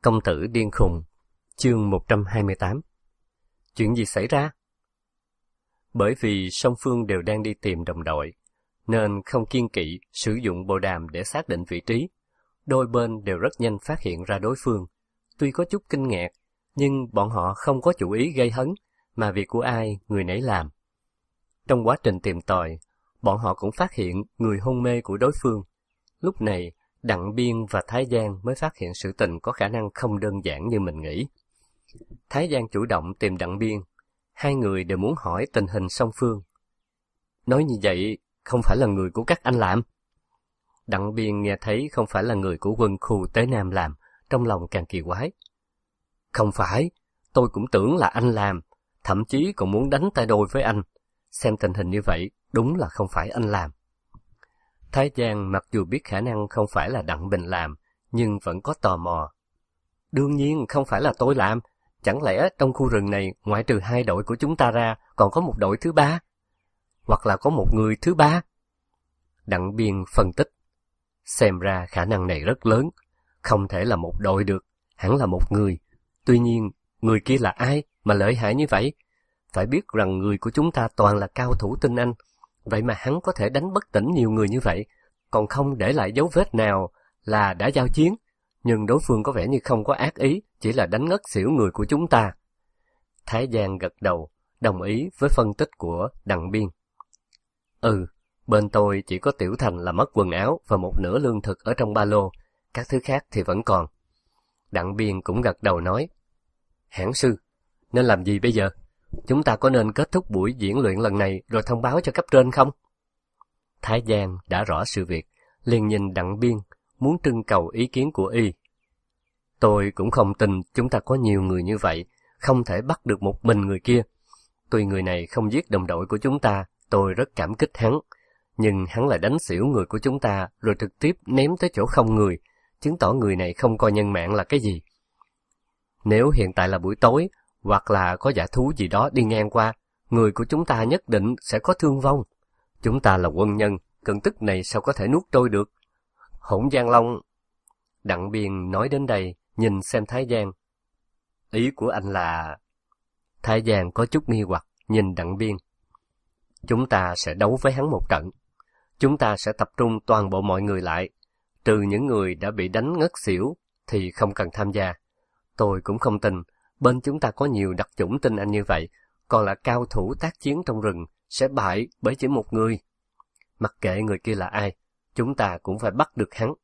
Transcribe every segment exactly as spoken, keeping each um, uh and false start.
Công tử điên khùng, chương một trăm hai mươi tám. Chuyện gì xảy ra? Bởi vì song phương đều đang đi tìm đồng đội, nên không kiêng kỵ sử dụng bộ đàm để xác định vị trí. Đôi bên đều rất nhanh phát hiện ra đối phương. Tuy có chút kinh ngạc, nhưng bọn họ không có chủ ý gây hấn, mà việc của ai người nấy làm. Trong quá trình tìm tòi, bọn họ cũng phát hiện người hôn mê của đối phương. Lúc này, Đặng Biên và Thái Giang mới phát hiện sự tình có khả năng không đơn giản như mình nghĩ. Thái Giang chủ động tìm Đặng Biên, hai người đều muốn hỏi tình hình song phương. Nói như vậy, không phải là người của các anh làm. Đặng Biên nghe thấy không phải là người của quân khu Tế Nam làm, trong lòng càng kỳ quái. Không phải, tôi cũng tưởng là anh làm, thậm chí còn muốn đánh tay đôi với anh. Xem tình hình như vậy, đúng là không phải anh làm. Thái Giang mặc dù biết khả năng không phải là Đặng Bình làm, nhưng vẫn có tò mò. Đương nhiên không phải là tôi làm, chẳng lẽ trong khu rừng này ngoại trừ hai đội của chúng ta ra còn có một đội thứ ba? Hoặc là có một người thứ ba? Đặng Biên phân tích. Xem ra khả năng này rất lớn, không thể là một đội được, hẳn là một người. Tuy nhiên, người kia là ai mà lợi hại như vậy? Phải biết rằng người của chúng ta toàn là cao thủ tinh anh, vậy mà hắn có thể đánh bất tỉnh nhiều người như vậy, còn không để lại dấu vết nào là đã giao chiến. Nhưng đối phương có vẻ như không có ác ý, chỉ là đánh ngất xỉu người của chúng ta. Thái Giang gật đầu, đồng ý với phân tích của Đặng Biên. Ừ, bên tôi chỉ có Tiểu Thành là mất quần áo và một nửa lương thực ở trong ba lô, các thứ khác thì vẫn còn. Đặng Biên cũng gật đầu nói, hãn sư, nên làm gì bây giờ? Chúng ta có nên kết thúc buổi diễn luyện lần này rồi thông báo cho cấp trên không? Thái Giang đã rõ sự việc, liền nhìn Đặng Biên, muốn trưng cầu ý kiến của y. Tôi cũng không tin chúng ta có nhiều người như vậy, không thể bắt được một mình người kia. Tuy người này không giết đồng đội của chúng ta, tôi rất cảm kích hắn, nhưng hắn lại đánh xỉu người của chúng ta rồi trực tiếp ném tới chỗ không người, chứng tỏ người này không coi nhân mạng là cái gì. Nếu hiện tại là buổi tối, hoặc là có dã thú gì đó đi ngang qua, người của chúng ta nhất định sẽ có thương vong. Chúng ta là quân nhân, cơn tức này sao có thể nuốt trôi được? Hỗn Giang Long. Đặng Biên nói đến đây, nhìn xem Thái Giang. Ý của anh là... Thái Giang có chút nghi hoặc, nhìn Đặng Biên. Chúng ta sẽ đấu với hắn một trận. Chúng ta sẽ tập trung toàn bộ mọi người lại. Trừ những người đã bị đánh ngất xỉu, thì không cần tham gia. Tôi cũng không tin, bên chúng ta có nhiều đặc chủng tinh anh như vậy, còn là cao thủ tác chiến trong rừng, sẽ bại bởi chỉ một người. Mặc kệ người kia là ai, chúng ta cũng phải bắt được hắn.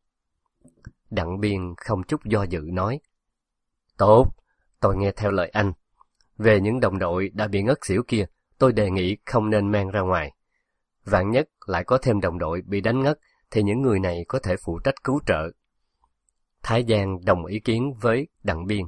Đặng Biên không chút do dự nói. Tốt, tôi nghe theo lời anh. Về những đồng đội đã bị ngất xỉu kia, tôi đề nghị không nên mang ra ngoài. Vạn nhất lại có thêm đồng đội bị đánh ngất, thì những người này có thể phụ trách cứu trợ. Thái Giang đồng ý kiến với Đặng Biên.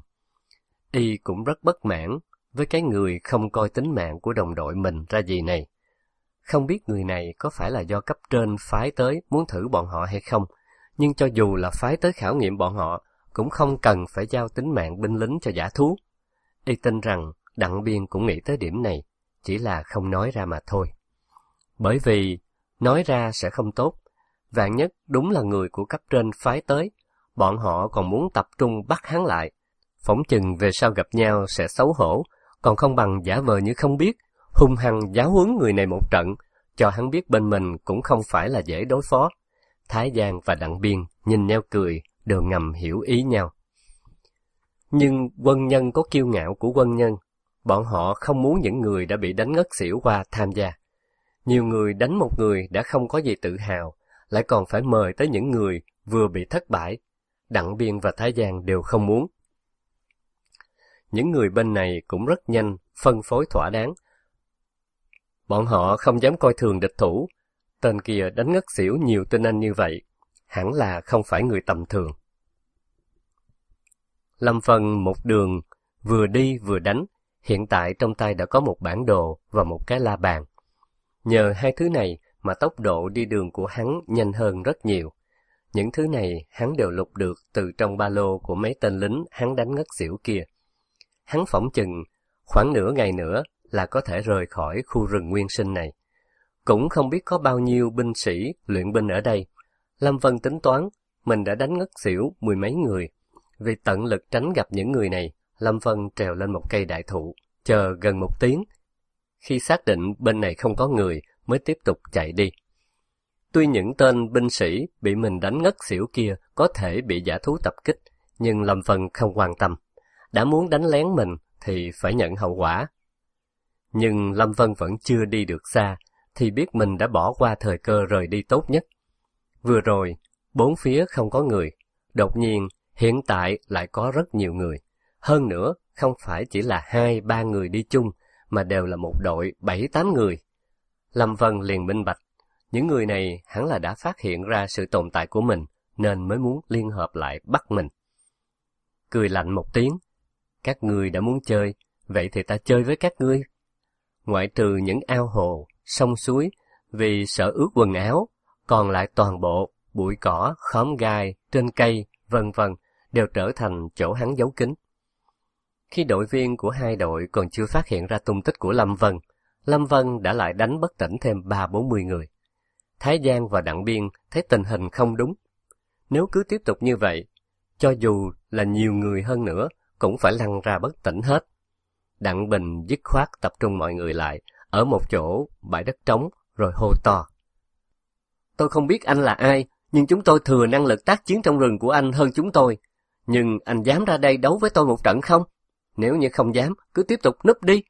Y cũng rất bất mãn với cái người không coi tính mạng của đồng đội mình ra gì này. Không biết người này có phải là do cấp trên phái tới muốn thử bọn họ hay không, nhưng cho dù là phái tới khảo nghiệm bọn họ, cũng không cần phải giao tính mạng binh lính cho dã thú. Y tin rằng Đặng Biên cũng nghĩ tới điểm này, chỉ là không nói ra mà thôi. Bởi vì nói ra sẽ không tốt, vạn nhất đúng là người của cấp trên phái tới, bọn họ còn muốn tập trung bắt hắn lại. Phỏng chừng về sau gặp nhau sẽ xấu hổ, còn không bằng giả vờ như không biết, hung hăng giáo huấn người này một trận, cho hắn biết bên mình cũng không phải là dễ đối phó. Thái Giang và Đặng Biên nhìn nhau cười, đều ngầm hiểu ý nhau. Nhưng quân nhân có kiêu ngạo của quân nhân, bọn họ không muốn những người đã bị đánh ngất xỉu qua tham gia. Nhiều người đánh một người đã không có gì tự hào, lại còn phải mời tới những người vừa bị thất bại. Đặng Biên và Thái Giang đều không muốn. Những người bên này cũng rất nhanh, phân phối thỏa đáng. Bọn họ không dám coi thường địch thủ. Tên kia đánh ngất xỉu nhiều tinh anh như vậy, hẳn là không phải người tầm thường. Lâm Vân một đường, vừa đi vừa đánh, hiện tại trong tay đã có một bản đồ và một cái la bàn. Nhờ hai thứ này mà tốc độ đi đường của hắn nhanh hơn rất nhiều. Những thứ này hắn đều lục được từ trong ba lô của mấy tên lính hắn đánh ngất xỉu kia. Hắn phỏng chừng, khoảng nửa ngày nữa là có thể rời khỏi khu rừng nguyên sinh này. Cũng không biết có bao nhiêu binh sĩ luyện binh ở đây. Lâm Vân tính toán, mình đã đánh ngất xỉu mười mấy người. Vì tận lực tránh gặp những người này, Lâm Vân trèo lên một cây đại thụ, chờ gần một tiếng. Khi xác định bên này không có người, mới tiếp tục chạy đi. Tuy những tên binh sĩ bị mình đánh ngất xỉu kia có thể bị dã thú tập kích, nhưng Lâm Vân không quan tâm. Đã muốn đánh lén mình thì phải nhận hậu quả. Nhưng Lâm Vân vẫn chưa đi được xa, thì biết mình đã bỏ qua thời cơ rời đi tốt nhất. Vừa rồi, bốn phía không có người. Đột nhiên, hiện tại lại có rất nhiều người. Hơn nữa, không phải chỉ là hai, ba người đi chung, mà đều là một đội bảy, tám người. Lâm Vân liền minh bạch. Những người này hẳn là đã phát hiện ra sự tồn tại của mình, nên mới muốn liên hợp lại bắt mình. Cười lạnh một tiếng. Các ngươi đã muốn chơi, vậy thì ta chơi với các ngươi. Ngoại trừ những ao hồ, sông suối, vì sợ ướt quần áo, còn lại toàn bộ, bụi cỏ, khóm gai, trên cây, vân vân, đều trở thành chỗ hắn giấu kín. Khi đội viên của hai đội còn chưa phát hiện ra tung tích của Lâm Vân, Lâm Vân đã lại đánh bất tỉnh thêm ba bốn mươi người. Thái Giang và Đặng Biên thấy tình hình không đúng. Nếu cứ tiếp tục như vậy, cho dù là nhiều người hơn nữa, cũng phải lăn ra bất tỉnh hết. Đặng Bình dứt khoát tập trung mọi người lại, ở một chỗ, bãi đất trống, rồi hô to. Tôi không biết anh là ai, nhưng chúng tôi thừa năng lực tác chiến trong rừng của anh hơn chúng tôi. Nhưng anh dám ra đây đấu với tôi một trận không? Nếu như không dám, cứ tiếp tục núp đi.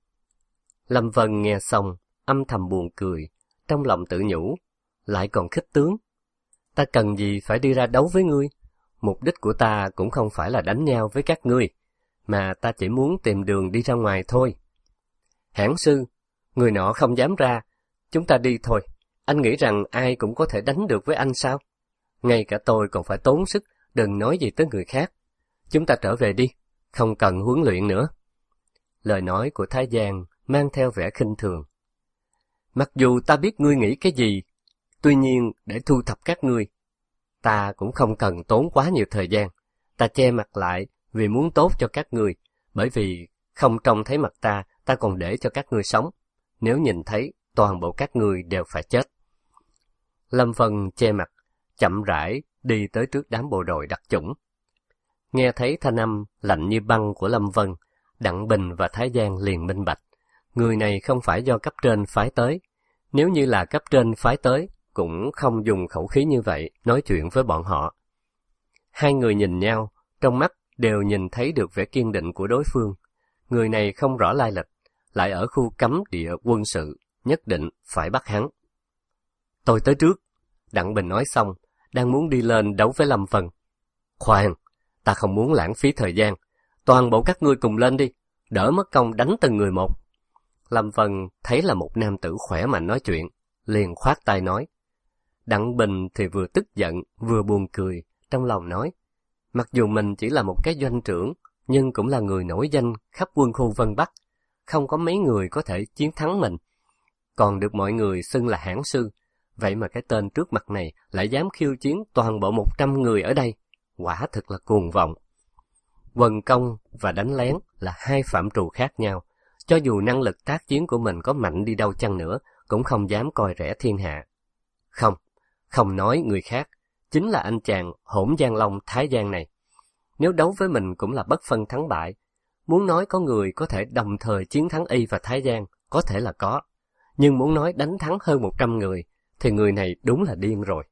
Lâm Vân nghe xong, âm thầm buồn cười, trong lòng tự nhủ, lại còn khích tướng. Ta cần gì phải đi ra đấu với ngươi? Mục đích của ta cũng không phải là đánh nhau với các ngươi, mà ta chỉ muốn tìm đường đi ra ngoài thôi. Hãn sư, người nọ không dám ra, chúng ta đi thôi. Anh nghĩ rằng ai cũng có thể đánh được với anh sao? Ngay cả tôi còn phải tốn sức, đừng nói gì tới người khác. Chúng ta trở về đi, không cần huấn luyện nữa. Lời nói của Thái Giang mang theo vẻ khinh thường. Mặc dù ta biết ngươi nghĩ cái gì, tuy nhiên để thu thập các ngươi, ta cũng không cần tốn quá nhiều thời gian. Ta che mặt lại vì muốn tốt cho các ngươi, bởi vì không trông thấy mặt ta, ta còn để cho các ngươi sống. Nếu nhìn thấy, toàn bộ các ngươi đều phải chết. Lâm Vân che mặt, chậm rãi đi tới trước đám bộ đội đặc chủng. Nghe thấy thanh âm lạnh như băng của Lâm Vân, Đặng Bình và Thái Giang liền minh bạch. Người này không phải do cấp trên phái tới. Nếu như là cấp trên phái tới, cũng không dùng khẩu khí như vậy nói chuyện với bọn họ. Hai người nhìn nhau, trong mắt đều nhìn thấy được vẻ kiên định của đối phương. Người này không rõ lai lịch, lại ở khu cấm địa quân sự, nhất định phải bắt hắn. Tôi tới trước, Đặng Bình nói xong, đang muốn đi lên đấu với Lâm Vân. Khoan, ta không muốn lãng phí thời gian, toàn bộ các ngươi cùng lên đi, đỡ mất công đánh từng người một. Lâm Vân thấy là một nam tử khỏe mạnh nói chuyện, liền khoát tay nói. Đặng Bình thì vừa tức giận, vừa buồn cười, trong lòng nói. Mặc dù mình chỉ là một cái doanh trưởng, nhưng cũng là người nổi danh khắp quân khu Vân Bắc, không có mấy người có thể chiến thắng mình. Còn được mọi người xưng là hãn sư, vậy mà cái tên trước mặt này lại dám khiêu chiến toàn bộ một trăm người ở đây, quả thực là cuồng vọng. Quần công và đánh lén là hai phạm trù khác nhau, cho dù năng lực tác chiến của mình có mạnh đi đâu chăng nữa, cũng không dám coi rẻ thiên hạ. Không, không nói người khác, chính là anh chàng Hỗn Giang Long Thái Giang này. Nếu đấu với mình cũng là bất phân thắng bại. Muốn nói có người có thể đồng thời chiến thắng y và Thái Giang, có thể là có. Nhưng muốn nói đánh thắng hơn một trăm người, thì người này đúng là điên rồi.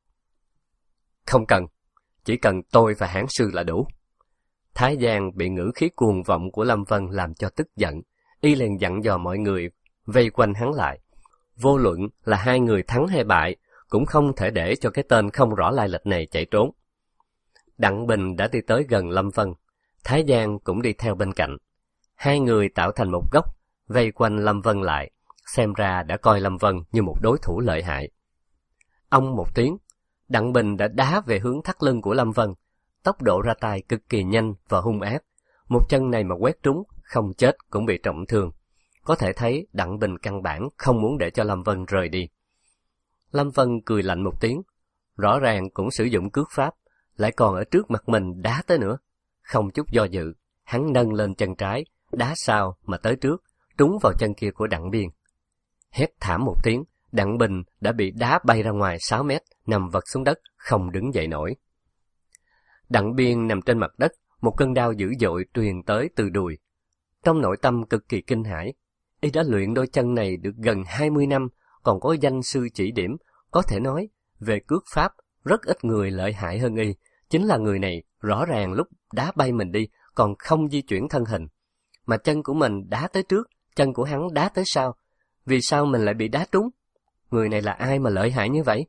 Không cần, chỉ cần tôi và hãn sư là đủ. Thái Giang bị ngữ khí cuồng vọng của Lâm Vân làm cho tức giận, y liền dặn dò mọi người vây quanh hắn lại. Vô luận là hai người thắng hay bại, cũng không thể để cho cái tên không rõ lai lịch này chạy trốn. Đặng Bình đã đi tới gần Lâm Vân, Thái Giang cũng đi theo bên cạnh. Hai người tạo thành một góc, vây quanh Lâm Vân lại, xem ra đã coi Lâm Vân như một đối thủ lợi hại. Ông một tiếng, Đặng Bình đã đá về hướng thắt lưng của Lâm Vân, tốc độ ra tay cực kỳ nhanh và hung ác. Một chân này mà quét trúng, không chết cũng bị trọng thương. Có thể thấy Đặng Bình căn bản không muốn để cho Lâm Vân rời đi. Lâm Vân cười lạnh một tiếng, rõ ràng cũng sử dụng cước pháp, lại còn ở trước mặt mình đá tới nữa. Không chút do dự, hắn nâng lên chân trái, đá sao mà tới trước, trúng vào chân kia của Đặng Biên. Hét thảm một tiếng, Đặng Bình đã bị đá bay ra ngoài sáu mét, nằm vật xuống đất, không đứng dậy nổi. Đặng Biên nằm trên mặt đất, một cơn đau dữ dội truyền tới từ đùi. Trong nội tâm cực kỳ kinh hãi, y đã luyện đôi chân này được gần hai mươi năm, còn có danh sư chỉ điểm, có thể nói, về cước pháp, rất ít người lợi hại hơn y. Chính là người này, rõ ràng lúc đá bay mình đi, còn không di chuyển thân hình. Mà chân của mình đá tới trước, chân của hắn đá tới sau. Vì sao mình lại bị đá trúng? Người này là ai mà lợi hại như vậy?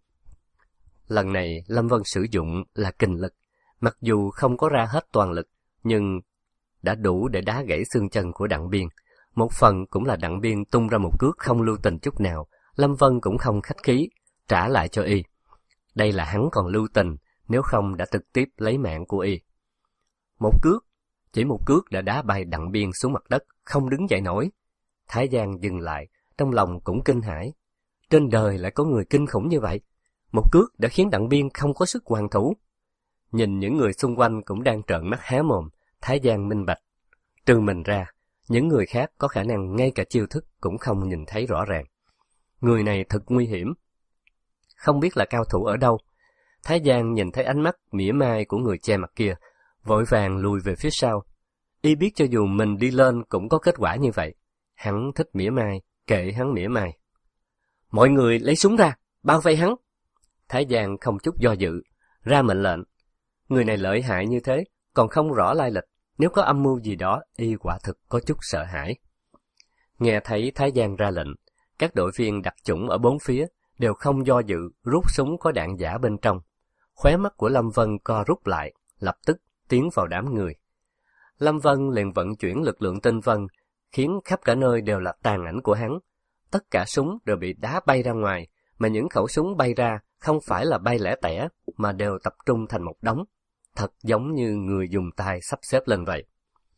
Lần này, Lâm Vân sử dụng là kình lực. Mặc dù không có ra hết toàn lực, nhưng đã đủ để đá gãy xương chân của Đặng Biên. Một phần cũng là Đặng Biên tung ra một cước không lưu tình chút nào, Lâm Vân cũng không khách khí, trả lại cho y. Đây là hắn còn lưu tình, nếu không đã trực tiếp lấy mạng của y. Một cước, chỉ một cước đã đá bay Đặng Biên xuống mặt đất, không đứng dậy nổi. Thái Giang dừng lại, trong lòng cũng kinh hãi. Trên đời lại có người kinh khủng như vậy. Một cước đã khiến Đặng Biên không có sức hoàn thủ. Nhìn những người xung quanh cũng đang trợn mắt há mồm, Thái Giang minh bạch. Trừ mình ra, những người khác có khả năng ngay cả chiêu thức cũng không nhìn thấy rõ ràng. Người này thật nguy hiểm. Không biết là cao thủ ở đâu. Thái Giang nhìn thấy ánh mắt mỉa mai của người che mặt kia, vội vàng lùi về phía sau. Y biết cho dù mình đi lên cũng có kết quả như vậy. Hắn thích mỉa mai, kệ hắn mỉa mai. Mọi người lấy súng ra, bao vây hắn. Thái Giang không chút do dự, ra mệnh lệnh. Người này lợi hại như thế, còn không rõ lai lịch. Nếu có âm mưu gì đó, y quả thực có chút sợ hãi. Nghe thấy Thái Giang ra lệnh, các đội viên đặc chủng ở bốn phía đều không do dự rút súng có đạn giả bên trong. Khóe mắt của Lâm Vân co rút lại, lập tức tiến vào đám người. Lâm Vân liền vận chuyển lực lượng tinh vân, khiến khắp cả nơi đều là tàn ảnh của hắn. Tất cả súng đều bị đá bay ra ngoài, mà những khẩu súng bay ra không phải là bay lẻ tẻ, mà đều tập trung thành một đống. Thật giống như người dùng tay sắp xếp lên vậy.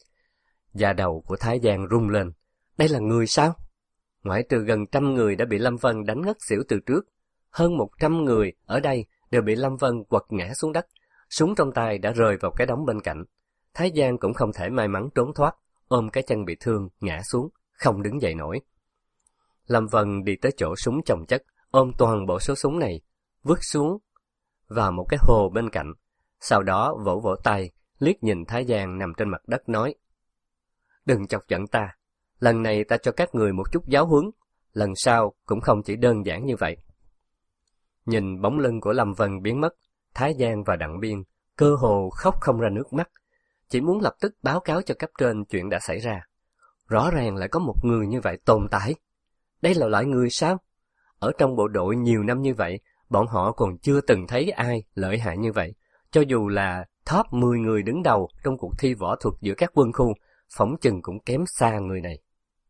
Da đầu của Thái Giang rung lên. Đây là người sao? Ngoại trừ gần trăm người đã bị Lâm Vân đánh ngất xỉu từ trước, hơn một trăm người ở đây đều bị Lâm Vân quật ngã xuống đất. Súng trong tay đã rơi vào cái đống bên cạnh. Thái Giang cũng không thể may mắn trốn thoát, ôm cái chân bị thương, ngã xuống, không đứng dậy nổi. Lâm Vân đi tới chỗ súng chồng chất, ôm toàn bộ số súng này, vứt xuống vào một cái hồ bên cạnh. Sau đó vỗ vỗ tay, liếc nhìn Thái Giang nằm trên mặt đất nói. Đừng chọc giận ta, lần này ta cho các người một chút giáo huấn, lần sau cũng không chỉ đơn giản như vậy. Nhìn bóng lưng của Lâm Vân biến mất, Thái Giang và Đặng Biên cơ hồ khóc không ra nước mắt, chỉ muốn lập tức báo cáo cho cấp trên chuyện đã xảy ra. Rõ ràng lại có một người như vậy tồn tại. Đây là loại người sao? Ở trong bộ đội nhiều năm như vậy, bọn họ còn chưa từng thấy ai lợi hại như vậy. Cho dù là top mười người đứng đầu trong cuộc thi võ thuật giữa các quân khu, phỏng chừng cũng kém xa người này.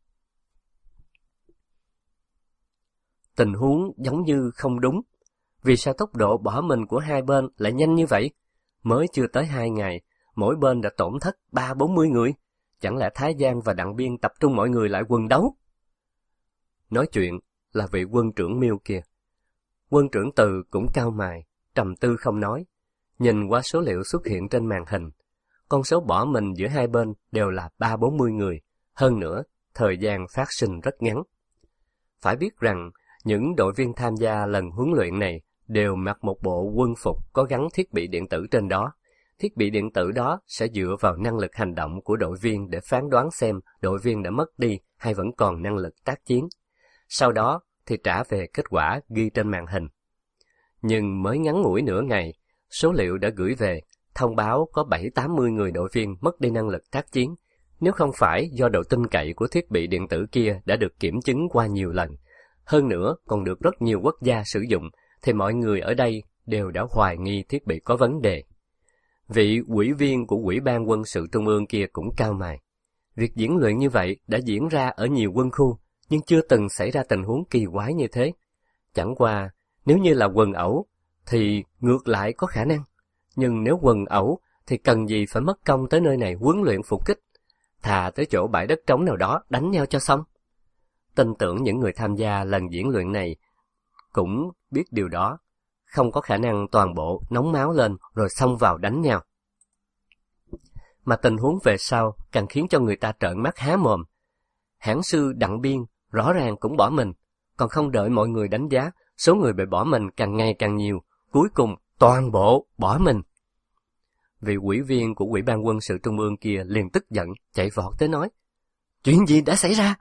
Tình huống giống như không đúng. Vì sao tốc độ bỏ mình của hai bên lại nhanh như vậy? Mới chưa tới hai ngày, mỗi bên đã tổn thất ba bốn mươi người. Chẳng lẽ Thái Giang và Đặng Biên tập trung mọi người lại quần đấu? Nói chuyện là vị quân trưởng Miêu kia. Quân trưởng Từ cũng cau mày, trầm tư không nói. Nhìn qua số liệu xuất hiện trên màn hình, con số bỏ mình giữa hai bên đều là ba bốn mươi người. Hơn nữa, thời gian phát sinh rất ngắn. Phải biết rằng, những đội viên tham gia lần huấn luyện này đều mặc một bộ quân phục có gắn thiết bị điện tử trên đó. Thiết bị điện tử đó sẽ dựa vào năng lực hành động của đội viên để phán đoán xem đội viên đã mất đi hay vẫn còn năng lực tác chiến. Sau đó thì trả về kết quả ghi trên màn hình. Nhưng mới ngắn ngủi nửa ngày, số liệu đã gửi về, thông báo có bảy tám mươi người đội viên mất đi năng lực tác chiến. Nếu không phải do độ tin cậy của thiết bị điện tử kia đã được kiểm chứng qua nhiều lần, hơn nữa còn được rất nhiều quốc gia sử dụng, thì mọi người ở đây đều đã hoài nghi thiết bị có vấn đề. Vị ủy viên của Ủy ban quân sự Trung ương kia cũng cau mày. Việc diễn luyện như vậy đã diễn ra ở nhiều quân khu, nhưng chưa từng xảy ra tình huống kỳ quái như thế. Chẳng qua, nếu như là quần ẩu, thì ngược lại có khả năng. Nhưng nếu quần ẩu, thì cần gì phải mất công tới nơi này huấn luyện phục kích. Thà tới chỗ bãi đất trống nào đó đánh nhau cho xong. Tin tưởng những người tham gia lần diễn luyện này cũng biết điều đó. Không có khả năng toàn bộ nóng máu lên rồi xông vào đánh nhau. Mà tình huống về sau càng khiến cho người ta trợn mắt há mồm. Hãng sư Đặng Biên rõ ràng cũng bỏ mình, còn không đợi mọi người đánh giá, số người bị bỏ mình càng ngày càng nhiều, cuối cùng toàn bộ bỏ mình. vị ủy viên của Ủy ban quân sự Trung ương kia liền tức giận chạy vọt tới nói: Chuyện gì đã xảy ra?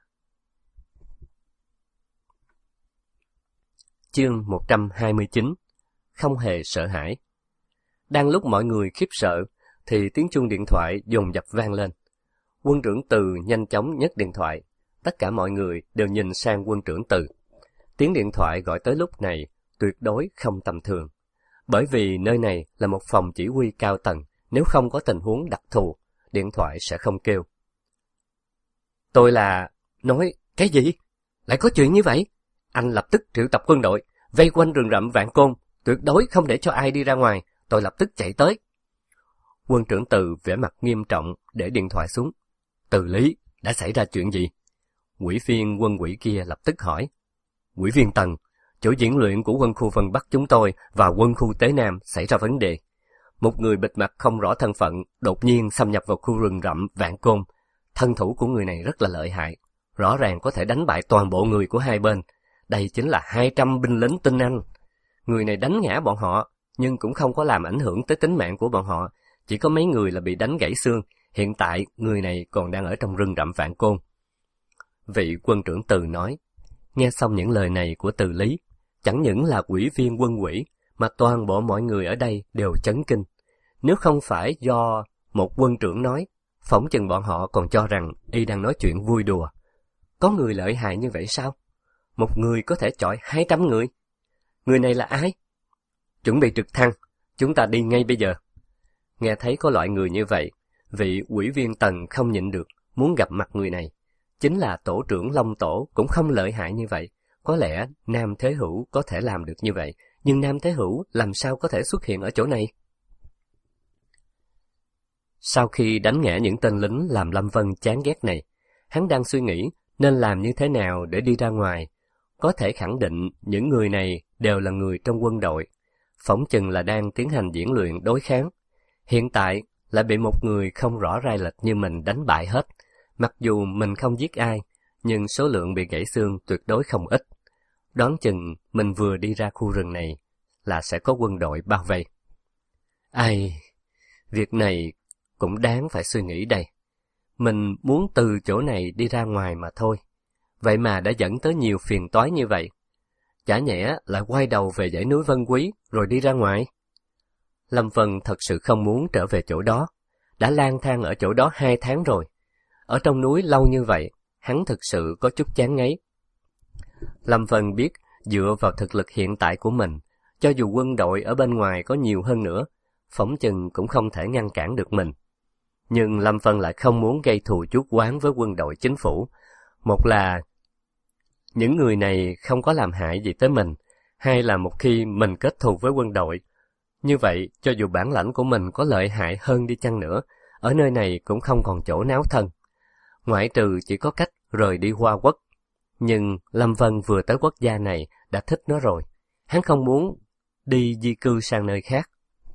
Chương một trăm hai mươi chín. Không hề sợ hãi. Đang lúc mọi người khiếp sợ, thì tiếng chuông điện thoại dồn dập vang lên. Quân trưởng Từ nhanh chóng nhấc điện thoại. Tất cả mọi người đều nhìn sang quân trưởng Từ. Tiếng điện thoại gọi tới lúc này tuyệt đối không tầm thường. Bởi vì nơi này là một phòng chỉ huy cao tầng, nếu không có tình huống đặc thù, điện thoại sẽ không kêu. Tôi là... Nói cái gì? Lại có chuyện như vậy? Anh lập tức triệu tập quân đội, vây quanh rừng rậm Vạn Côn, tuyệt đối không để cho ai đi ra ngoài. Tôi lập tức chạy tới. Quân trưởng Từ vẻ mặt nghiêm trọng để điện thoại xuống. Từ Lý, đã xảy ra chuyện gì? Ủy viên quân ủy kia lập tức hỏi. Ủy viên Tần, chỗ diễn luyện của quân khu Vân Bắc chúng tôi và quân khu Tế Nam xảy ra vấn đề. Một người bịt mặt không rõ thân phận đột nhiên xâm nhập vào khu rừng rậm Vạn Côn. Thân thủ của người này rất là lợi hại, rõ ràng có thể đánh bại toàn bộ người của hai bên. Đây chính là hai trăm binh lính tinh Anh. Người này đánh ngã bọn họ, nhưng cũng không có làm ảnh hưởng tới tính mạng của bọn họ. Chỉ có mấy người là bị đánh gãy xương. Hiện tại, người này còn đang ở trong rừng rậm Vạn Côn. Vị quân trưởng Từ nói. Nghe xong những lời này của Từ Lý, chẳng những là ủy viên quân ủy, mà toàn bộ mọi người ở đây đều chấn kinh. Nếu không phải do một quân trưởng nói, phỏng chừng bọn họ còn cho rằng y đang nói chuyện vui đùa. Có người lợi hại như vậy sao? Một người có thể chọi hai trăm người? Người này là ai? Chuẩn bị trực thăng, chúng ta đi ngay bây giờ. Nghe thấy có loại người như vậy, vị ủy viên Tần không nhịn được, muốn gặp mặt người này. Chính là tổ trưởng Long Tổ cũng không lợi hại như vậy. Có lẽ Nam Thế Hữu có thể làm được như vậy, nhưng Nam Thế Hữu làm sao có thể xuất hiện ở chỗ này? Sau khi đánh ngã những tên lính làm Lâm Vân chán ghét này, hắn đang suy nghĩ nên làm như thế nào để đi ra ngoài. Có thể khẳng định những người này đều là người trong quân đội, phỏng chừng là đang tiến hành diễn luyện đối kháng. Hiện tại lại bị một người không rõ lai lịch như mình đánh bại hết. Mặc dù mình không giết ai, nhưng số lượng bị gãy xương tuyệt đối không ít. Đoán chừng mình vừa đi ra khu rừng này là sẽ có quân đội bao vây. Ai, việc này cũng đáng phải suy nghĩ đây. Mình muốn từ chỗ này đi ra ngoài mà thôi. Vậy mà đã dẫn tới nhiều phiền toái như vậy. Chả nhẽ lại quay đầu về dãy núi Vân Quý rồi đi ra ngoài. Lâm Vân thật sự không muốn trở về chỗ đó. Đã lang thang ở chỗ đó hai tháng rồi. Ở trong núi lâu như vậy, hắn thực sự có chút chán ngấy. Lâm Vân biết dựa vào thực lực hiện tại của mình, cho dù quân đội ở bên ngoài có nhiều hơn nữa, phỏng chừng cũng không thể ngăn cản được mình. Nhưng Lâm Vân lại không muốn gây thù chuốc oán với quân đội chính phủ. Một là những người này không có làm hại gì tới mình, hai là một khi mình kết thù với quân đội, như vậy cho dù bản lãnh của mình có lợi hại hơn đi chăng nữa, ở nơi này cũng không còn chỗ náo thân. Ngoại trừ chỉ có cách rời đi Hoa Quốc. Nhưng Lâm Vân vừa tới quốc gia này đã thích nó rồi. Hắn không muốn đi di cư sang nơi khác.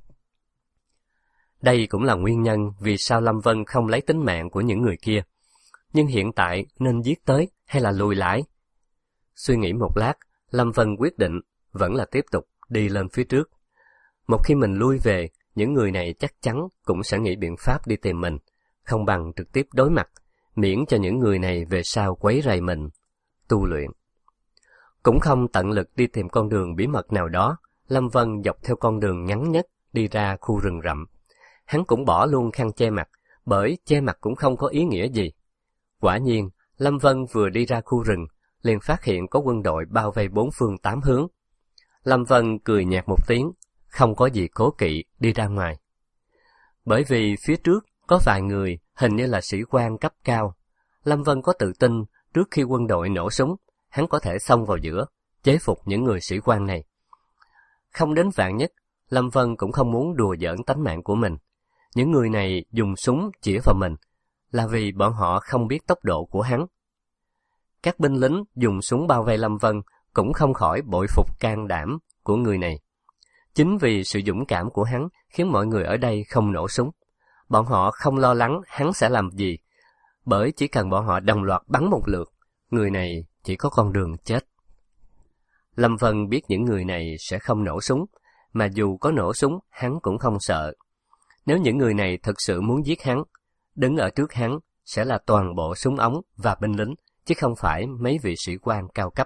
Đây cũng là nguyên nhân vì sao Lâm Vân không lấy tính mạng của những người kia. Nhưng hiện tại nên giết tới hay là lùi lại? Suy nghĩ một lát, Lâm Vân quyết định vẫn là tiếp tục đi lên phía trước. Một khi mình lui về, những người này chắc chắn cũng sẽ nghĩ biện pháp đi tìm mình, không bằng trực tiếp đối mặt, miễn cho những người này về sau quấy rầy mình, tu luyện. Cũng không tận lực đi tìm con đường bí mật nào đó, Lâm Vân dọc theo con đường ngắn nhất đi ra khu rừng rậm. Hắn cũng bỏ luôn khăn che mặt, bởi che mặt cũng không có ý nghĩa gì. Quả nhiên, Lâm Vân vừa đi ra khu rừng, liền phát hiện có quân đội bao vây bốn phương tám hướng. Lâm Vân cười nhạt một tiếng, không có gì cố kỵ đi ra ngoài. Bởi vì phía trước có vài người hình như là sĩ quan cấp cao. Lâm Vân có tự tin trước khi quân đội nổ súng, hắn có thể xông vào giữa, chế phục những người sĩ quan này. Không đến vạn nhất, Lâm Vân cũng không muốn đùa giỡn tánh mạng của mình. Những người này dùng súng chĩa vào mình, là vì bọn họ không biết tốc độ của hắn. Các binh lính dùng súng bao vây Lâm Vân cũng không khỏi bội phục can đảm của người này. Chính vì sự dũng cảm của hắn khiến mọi người ở đây không nổ súng. Bọn họ không lo lắng hắn sẽ làm gì, bởi chỉ cần bọn họ đồng loạt bắn một lượt, người này chỉ có con đường chết. Lâm Vân biết những người này sẽ không nổ súng, mà dù có nổ súng hắn cũng không sợ. Nếu những người này thực sự muốn giết hắn, đứng ở trước hắn sẽ là toàn bộ súng ống và binh lính, chứ không phải mấy vị sĩ quan cao cấp.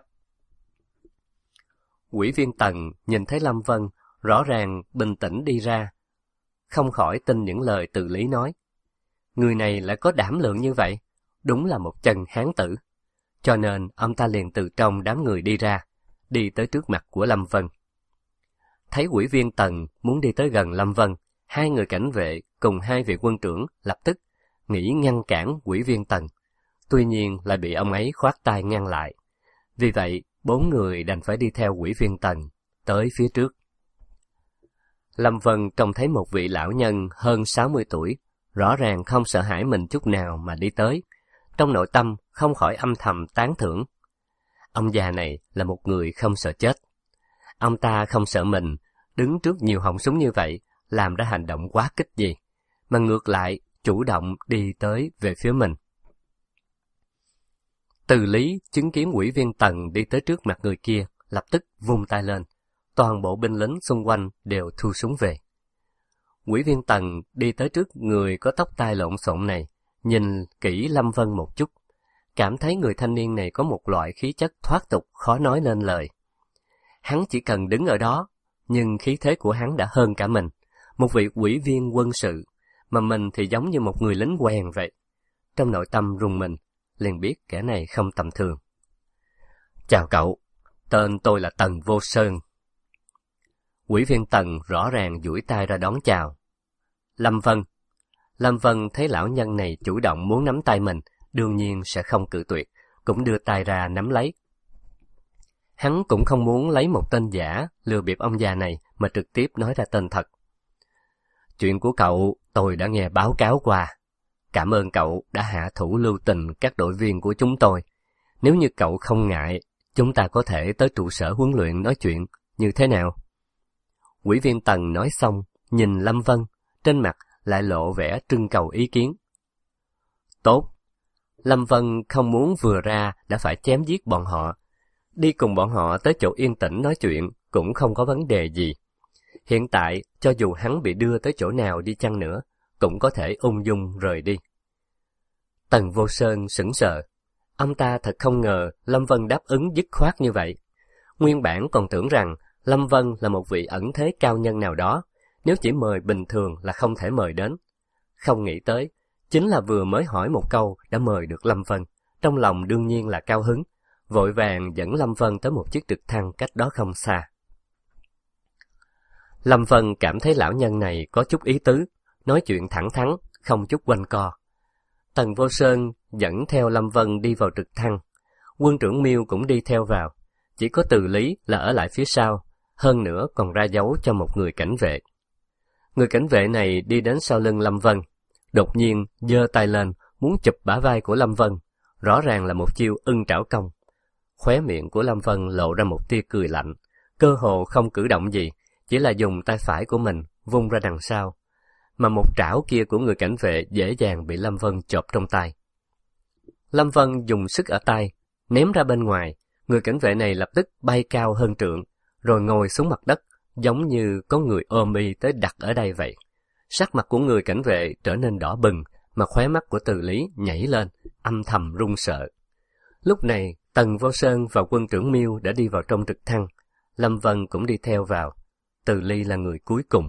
Ủy viên Tần nhìn thấy Lâm Vân rõ ràng bình tĩnh đi ra, không khỏi tin những lời Từ Lý nói. Người này lại có đảm lượng như vậy, đúng là một chân hán tử. Cho nên ông ta liền từ trong đám người đi ra, đi tới trước mặt của Lâm Vân. Thấy ủy viên Tần muốn đi tới gần Lâm Vân, hai người cảnh vệ cùng hai vị quân trưởng lập tức nghĩ ngăn cản ủy viên Tần, tuy nhiên lại bị ông ấy khoát tay ngăn lại. Vì vậy, bốn người đành phải đi theo ủy viên Tần tới phía trước. Lâm Vân trông thấy một vị lão nhân hơn sáu mươi tuổi, rõ ràng không sợ hãi mình chút nào mà đi tới. Trong nội tâm không khỏi âm thầm tán thưởng. Ông già này là một người không sợ chết. Ông ta không sợ mình đứng trước nhiều họng súng như vậy làm ra hành động quá kích gì, mà ngược lại chủ động đi tới về phía mình. Từ Lý chứng kiến ủy viên Tần đi tới trước mặt người kia, lập tức vung tay lên. Toàn bộ binh lính xung quanh đều thu súng về. Ủy viên Tần đi tới trước người có tóc tai lộn xộn này, nhìn kỹ Lâm Vân một chút, cảm thấy người thanh niên này có một loại khí chất thoát tục khó nói nên lời. Hắn chỉ cần đứng ở đó, nhưng khí thế của hắn đã hơn cả mình, một vị ủy viên quân sự, mà mình thì giống như một người lính quèn vậy. Trong nội tâm rùng mình, liền biết kẻ này không tầm thường. Chào cậu, tên tôi là Tần Vô Sơn. Ủy viên Tần rõ ràng duỗi tay ra đón chào. Lâm Vân. Lâm Vân thấy lão nhân này chủ động muốn nắm tay mình, đương nhiên sẽ không cự tuyệt, cũng đưa tay ra nắm lấy. Hắn cũng không muốn lấy một tên giả lừa bịp ông già này mà trực tiếp nói ra tên thật. Chuyện của cậu tôi đã nghe báo cáo qua. Cảm ơn cậu đã hạ thủ lưu tình các đội viên của chúng tôi. Nếu như cậu không ngại, chúng ta có thể tới trụ sở huấn luyện nói chuyện, như thế nào? Ủy viên Tần nói xong, nhìn Lâm Vân, trên mặt lại lộ vẻ trưng cầu ý kiến. Tốt. Lâm Vân không muốn vừa ra đã phải chém giết bọn họ. Đi cùng bọn họ tới chỗ yên tĩnh nói chuyện cũng không có vấn đề gì. Hiện tại, cho dù hắn bị đưa tới chỗ nào đi chăng nữa, cũng có thể ung dung rời đi. Tần Vô Sơn sững sờ. Ông ta thật không ngờ Lâm Vân đáp ứng dứt khoát như vậy. Nguyên bản còn tưởng rằng Lâm Vân là một vị ẩn thế cao nhân nào đó, nếu chỉ mời bình thường là không thể mời đến. Không nghĩ tới, chính là vừa mới hỏi một câu đã mời được Lâm Vân, trong lòng đương nhiên là cao hứng, vội vàng dẫn Lâm Vân tới một chiếc trực thăng cách đó không xa. Lâm Vân cảm thấy lão nhân này có chút ý tứ, nói chuyện thẳng thắn, không chút quanh co. Tần Vô Sơn dẫn theo Lâm Vân đi vào trực thăng, quân trưởng Miêu cũng đi theo vào, chỉ có Từ Lý là ở lại phía sau, hơn nữa còn ra dấu cho một người cảnh vệ. Người cảnh vệ này đi đến sau lưng Lâm Vân, đột nhiên giơ tay lên muốn chụp bả vai của Lâm Vân, rõ ràng là một chiêu ưng trảo công. Khóe miệng của Lâm Vân lộ ra một tia cười lạnh, cơ hồ không cử động gì, chỉ là dùng tay phải của mình vung ra đằng sau, mà một trảo kia của người cảnh vệ dễ dàng bị Lâm Vân chộp trong tay. Lâm Vân dùng sức ở tay, ném ra bên ngoài, người cảnh vệ này lập tức bay cao hơn trượng, rồi ngồi xuống mặt đất, giống như có người ôm y tới đặt ở đây vậy. Sắc mặt của người cảnh vệ trở nên đỏ bừng, mà khóe mắt của Từ Lý nhảy lên, âm thầm run sợ. Lúc này, Tần Vô Sơn và quân trưởng Miêu đã đi vào trong trực thăng, Lâm Vân cũng đi theo vào, Từ Ly là người cuối cùng.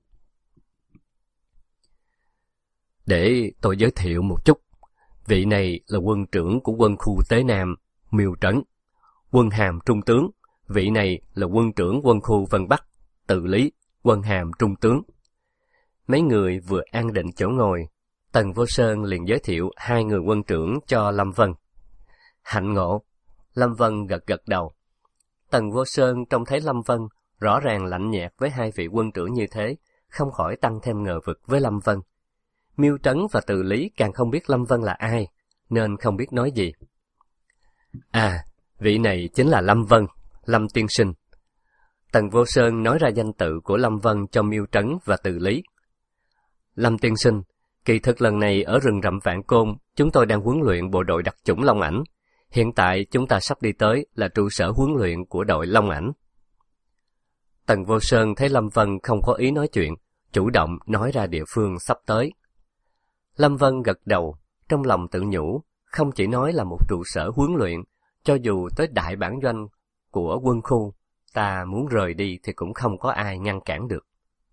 Để tôi giới thiệu một chút, vị này là quân trưởng của quân khu Tế Nam, Miêu Trấn. Quân hàm trung tướng, vị này là quân trưởng quân khu Vân Bắc, Từ Lý, quân hàm trung tướng. Mấy người vừa an định chỗ ngồi, Tần Vô Sơn liền giới thiệu hai người quân trưởng cho Lâm Vân. Hạnh ngộ. Lâm Vân gật gật đầu. Tần Vô Sơn trông thấy Lâm Vân rõ ràng lạnh nhạt với hai vị quân trưởng như thế, không khỏi tăng thêm ngờ vực với Lâm Vân. Miêu Trấn và Từ Lý càng không biết Lâm Vân là ai, nên không biết nói gì. À, vị này chính là Lâm Vân, Lâm tiên sinh. Tần Vô Sơn nói ra danh tự của Lâm Vân cho Miêu Trấn và Từ Lý. Lâm tiên sinh, kỳ thực lần này ở rừng rậm Vạn Côn, chúng tôi đang huấn luyện bộ đội đặc chủng Long Ảnh. Hiện tại chúng ta sắp đi tới là trụ sở huấn luyện của đội Long Ảnh. Tần Vô Sơn thấy Lâm Vân không có ý nói chuyện, chủ động nói ra địa phương sắp tới. Lâm Vân gật đầu, trong lòng tự nhủ, không chỉ nói là một trụ sở huấn luyện, cho dù tới đại bản doanh của quân khu, ta muốn rời đi thì cũng không có ai ngăn cản được.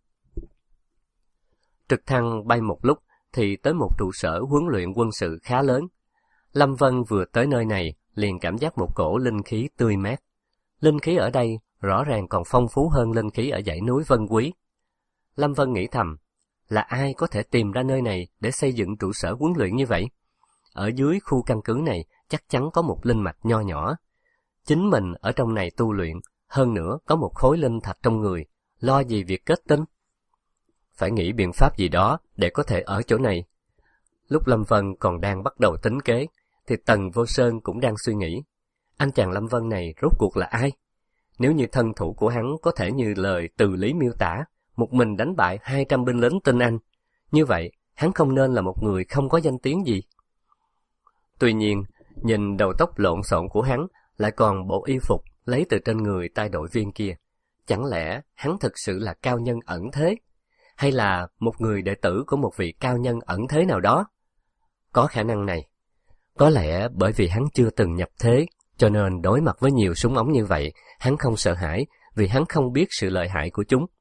Trực thăng bay một lúc thì tới một trụ sở huấn luyện quân sự khá lớn. Lâm Vân vừa tới nơi này liền cảm giác một cổ linh khí tươi mát. Linh khí ở đây rõ ràng còn phong phú hơn linh khí ở dãy núi Vân Quý. Lâm Vân nghĩ thầm, là ai có thể tìm ra nơi này để xây dựng trụ sở huấn luyện như vậy? Ở dưới khu căn cứ này chắc chắn có một linh mạch nho nhỏ. Chính mình ở trong này tu luyện, hơn nữa có một khối linh thạch trong người, lo gì việc kết tinh? Phải nghĩ biện pháp gì đó để có thể ở chỗ này. Lúc Lâm Vân còn đang bắt đầu tính kế, thì Tần Vô Sơn cũng đang suy nghĩ, anh chàng Lâm Vân này rốt cuộc là ai? Nếu như thân thủ của hắn có thể như lời Từ Lý miêu tả, một mình đánh bại hai trăm binh lính tinh Anh, như vậy hắn không nên là một người không có danh tiếng gì. Tuy nhiên, nhìn đầu tóc lộn xộn của hắn, lại còn bộ y phục lấy từ trên người tay đội viên kia, chẳng lẽ hắn thực sự là cao nhân ẩn thế, hay là một người đệ tử của một vị cao nhân ẩn thế nào đó? Có khả năng này. Có lẽ bởi vì hắn chưa từng nhập thế, cho nên đối mặt với nhiều súng ống như vậy, hắn không sợ hãi, vì hắn không biết sự lợi hại của chúng.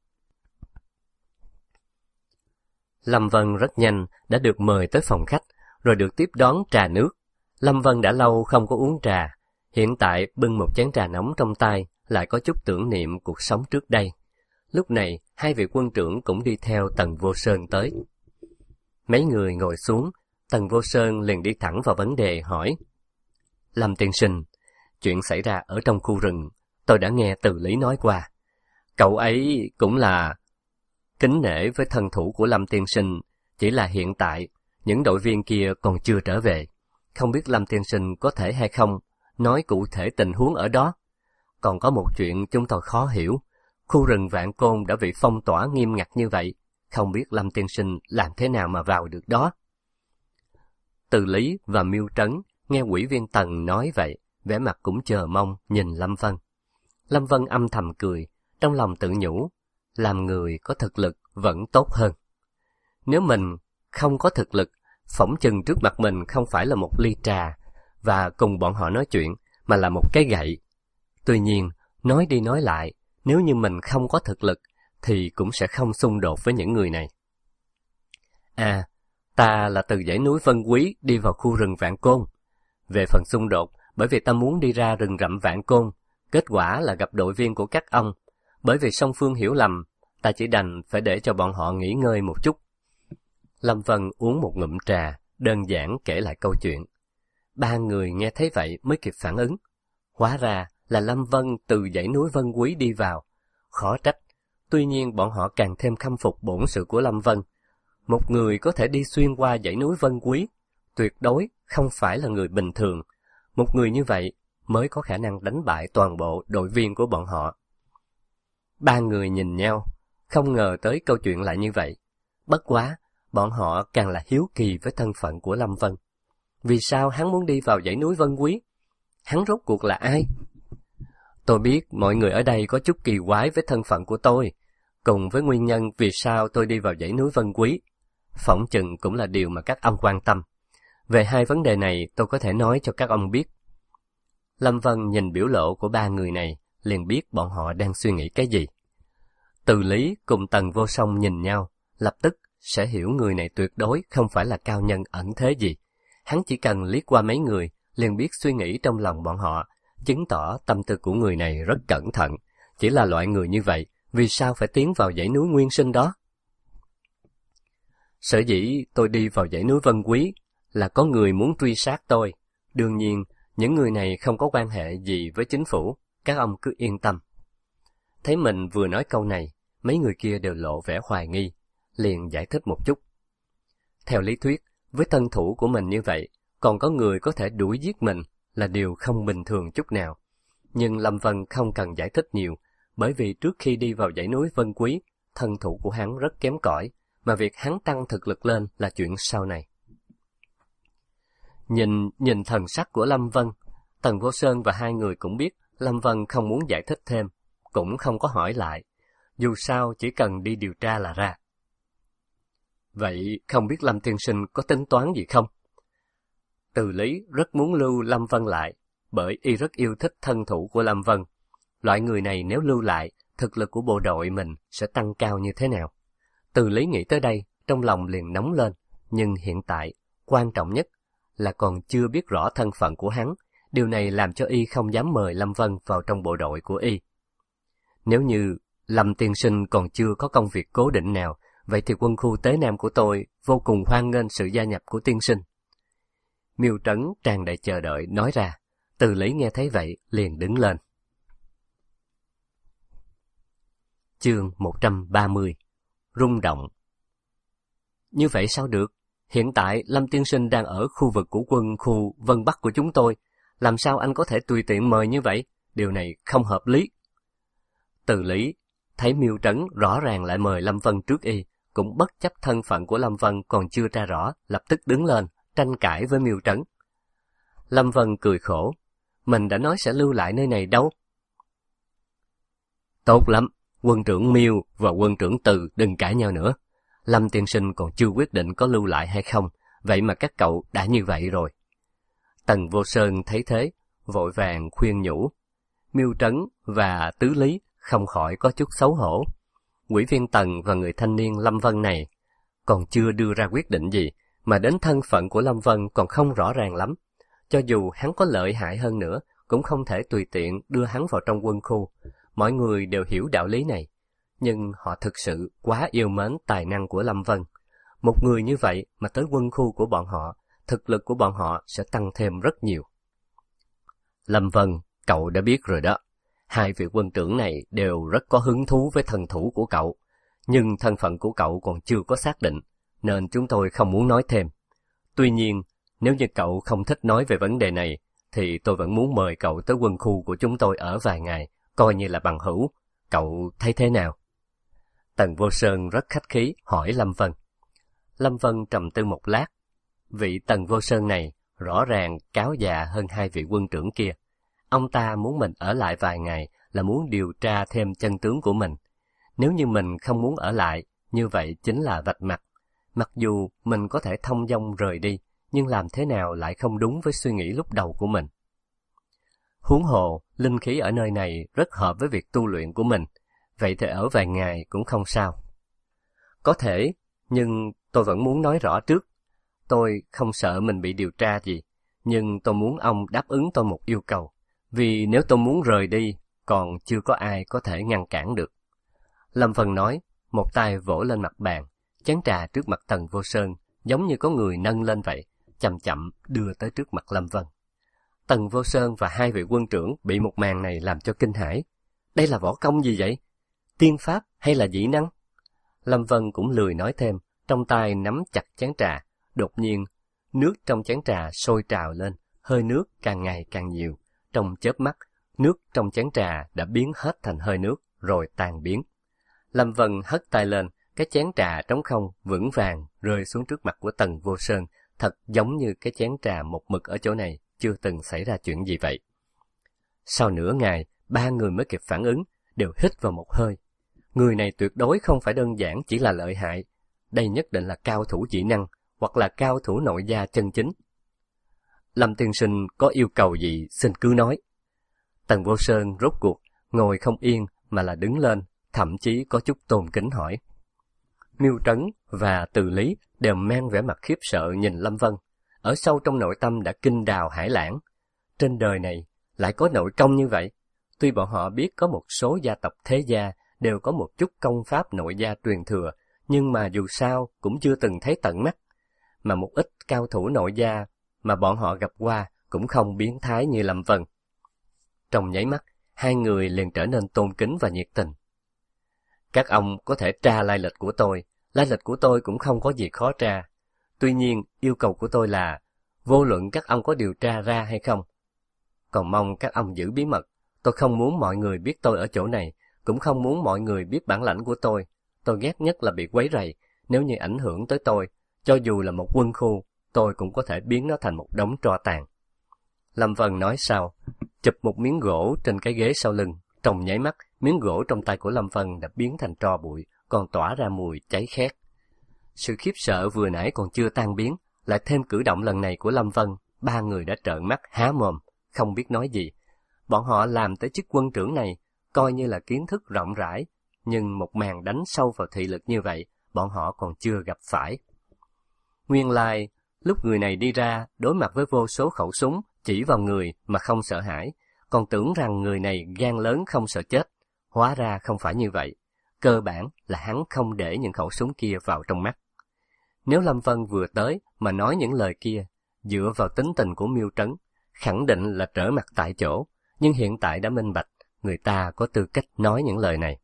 Lâm Vân rất nhanh đã được mời tới phòng khách, rồi được tiếp đón trà nước. Lâm Vân đã lâu không có uống trà, hiện tại bưng một chén trà nóng trong tay, lại có chút tưởng niệm cuộc sống trước đây. Lúc này, hai vị quân trưởng cũng đi theo Tần Vô Sơn tới. Mấy người ngồi xuống, Tần Vô Sơn liền đi thẳng vào vấn đề hỏi. Lâm tiên sinh, chuyện xảy ra ở trong khu rừng, tôi đã nghe Từ Lý nói qua. Cậu ấy cũng là kính nể với thân thủ của Lâm tiên sinh, chỉ là hiện tại, những đội viên kia còn chưa trở về. Không biết Lâm tiên sinh có thể hay không nói cụ thể tình huống ở đó. Còn có một chuyện chúng tôi khó hiểu, khu rừng Vạn Côn đã bị phong tỏa nghiêm ngặt như vậy, không biết Lâm tiên sinh làm thế nào mà vào được đó. Từ Lý và Miêu Trấn nghe ủy viên Tần nói vậy, vẻ mặt cũng chờ mong nhìn Lâm Vân. Lâm Vân âm thầm cười, trong lòng tự nhủ, làm người có thực lực vẫn tốt hơn. Nếu mình không có thực lực, phỏng chừng trước mặt mình không phải là một ly trà và cùng bọn họ nói chuyện, mà là một cái gậy. Tuy nhiên, nói đi nói lại, nếu như mình không có thực lực, thì cũng sẽ không xung đột với những người này. À, ta là từ dãy núi Vân Quý đi vào khu rừng Vạn Côn. Về phần xung đột, bởi vì ta muốn đi ra rừng rậm Vạn Côn, kết quả là gặp đội viên của các ông. Bởi vì song phương hiểu lầm, ta chỉ đành phải để cho bọn họ nghỉ ngơi một chút. Lâm Vân uống một ngụm trà, đơn giản kể lại câu chuyện. Ba người nghe thấy vậy mới kịp phản ứng. Hóa ra là Lâm Vân từ dãy núi Vân Quý đi vào. Khó trách, tuy nhiên bọn họ càng thêm khâm phục bổn sự của Lâm Vân. Một người có thể đi xuyên qua dãy núi Vân Quý, tuyệt đối không phải là người bình thường. Một người như vậy mới có khả năng đánh bại toàn bộ đội viên của bọn họ. Ba người nhìn nhau, không ngờ tới câu chuyện lại như vậy. Bất quá, bọn họ càng là hiếu kỳ với thân phận của Lâm Vân. Vì sao hắn muốn đi vào dãy núi Vân Quý? Hắn rốt cuộc là ai? Tôi biết mọi người ở đây có chút kỳ quái với thân phận của tôi, cùng với nguyên nhân vì sao tôi đi vào dãy núi Vân Quý. Phỏng chừng cũng là điều mà các ông quan tâm. Về hai vấn đề này tôi có thể nói cho các ông biết. Lâm Vân nhìn biểu lộ của ba người này, liền biết bọn họ đang suy nghĩ cái gì. Từ Lý cùng Tần Vô Song nhìn nhau, lập tức sẽ hiểu người này tuyệt đối không phải là cao nhân ẩn thế gì. Hắn chỉ cần liếc qua mấy người, liền biết suy nghĩ trong lòng bọn họ, chứng tỏ tâm tư của người này rất cẩn thận. Chỉ là loại người như vậy, vì sao phải tiến vào dãy núi Nguyên Sinh đó? Sở dĩ tôi đi vào dãy núi Vân Quý là có người muốn truy sát tôi. Đương nhiên, những người này không có quan hệ gì với chính phủ, các ông cứ yên tâm. Thấy mình vừa nói câu này, mấy người kia đều lộ vẻ hoài nghi, liền giải thích một chút. Theo lý thuyết, với thân thủ của mình như vậy, còn có người có thể đuổi giết mình là điều không bình thường chút nào. Nhưng Lâm Vân không cần giải thích nhiều, bởi vì trước khi đi vào dãy núi Vân Quý, thân thủ của hắn rất kém cỏi, mà việc hắn tăng thực lực lên là chuyện sau này. Nhìn nhìn thần sắc của Lâm Vân, Tần Vô Sơn và hai người cũng biết Lâm Vân không muốn giải thích thêm, cũng không có hỏi lại. Dù sao chỉ cần đi điều tra là ra. Vậy không biết Lâm tiên sinh có tính toán gì không? Từ Lý rất muốn lưu Lâm Vân lại, bởi y rất yêu thích thân thủ của Lâm Vân. Loại người này nếu lưu lại, thực lực của bộ đội mình sẽ tăng cao như thế nào? Từ Lý nghĩ tới đây, trong lòng liền nóng lên, nhưng hiện tại, quan trọng nhất là còn chưa biết rõ thân phận của hắn. Điều này làm cho y không dám mời Lâm Vân vào trong bộ đội của y. Nếu như Lâm tiên sinh còn chưa có công việc cố định nào, vậy thì quân khu Tế Nam của tôi vô cùng hoan nghênh sự gia nhập của tiên sinh. Miêu Trấn tràn đầy chờ đợi nói ra. Từ Lý nghe thấy vậy liền đứng lên. Chương một trăm ba mươi. Rung động. Như vậy sao được? Hiện tại Lâm tiên sinh đang ở khu vực của quân khu Vân Bắc của chúng tôi. Làm sao anh có thể tùy tiện mời như vậy? Điều này không hợp lý. Từ Lý thấy Miêu Trấn rõ ràng lại mời Lâm Vân trước y, cũng bất chấp thân phận của Lâm Vân còn chưa tra rõ, lập tức đứng lên, tranh cãi với Miêu Trấn. Lâm Vân cười khổ. Mình đã nói sẽ lưu lại nơi này đâu. Tốt lắm, quân trưởng Miêu và quân trưởng Từ đừng cãi nhau nữa. Lâm tiên sinh còn chưa quyết định có lưu lại hay không, vậy mà các cậu đã như vậy rồi. Tần Vô Sơn thấy thế, vội vàng khuyên nhủ. Miêu Trấn và Tứ Lý không khỏi có chút xấu hổ. Ủy viên Tần và người thanh niên Lâm Vân này còn chưa đưa ra quyết định gì, mà đến thân phận của Lâm Vân còn không rõ ràng lắm. Cho dù hắn có lợi hại hơn nữa, cũng không thể tùy tiện đưa hắn vào trong quân khu. Mọi người đều hiểu đạo lý này, nhưng họ thực sự quá yêu mến tài năng của Lâm Vân. Một người như vậy mà tới quân khu của bọn họ, thực lực của bọn họ sẽ tăng thêm rất nhiều. Lâm Vân, cậu đã biết rồi đó. Hai vị quân trưởng này đều rất có hứng thú với thần thủ của cậu, nhưng thân phận của cậu còn chưa có xác định, nên chúng tôi không muốn nói thêm. Tuy nhiên, nếu như cậu không thích nói về vấn đề này, thì tôi vẫn muốn mời cậu tới quân khu của chúng tôi ở vài ngày, coi như là bằng hữu. Cậu thấy thế nào? Tần Vô Sơn rất khách khí hỏi Lâm Vân. Lâm Vân trầm tư một lát. Vị Tần Vô Sơn này rõ ràng cáo già hơn hai vị quân trưởng kia. Ông ta muốn mình ở lại vài ngày là muốn điều tra thêm chân tướng của mình. Nếu như mình không muốn ở lại, như vậy chính là vạch mặt. Mặc dù mình có thể thông dong rời đi, nhưng làm thế nào lại không đúng với suy nghĩ lúc đầu của mình. Huống hồ, linh khí ở nơi này rất hợp với việc tu luyện của mình, vậy thì ở vài ngày cũng không sao. Có thể, nhưng tôi vẫn muốn nói rõ trước. Tôi không sợ mình bị điều tra gì, nhưng tôi muốn ông đáp ứng tôi một yêu cầu. Vì nếu tôi muốn rời đi, còn chưa có ai có thể ngăn cản được. Lâm Vân nói, một tay vỗ lên mặt bàn, chén trà trước mặt Tần Vô Sơn, giống như có người nâng lên vậy, chậm chậm đưa tới trước mặt Lâm Vân. Tần Vô Sơn và hai vị quân trưởng bị một màn này làm cho kinh hãi. Đây là võ công gì vậy? Tiên pháp hay là dĩ năng? Lâm Vân cũng lười nói thêm, trong tay nắm chặt chén trà. Đột nhiên, nước trong chén trà sôi trào lên, hơi nước càng ngày càng nhiều. Trong chớp mắt, nước trong chén trà đã biến hết thành hơi nước, rồi tan biến. Lâm Vân hất tay lên, cái chén trà trống không vững vàng rơi xuống trước mặt của Tần Vô Sơn, thật giống như cái chén trà một mực ở chỗ này chưa từng xảy ra chuyện gì vậy. Sau nửa ngày, ba người mới kịp phản ứng, đều hít vào một hơi. Người này tuyệt đối không phải đơn giản chỉ là lợi hại, đây nhất định là cao thủ dĩ năng, hoặc là cao thủ nội gia chân chính. Lâm tiên sinh có yêu cầu gì xin cứ nói. Tần Vô Sơn rốt cuộc ngồi không yên mà là đứng lên, thậm chí có chút tôn kính hỏi. Miêu Trấn và Từ Lý đều mang vẻ mặt khiếp sợ nhìn Lâm Vân, ở sâu trong nội tâm đã kinh đào hải lãng. Trên đời này lại có nội công như vậy. Tuy bọn họ biết có một số gia tộc thế gia đều có một chút công pháp nội gia truyền thừa, nhưng mà dù sao cũng chưa từng thấy tận mắt. Mà một ít cao thủ nội gia mà bọn họ gặp qua cũng không biến thái như Lâm Vân. Trong nháy mắt, hai người liền trở nên tôn kính và nhiệt tình. Các ông có thể tra lai lịch của tôi, lai lịch của tôi cũng không có gì khó tra. Tuy nhiên, yêu cầu của tôi là, vô luận các ông có điều tra ra hay không, còn mong các ông giữ bí mật. Tôi không muốn mọi người biết tôi ở chỗ này, cũng không muốn mọi người biết bản lãnh của tôi. Tôi ghét nhất là bị quấy rầy, nếu như ảnh hưởng tới tôi, cho dù là một quân khu, tôi cũng có thể biến nó thành một đống tro tàn. Lâm Vân nói sau, chụp một miếng gỗ trên cái ghế sau lưng. Trong nháy mắt, miếng gỗ trong tay của Lâm Vân đã biến thành tro bụi, còn tỏa ra mùi cháy khét. Sự khiếp sợ vừa nãy còn chưa tan biến, lại thêm cử động lần này của Lâm Vân, ba người đã trợn mắt há mồm, không biết nói gì. Bọn họ làm tới chức quân trưởng này, coi như là kiến thức rộng rãi, nhưng một màn đánh sâu vào thị lực như vậy, bọn họ còn chưa gặp phải. Nguyên lai, lúc người này đi ra, đối mặt với vô số khẩu súng, chỉ vào người mà không sợ hãi, còn tưởng rằng người này gan lớn không sợ chết. Hóa ra không phải như vậy. Cơ bản là hắn không để những khẩu súng kia vào trong mắt. Nếu Lâm Vân vừa tới mà nói những lời kia, dựa vào tính tình của Miêu Trấn, khẳng định là trở mặt tại chỗ, nhưng hiện tại đã minh bạch, người ta có tư cách nói những lời này.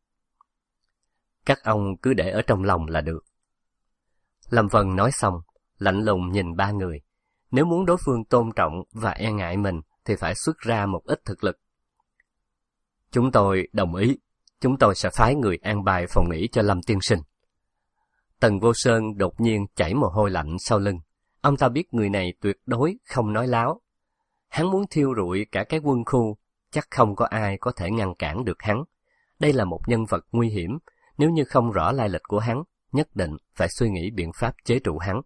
Các ông cứ để ở trong lòng là được. Lâm Vân nói xong, lạnh lùng nhìn ba người. Nếu muốn đối phương tôn trọng và e ngại mình, thì phải xuất ra một ít thực lực. Chúng tôi đồng ý, chúng tôi sẽ phái người an bài phòng nghỉ cho Lâm tiên sinh. Tần Vô Sơn đột nhiên chảy mồ hôi lạnh sau lưng. Ông ta biết người này tuyệt đối không nói láo. Hắn muốn thiêu rụi cả cái quân khu, chắc không có ai có thể ngăn cản được hắn. Đây là một nhân vật nguy hiểm, nếu như không rõ lai lịch của hắn, nhất định phải suy nghĩ biện pháp chế trụ hắn.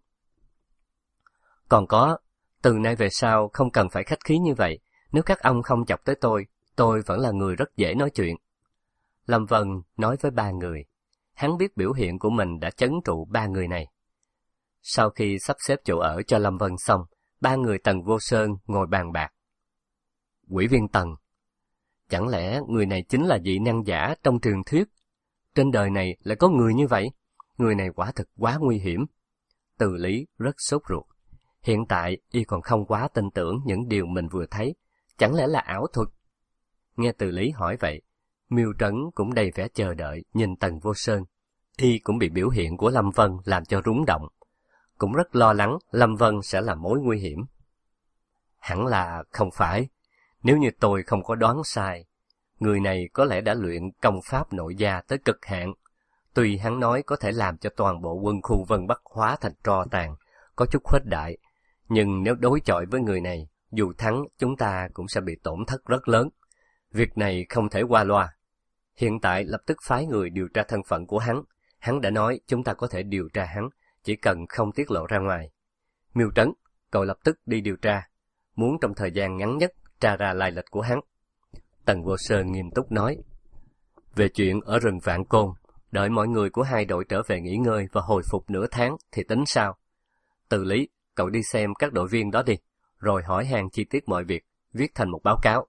Còn có, từ nay về sau không cần phải khách khí như vậy, nếu các ông không chọc tới tôi, tôi vẫn là người rất dễ nói chuyện. Lâm Vân nói với ba người, hắn biết biểu hiện của mình đã trấn trụ ba người này. Sau khi sắp xếp chỗ ở cho Lâm Vân xong, ba người Tần Vô Sơn ngồi bàn bạc. Quỷ viên Tần, chẳng lẽ người này chính là vị năng giả trong truyền thuyết? Trên đời này lại có người như vậy? Người này quả thực quá nguy hiểm. Từ Lý rất sốt ruột. Hiện tại y còn không quá tin tưởng những điều mình vừa thấy, chẳng lẽ là ảo thuật? Nghe Từ Lý hỏi vậy, Miêu Trấn cũng đầy vẻ chờ đợi nhìn Tần Vô Sơn. Y cũng bị biểu hiện của Lâm Vân làm cho rúng động, cũng rất lo lắng Lâm Vân sẽ là mối nguy hiểm. Hẳn là không phải, nếu như tôi không có đoán sai, người này có lẽ đã luyện công pháp nội gia tới cực hạn. Tuy hắn nói có thể làm cho toàn bộ quân khu Vân Bắc hóa thành tro tàn, có chút khuếch đại, nhưng nếu đối chọi với người này, dù thắng chúng ta cũng sẽ bị tổn thất rất lớn. Việc này không thể qua loa. Hiện tại lập tức phái người điều tra thân phận của hắn. Hắn đã nói chúng ta có thể điều tra hắn, chỉ cần không tiết lộ ra ngoài. Miêu Trấn, cậu lập tức đi điều tra, muốn trong thời gian ngắn nhất tra ra lai lịch của hắn. Tần Vô Sơn nghiêm túc nói. Về chuyện ở rừng Vạn Côn, đợi mọi người của hai đội trở về nghỉ ngơi và hồi phục nửa tháng thì tính sao? Từ Lý, cậu đi xem các đội viên đó đi, rồi hỏi han chi tiết mọi việc, viết thành một báo cáo.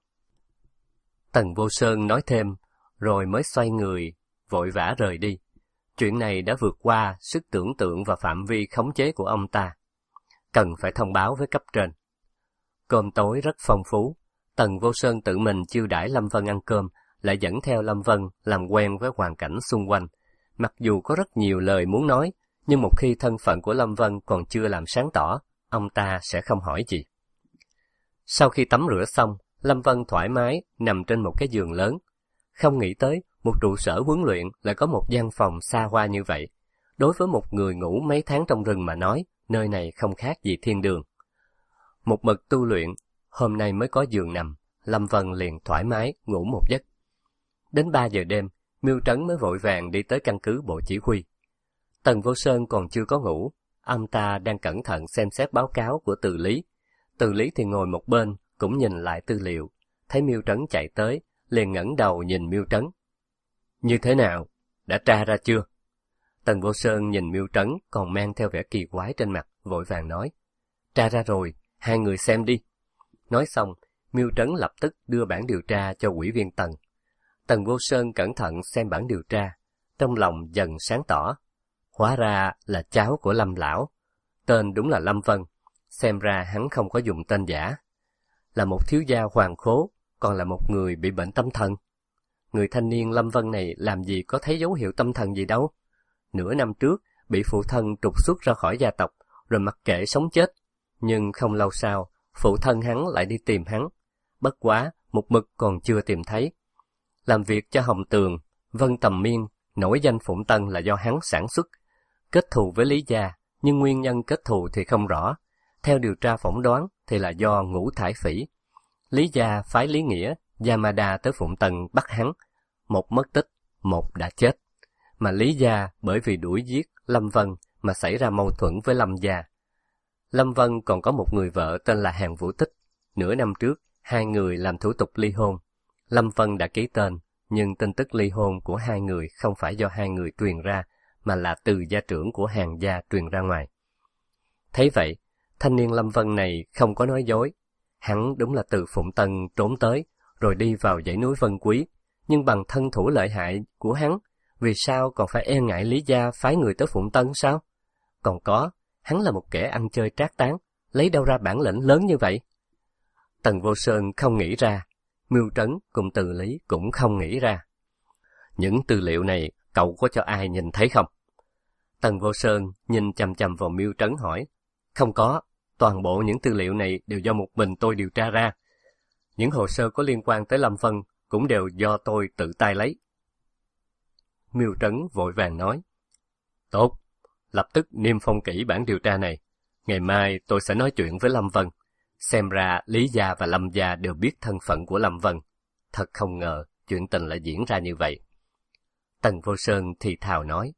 Tần Vô Sơn nói thêm, rồi mới xoay người, vội vã rời đi. Chuyện này đã vượt qua sức tưởng tượng và phạm vi khống chế của ông ta. Cần phải thông báo với cấp trên. Cơm tối rất phong phú. Tần Vô Sơn tự mình chiêu đãi Lâm Vân ăn cơm, lại dẫn theo Lâm Vân làm quen với hoàn cảnh xung quanh. Mặc dù có rất nhiều lời muốn nói, nhưng một khi thân phận của Lâm Vân còn chưa làm sáng tỏ, ông ta sẽ không hỏi gì. Sau khi tắm rửa xong, Lâm Vân thoải mái nằm trên một cái giường lớn. Không nghĩ tới, một trụ sở huấn luyện lại có một gian phòng xa hoa như vậy. Đối với một người ngủ mấy tháng trong rừng mà nói, nơi này không khác gì thiên đường. Một mực tu luyện, hôm nay mới có giường nằm, Lâm Vân liền thoải mái ngủ một giấc. Đến ba giờ đêm, Miêu Trấn mới vội vàng đi tới căn cứ bộ chỉ huy. Tần Vô Sơn còn chưa có ngủ, ông ta đang cẩn thận xem xét báo cáo của Từ Lý. Từ Lý thì ngồi một bên, cũng nhìn lại tư liệu, thấy Miêu Trấn chạy tới, liền ngẩng đầu nhìn Miêu Trấn. Như thế nào? Đã tra ra chưa? Tần Vô Sơn nhìn Miêu Trấn còn mang theo vẻ kỳ quái trên mặt, vội vàng nói. Tra ra rồi, hai người xem đi. Nói xong, Miêu Trấn lập tức đưa bản điều tra cho Quỷ viên Tần. Tần Vô Sơn cẩn thận xem bản điều tra, trong lòng dần sáng tỏ. Hóa ra là cháu của Lâm Lão. Tên đúng là Lâm Vân, xem ra hắn không có dùng tên giả. Là một thiếu gia hoàng khố, còn là một người bị bệnh tâm thần. Người thanh niên Lâm Vân này làm gì có thấy dấu hiệu tâm thần gì đâu. Nửa năm trước, bị phụ thân trục xuất ra khỏi gia tộc, rồi mặc kệ sống chết. Nhưng không lâu sau, phụ thân hắn lại đi tìm hắn. Bất quá, một mực còn chưa tìm thấy. Làm việc cho Hồng Tường, Vân Tầm Miên, nổi danh Phụng Tân là do hắn sản xuất. Kết thù với Lý Gia, nhưng nguyên nhân kết thù thì không rõ. Theo điều tra phỏng đoán thì là do Ngũ Thải Phỉ. Lý Gia phái Lý Nghĩa, Yamada tới Phụng Tân bắt hắn. Một mất tích, một đã chết. Mà Lý Gia bởi vì đuổi giết Lâm Vân mà xảy ra mâu thuẫn với Lâm gia. Lâm Vân còn có một người vợ tên là Hàn Vũ Tích. Nửa năm trước, hai người làm thủ tục ly hôn. Lâm Vân đã ký tên, nhưng tin tức ly hôn của hai người không phải do hai người truyền ra, mà là từ gia trưởng của Hàn gia truyền ra ngoài. Thấy vậy, thanh niên Lâm Vân này không có nói dối. Hắn đúng là từ Phụng Tân trốn tới, rồi đi vào dãy núi Vân Quý, nhưng bằng thân thủ lợi hại của hắn, vì sao còn phải e ngại Lý gia phái người tới Phụng Tân sao? Còn có, hắn là một kẻ ăn chơi trác tán, lấy đâu ra bản lĩnh lớn như vậy? Tần Vô Sơn không nghĩ ra, Mưu Trấn cùng Từ Lý cũng không nghĩ ra. Những tư liệu này cậu có cho ai nhìn thấy không? Tần Vô Sơn nhìn chằm chằm vào Mưu Trấn hỏi. Không có, toàn bộ những tư liệu này đều do một mình tôi điều tra ra. Những hồ sơ có liên quan tới Lâm Vân cũng đều do tôi tự tay lấy. Mưu Trấn vội vàng nói. Tốt, lập tức niêm phong kỹ bản điều tra này. Ngày mai tôi sẽ nói chuyện với Lâm Vân. Xem ra Lý gia và Lâm gia đều biết thân phận của Lâm Vân. Thật không ngờ chuyện tình lại diễn ra như vậy. Tần Vô Sơn thì thào nói.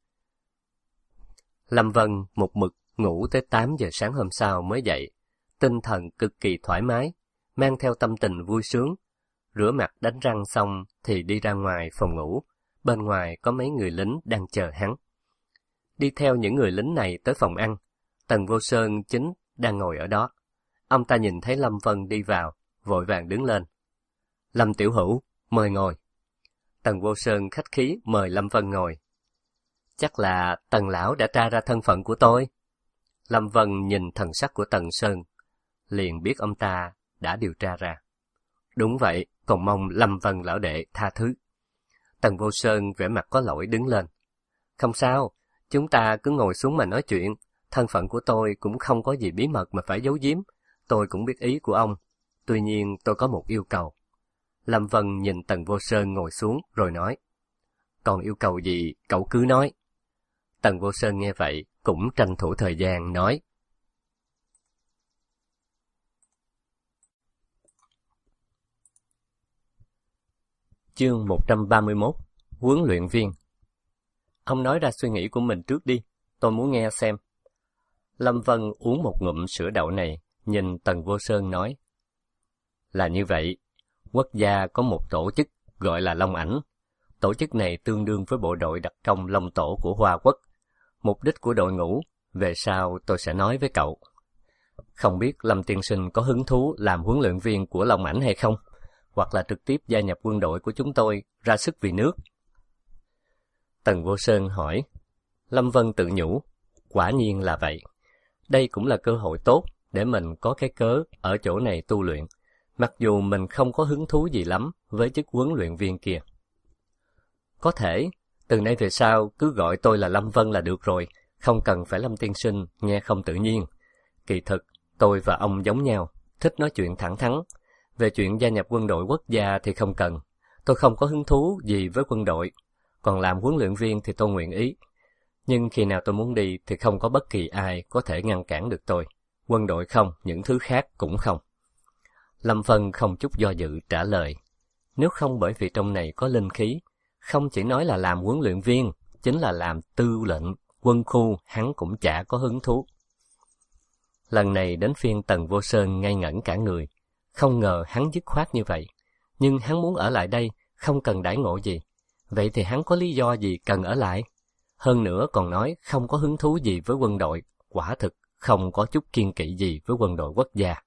Lâm Vân một mực ngủ tới tám giờ sáng hôm sau mới dậy, tinh thần cực kỳ thoải mái, mang theo tâm tình vui sướng. Rửa mặt đánh răng xong thì đi ra ngoài phòng ngủ, bên ngoài có mấy người lính đang chờ hắn. Đi theo những người lính này tới phòng ăn, Tần Vô Sơn chính đang ngồi ở đó. Ông ta nhìn thấy Lâm Vân đi vào, vội vàng đứng lên. Lâm tiểu hữu, mời ngồi. Tần Vô Sơn khách khí mời Lâm Vân ngồi. Chắc là Tần lão đã tra ra thân phận của tôi. Lâm Vân nhìn thần sắc của Tần Sơn, liền biết ông ta đã điều tra ra. Đúng vậy, còn mong Lâm Vân lão đệ tha thứ. Tần Vô Sơn vẻ mặt có lỗi đứng lên. Không sao, chúng ta cứ ngồi xuống mà nói chuyện. Thân phận của tôi cũng không có gì bí mật mà phải giấu giếm. Tôi cũng biết ý của ông. Tuy nhiên tôi có một yêu cầu. Lâm Vân nhìn Tần Vô Sơn ngồi xuống rồi nói. Còn yêu cầu gì cậu cứ nói. Tần Vô Sơn nghe vậy cũng tranh thủ thời gian nói. Chương một trăm ba mươi mốt. Huấn luyện viên. Ông nói ra suy nghĩ của mình trước đi, tôi muốn nghe xem. Lâm Vân uống một ngụm sữa đậu này, nhìn Tần Vô Sơn nói. Là như vậy, quốc gia có một tổ chức gọi là Long Ảnh. Tổ chức này tương đương với bộ đội đặc công Long Tổ của Hoa Quốc. Mục đích của đội ngũ, về sau tôi sẽ nói với cậu. Không biết Lâm tiên sinh có hứng thú làm huấn luyện viên của Long Ảnh hay không? Hoặc là trực tiếp gia nhập quân đội của chúng tôi, ra sức vì nước? Tần Vô Sơn hỏi. Lâm Vân tự nhủ, quả nhiên là vậy. Đây cũng là cơ hội tốt để mình có cái cớ ở chỗ này tu luyện, mặc dù mình không có hứng thú gì lắm với chức huấn luyện viên kia. Có thể, từ nay về sau cứ gọi tôi là Lâm Vân là được rồi, không cần phải Lâm tiên sinh, nghe không tự nhiên. Kỳ thực, tôi và ông giống nhau, thích nói chuyện thẳng thắn. Về chuyện gia nhập quân đội quốc gia thì không cần, tôi không có hứng thú gì với quân đội. Còn làm huấn luyện viên thì tôi nguyện ý. Nhưng khi nào tôi muốn đi thì không có bất kỳ ai có thể ngăn cản được tôi. Quân đội không, những thứ khác cũng không. Lâm Vân không chút do dự trả lời. Nếu không bởi vì trong này có linh khí, không chỉ nói là làm huấn luyện viên, chính là làm tư lệnh, quân khu, hắn cũng chả có hứng thú. Lần này đến phiên Tần Vô Sơn ngây ngẩn cả người. Không ngờ hắn dứt khoát như vậy. Nhưng hắn muốn ở lại đây, không cần đãi ngộ gì. Vậy thì hắn có lý do gì cần ở lại? Hơn nữa còn nói không có hứng thú gì với quân đội, quả thực không có chút kiên kỵ gì với quân đội quốc gia.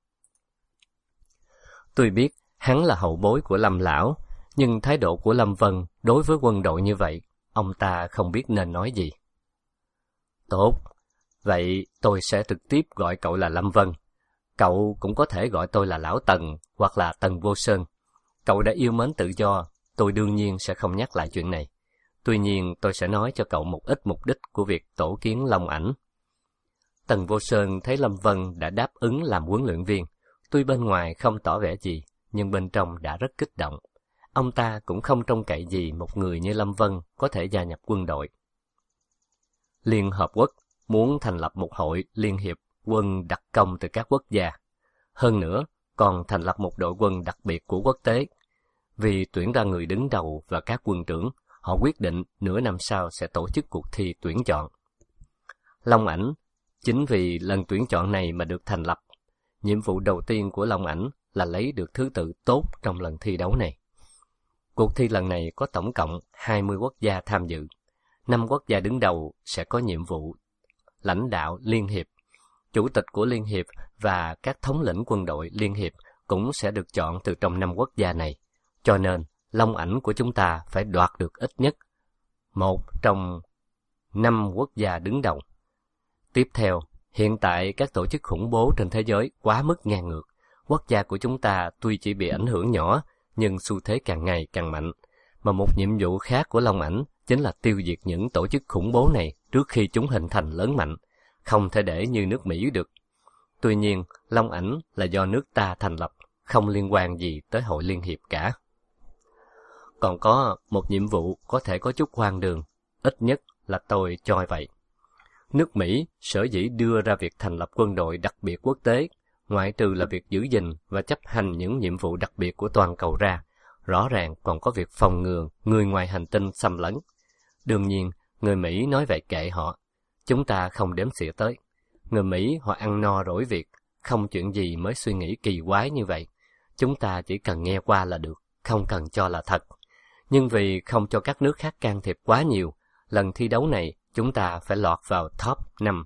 Tôi biết hắn là hậu bối của Lâm lão, nhưng thái độ của Lâm Vân đối với quân đội như vậy, ông ta không biết nên nói gì. Tốt, vậy tôi sẽ trực tiếp gọi cậu là Lâm Vân. Cậu cũng có thể gọi tôi là Lão Tần hoặc là Tần Vô Sơn. Cậu đã yêu mến tự do, tôi đương nhiên sẽ không nhắc lại chuyện này. Tuy nhiên tôi sẽ nói cho cậu một ít mục đích của việc tổ kiến Long Ảnh. Tần Vô Sơn thấy Lâm Vân đã đáp ứng làm huấn luyện viên. Tuy bên ngoài không tỏ vẻ gì, nhưng bên trong đã rất kích động. Ông ta cũng không trông cậy gì một người như Lâm Vân có thể gia nhập quân đội. Liên Hợp Quốc muốn thành lập một hội liên hiệp quân đặc công từ các quốc gia. Hơn nữa, còn thành lập một đội quân đặc biệt của quốc tế. Vì tuyển ra người đứng đầu và các quân trưởng, họ quyết định nửa năm sau sẽ tổ chức cuộc thi tuyển chọn. Long Ảnh chính vì lần tuyển chọn này mà được thành lập. Nhiệm vụ đầu tiên của Long Ảnh là lấy được thứ tự tốt trong lần thi đấu này. Cuộc thi lần này có tổng cộng hai mươi quốc gia tham dự. năm quốc gia đứng đầu sẽ có nhiệm vụ lãnh đạo Liên hiệp. Chủ tịch của Liên hiệp và các thống lĩnh quân đội Liên hiệp cũng sẽ được chọn từ trong năm quốc gia này. Cho nên, Long Ảnh của chúng ta phải đoạt được ít nhất một trong năm quốc gia đứng đầu. Tiếp theo, hiện tại các tổ chức khủng bố trên thế giới quá mức ngang ngược. Quốc gia của chúng ta tuy chỉ bị ảnh hưởng nhỏ, nhưng xu thế càng ngày càng mạnh. Mà một nhiệm vụ khác của Long Ảnh chính là tiêu diệt những tổ chức khủng bố này trước khi chúng hình thành lớn mạnh. Không thể để như nước Mỹ được. Tuy nhiên, Long Ảnh là do nước ta thành lập, không liên quan gì tới Hội Liên hiệp cả. Còn có một nhiệm vụ có thể có chút hoang đường, ít nhất là tôi cho vậy. Nước Mỹ sở dĩ đưa ra việc thành lập quân đội đặc biệt quốc tế, ngoại trừ là việc giữ gìn và chấp hành những nhiệm vụ đặc biệt của toàn cầu ra, rõ ràng còn có việc phòng ngừa người ngoài hành tinh xâm lấn. Đương nhiên, người Mỹ nói vậy kệ họ. Chúng ta không đếm xỉa tới. Người Mỹ họ ăn no rỗi việc, không chuyện gì mới suy nghĩ kỳ quái như vậy. Chúng ta chỉ cần nghe qua là được, không cần cho là thật. Nhưng vì không cho các nước khác can thiệp quá nhiều, lần thi đấu này chúng ta phải lọt vào top năm.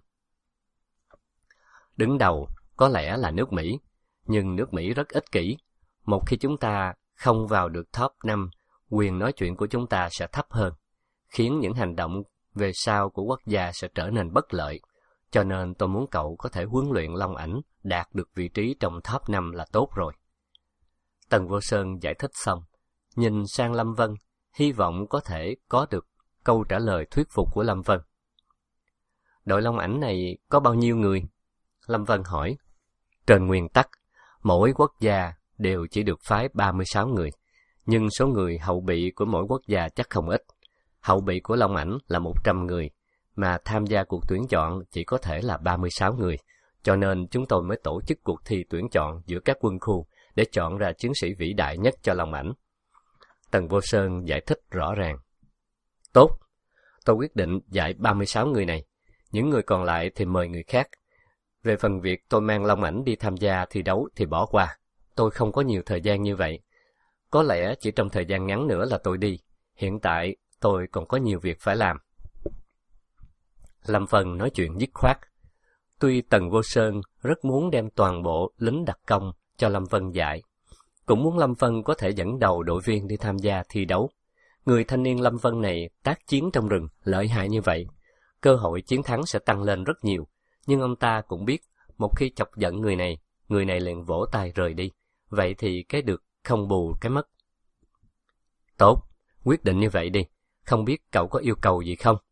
Đứng đầu có lẽ là nước Mỹ, nhưng nước Mỹ rất ích kỷ. Một khi chúng ta không vào được top năm, quyền nói chuyện của chúng ta sẽ thấp hơn, khiến những hành động về sau của quốc gia sẽ trở nên bất lợi. Cho nên tôi muốn cậu có thể huấn luyện Long Ảnh đạt được vị trí trong top năm là tốt rồi. Tần Vô Sơn giải thích xong, nhìn sang Lâm Vân, hy vọng có thể có được câu trả lời thuyết phục của Lâm Vân. Đội Long Ảnh này có bao nhiêu người? Lâm Vân hỏi. Trên nguyên tắc, mỗi quốc gia đều chỉ được phái ba mươi sáu người, nhưng số người hậu bị của mỗi quốc gia chắc không ít. Hậu bị của Long Ảnh là một trăm người, mà tham gia cuộc tuyển chọn chỉ có thể là ba mươi sáu người, cho nên chúng tôi mới tổ chức cuộc thi tuyển chọn giữa các quân khu để chọn ra chiến sĩ vĩ đại nhất cho Long Ảnh. Tần Vô Sơn giải thích rõ ràng. Tốt, tôi quyết định dạy ba mươi sáu người này, những người còn lại thì mời người khác. Về phần việc tôi mang Long Ảnh đi tham gia thi đấu thì bỏ qua, tôi không có nhiều thời gian như vậy. Có lẽ chỉ trong thời gian ngắn nữa là tôi đi, hiện tại tôi còn có nhiều việc phải làm. Lâm Vân nói chuyện dứt khoát. Tuy Tần Vô Sơn rất muốn đem toàn bộ lính đặc công cho Lâm Vân dạy, cũng muốn Lâm Vân có thể dẫn đầu đội viên đi tham gia thi đấu. Người thanh niên Lâm Vân này tác chiến trong rừng lợi hại như vậy, cơ hội chiến thắng sẽ tăng lên rất nhiều. Nhưng ông ta cũng biết, một khi chọc giận người này, người này liền vỗ tay rời đi. Vậy thì cái được không bù cái mất. Tốt, quyết định như vậy đi. Không biết cậu có yêu cầu gì không?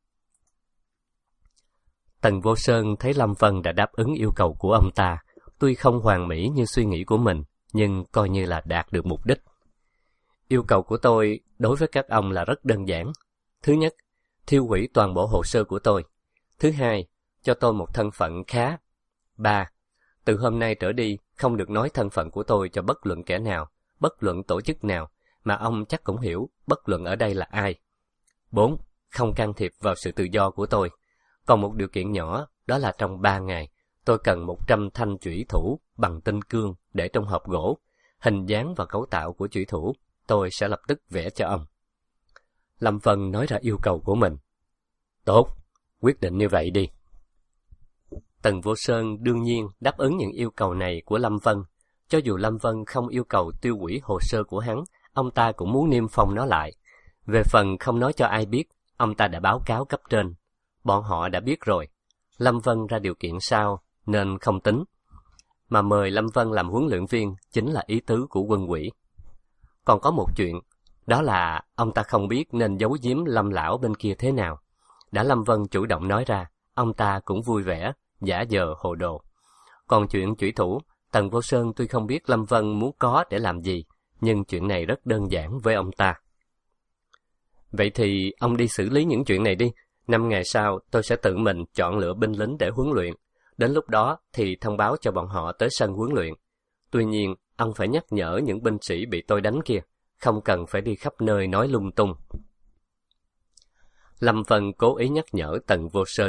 Tần Vô Sơn thấy Lâm Vân đã đáp ứng yêu cầu của ông ta, tuy không hoàn mỹ như suy nghĩ của mình, nhưng coi như là đạt được mục đích. Yêu cầu của tôi đối với các ông là rất đơn giản. Thứ nhất, thiêu hủy toàn bộ hồ sơ của tôi. Thứ hai, cho tôi một thân phận khá. Ba, từ hôm nay trở đi không được nói thân phận của tôi cho bất luận kẻ nào, bất luận tổ chức nào, mà ông chắc cũng hiểu bất luận ở đây là ai. Bốn, không can thiệp vào sự tự do của tôi. Còn một điều kiện nhỏ, đó là trong ba ngày, tôi cần một trăm thanh chủy thủ bằng tinh cương để trong hộp gỗ. Hình dáng và cấu tạo của chủy thủ, tôi sẽ lập tức vẽ cho ông. Lâm Vân nói ra yêu cầu của mình. Tốt, quyết định như vậy đi. Tần Vô Sơn đương nhiên đáp ứng những yêu cầu này của Lâm Vân. Cho dù Lâm Vân không yêu cầu tiêu hủy hồ sơ của hắn, ông ta cũng muốn niêm phong nó lại. Về phần không nói cho ai biết, ông ta đã báo cáo cấp trên. Bọn họ đã biết rồi. Lâm Vân ra điều kiện sao, nên không tính. Mà mời Lâm Vân làm huấn luyện viên chính là ý tứ của quân ủy. Còn có một chuyện, đó là ông ta không biết nên giấu giếm Lâm lão bên kia thế nào. Đã Lâm Vân chủ động nói ra, ông ta cũng vui vẻ, giả vờ hồ đồ. Còn chuyện chủy thủ, Tần Vô Sơn tuy không biết Lâm Vân muốn có để làm gì, nhưng chuyện này rất đơn giản với ông ta. Vậy thì ông đi xử lý những chuyện này đi. Năm ngày sau, tôi sẽ tự mình chọn lựa binh lính để huấn luyện. Đến lúc đó thì thông báo cho bọn họ tới sân huấn luyện. Tuy nhiên, ông phải nhắc nhở những binh sĩ bị tôi đánh kia, không cần phải đi khắp nơi nói lung tung. Lâm Vân cố ý nhắc nhở Tần Vô Sơn.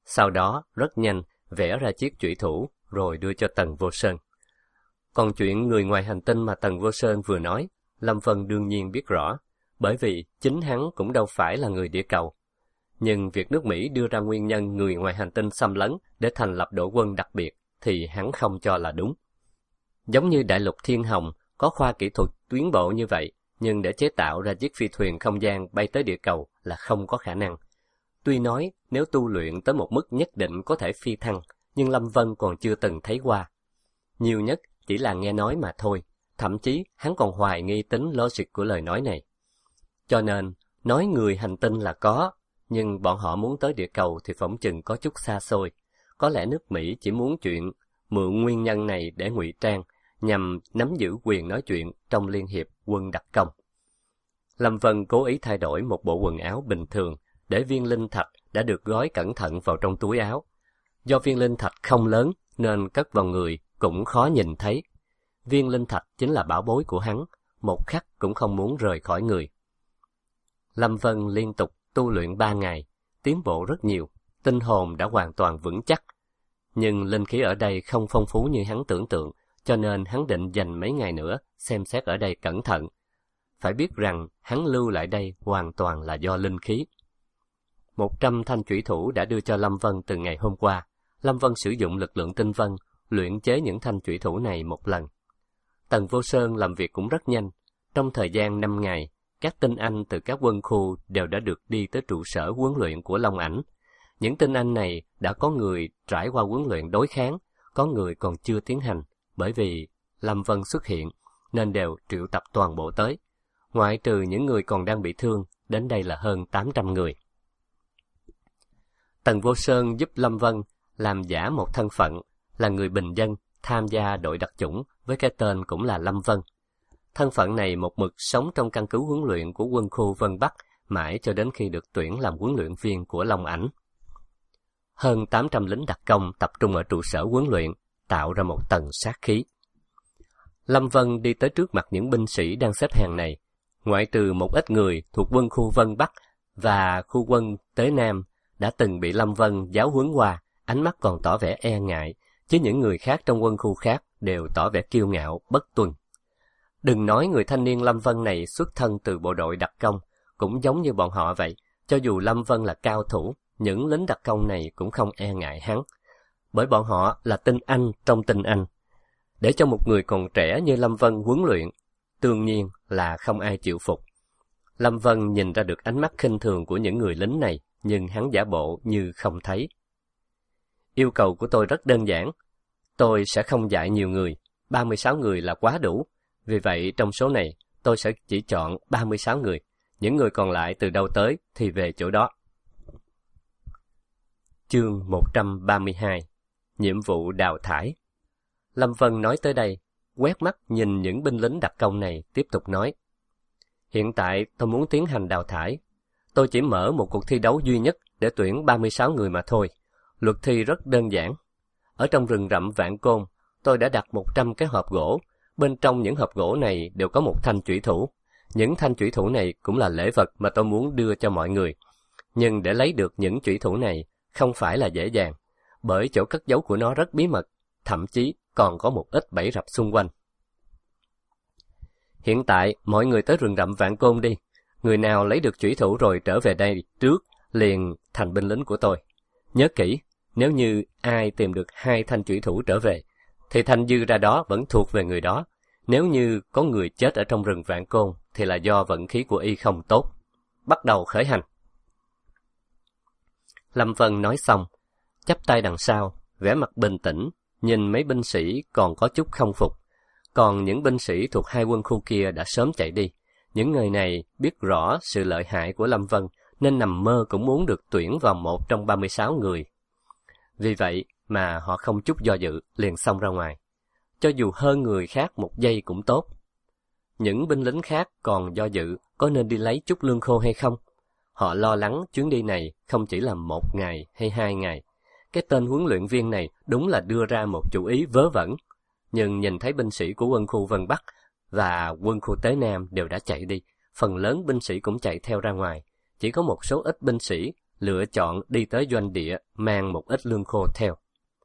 sau đó rất nhanh vẽ ra chiếc chủy thủ rồi đưa cho Tần Vô Sơn. Còn chuyện người ngoài hành tinh mà Tần Vô Sơn vừa nói, Lâm Vân đương nhiên biết rõ, bởi vì chính hắn cũng đâu phải là người địa cầu. Nhưng việc nước Mỹ đưa ra nguyên nhân người ngoài hành tinh xâm lấn để thành lập đội quân đặc biệt thì hắn không cho là đúng. Giống như đại lục Thiên Hồng có khoa kỹ thuật tiến bộ như vậy, nhưng để chế tạo ra chiếc phi thuyền không gian bay tới địa cầu là không có khả năng. Tuy nói nếu tu luyện tới một mức nhất định có thể phi thăng, nhưng Lâm Vân còn chưa từng thấy qua. Nhiều nhất chỉ là nghe nói mà thôi, thậm chí hắn còn hoài nghi tính logic của lời nói này. Cho nên, nói người hành tinh là có, nhưng bọn họ muốn tới địa cầu thì phỏng chừng có chút xa xôi. Có lẽ nước Mỹ chỉ muốn chuyện mượn nguyên nhân này để ngụy trang, nhằm nắm giữ quyền nói chuyện trong Liên hiệp quân đặc công. Lâm Vân cố ý thay đổi một bộ quần áo bình thường, để viên linh thạch đã được gói cẩn thận vào trong túi áo. Do viên linh thạch không lớn nên cất vào người cũng khó nhìn thấy. Viên linh thạch chính là bảo bối của hắn, một khắc cũng không muốn rời khỏi người. Lâm Vân liên tục tu luyện ba ngày, tiến bộ rất nhiều, tinh hồn đã hoàn toàn vững chắc. Nhưng linh khí ở đây không phong phú như hắn tưởng tượng, cho nên hắn định dành mấy ngày nữa xem xét ở đây cẩn thận. Phải biết rằng hắn lưu lại đây hoàn toàn là do linh khí. Một trăm thanh chủy thủ đã đưa cho Lâm Vân từ ngày hôm qua. Lâm Vân sử dụng lực lượng tinh vân, luyện chế những thanh chủy thủ này một lần. Tần Vô Sơn làm việc cũng rất nhanh. Trong thời gian năm ngày, các tinh anh từ các quân khu đều đã được đi tới trụ sở huấn luyện của Long Ảnh. Những tinh anh này đã có người trải qua huấn luyện đối kháng, có người còn chưa tiến hành, bởi vì Lâm Vân xuất hiện nên đều triệu tập toàn bộ tới. Ngoại trừ những người còn đang bị thương, đến đây là hơn tám trăm người. Tần Vô Sơn giúp Lâm Vân làm giả một thân phận là người bình dân tham gia đội đặc chủng với cái tên cũng là Lâm Vân. Thân phận này một mực sống trong căn cứ huấn luyện của quân khu Vân Bắc mãi cho đến khi được tuyển làm huấn luyện viên của Long Ảnh. Hơn tám trăm lính đặc công tập trung ở trụ sở huấn luyện, tạo ra một tầng sát khí. Lâm Vân đi tới trước mặt những binh sĩ đang xếp hàng này, ngoại trừ một ít người thuộc quân khu Vân Bắc và khu quân Tế Nam đã từng bị Lâm Vân giáo huấn qua, ánh mắt còn tỏ vẻ e ngại, chứ những người khác trong quân khu khác đều tỏ vẻ kiêu ngạo, bất tuân. Đừng nói người thanh niên Lâm Vân này xuất thân từ bộ đội đặc công, cũng giống như bọn họ vậy, cho dù Lâm Vân là cao thủ, những lính đặc công này cũng không e ngại hắn, bởi bọn họ là tinh anh trong tinh anh. Để cho một người còn trẻ như Lâm Vân huấn luyện, đương nhiên là không ai chịu phục. Lâm Vân nhìn ra được ánh mắt khinh thường của những người lính này, nhưng hắn giả bộ như không thấy. Yêu cầu của tôi rất đơn giản. Tôi sẽ không dạy nhiều người, ba mươi sáu người là quá đủ. Vì vậy trong số này, tôi sẽ chỉ chọn ba mươi sáu người. Những người còn lại từ đâu tới thì về chỗ đó. Chương một trăm ba mươi hai. Nhiệm vụ đào thải. Lâm Vân nói tới đây, quét mắt nhìn những binh lính đặc công này, tiếp tục nói. Hiện tại tôi muốn tiến hành đào thải. Tôi chỉ mở một cuộc thi đấu duy nhất để tuyển ba mươi sáu người mà thôi. Luật thi rất đơn giản. Ở trong rừng rậm Vạn Côn, tôi đã đặt một trăm cái hộp gỗ. Bên trong những hộp gỗ này đều có một thanh chủy thủ. Những thanh chủy thủ này cũng là lễ vật mà tôi muốn đưa cho mọi người. Nhưng để lấy được những chủy thủ này không phải là dễ dàng, bởi chỗ cất giấu của nó rất bí mật, thậm chí còn có một ít bẫy rập xung quanh. Hiện tại, mọi người tới rừng rậm Vạn Côn đi. Người nào lấy được chủy thủ rồi trở về đây trước, liền thành binh lính của tôi. Nhớ kỹ, nếu như ai tìm được hai thanh chủy thủ trở về, thì thanh dư ra đó vẫn thuộc về người đó. Nếu như có người chết ở trong rừng Vạn Côn, thì là do vận khí của y không tốt. Bắt đầu khởi hành. Lâm Vân nói xong, chắp tay đằng sau, vẻ mặt bình tĩnh, nhìn mấy binh sĩ còn có chút không phục. Còn những binh sĩ thuộc hai quân khu kia đã sớm chạy đi. Những người này biết rõ sự lợi hại của Lâm Vân, nên nằm mơ cũng muốn được tuyển vào một trong ba mươi sáu người. Vì vậy mà họ không chút do dự, liền xông ra ngoài. Cho dù hơn người khác một giây cũng tốt. Những binh lính khác còn do dự có nên đi lấy chút lương khô hay không. Họ lo lắng chuyến đi này không chỉ là một ngày hay hai ngày. Cái tên huấn luyện viên này đúng là đưa ra một chủ ý vớ vẩn. Nhưng nhìn thấy binh sĩ của quân khu Vân Bắc và quân khu Tế Nam đều đã chạy đi, phần lớn binh sĩ cũng chạy theo ra ngoài. Chỉ có một số ít binh sĩ lựa chọn đi tới doanh địa mang một ít lương khô theo.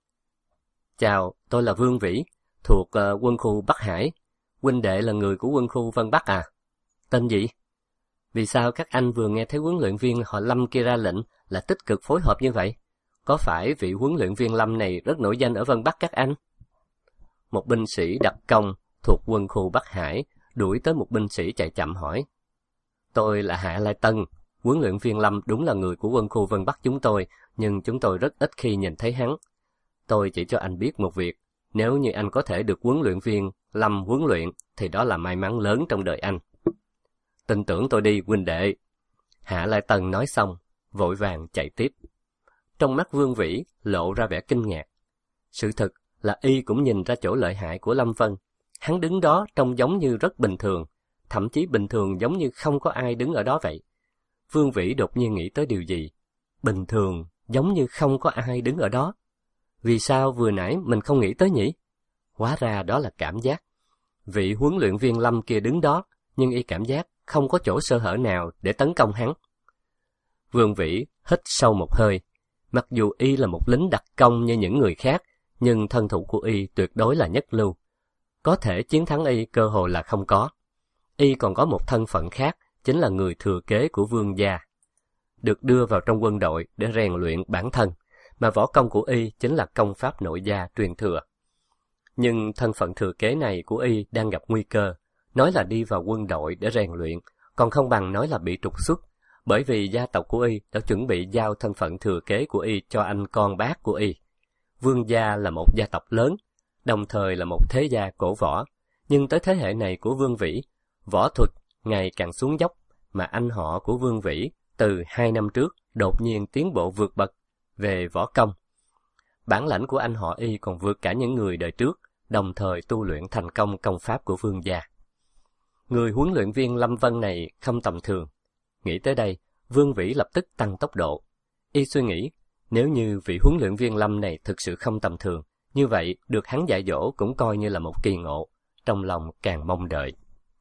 Chào, tôi là Vương Vĩ, thuộc uh, quân khu Bắc Hải. Huynh đệ là người của quân khu Vân Bắc à? Tên gì? Vì sao các anh vừa nghe thấy huấn luyện viên họ Lâm kia ra lệnh là tích cực phối hợp như vậy? Có phải vị huấn luyện viên Lâm này rất nổi danh ở Vân Bắc các anh? Một binh sĩ đặc công thuộc quân khu Bắc Hải đuổi tới một binh sĩ chạy chậm hỏi. Tôi là Hạ Lai Tân, huấn luyện viên Lâm đúng là người của quân khu Vân Bắc chúng tôi, nhưng chúng tôi rất ít khi nhìn thấy hắn. Tôi chỉ cho anh biết một việc, nếu như anh có thể được huấn luyện viên Lâm huấn luyện, thì đó là may mắn lớn trong đời anh. Tin tưởng tôi đi, huynh đệ. Hạ Lai Tân nói xong, vội vàng chạy tiếp. Trong mắt Vương Vĩ lộ ra vẻ kinh ngạc. Sự thật là y cũng nhìn ra chỗ lợi hại của Lâm Vân. Hắn đứng đó trông giống như rất bình thường, thậm chí bình thường giống như không có ai đứng ở đó vậy. Vương Vĩ đột nhiên nghĩ tới điều gì? Bình thường giống như không có ai đứng ở đó. Vì sao vừa nãy mình không nghĩ tới nhỉ? Hóa ra đó là cảm giác. Vị huấn luyện viên Lâm kia đứng đó, nhưng y cảm giác không có chỗ sơ hở nào để tấn công hắn. Vương Vĩ hít sâu một hơi. Mặc dù y là một lính đặc công như những người khác, nhưng thân thủ của y tuyệt đối là nhất lưu. Có thể chiến thắng y cơ hội là không có. Y còn có một thân phận khác, chính là người thừa kế của vương gia. Được đưa vào trong quân đội để rèn luyện bản thân, mà võ công của y chính là công pháp nội gia truyền thừa. Nhưng thân phận thừa kế này của y đang gặp nguy cơ, nói là đi vào quân đội để rèn luyện, còn không bằng nói là bị trục xuất, bởi vì gia tộc của y đã chuẩn bị giao thân phận thừa kế của y cho anh con bác của y. Vương gia là một gia tộc lớn, đồng thời là một thế gia cổ võ, nhưng tới thế hệ này của Vương Vĩ, võ thuật ngày càng xuống dốc, mà anh họ của Vương Vĩ từ hai năm trước đột nhiên tiến bộ vượt bậc về võ công. Bản lãnh của anh họ y còn vượt cả những người đời trước, đồng thời tu luyện thành công công pháp của vương gia. Người huấn luyện viên Lâm Vân này không tầm thường. Nghĩ tới đây, Vương Vĩ lập tức tăng tốc độ. Y suy nghĩ, nếu như vị huấn luyện viên Lâm này thực sự không tầm thường, như vậy được hắn dạy dỗ cũng coi như là một kỳ ngộ, trong lòng càng mong đợi.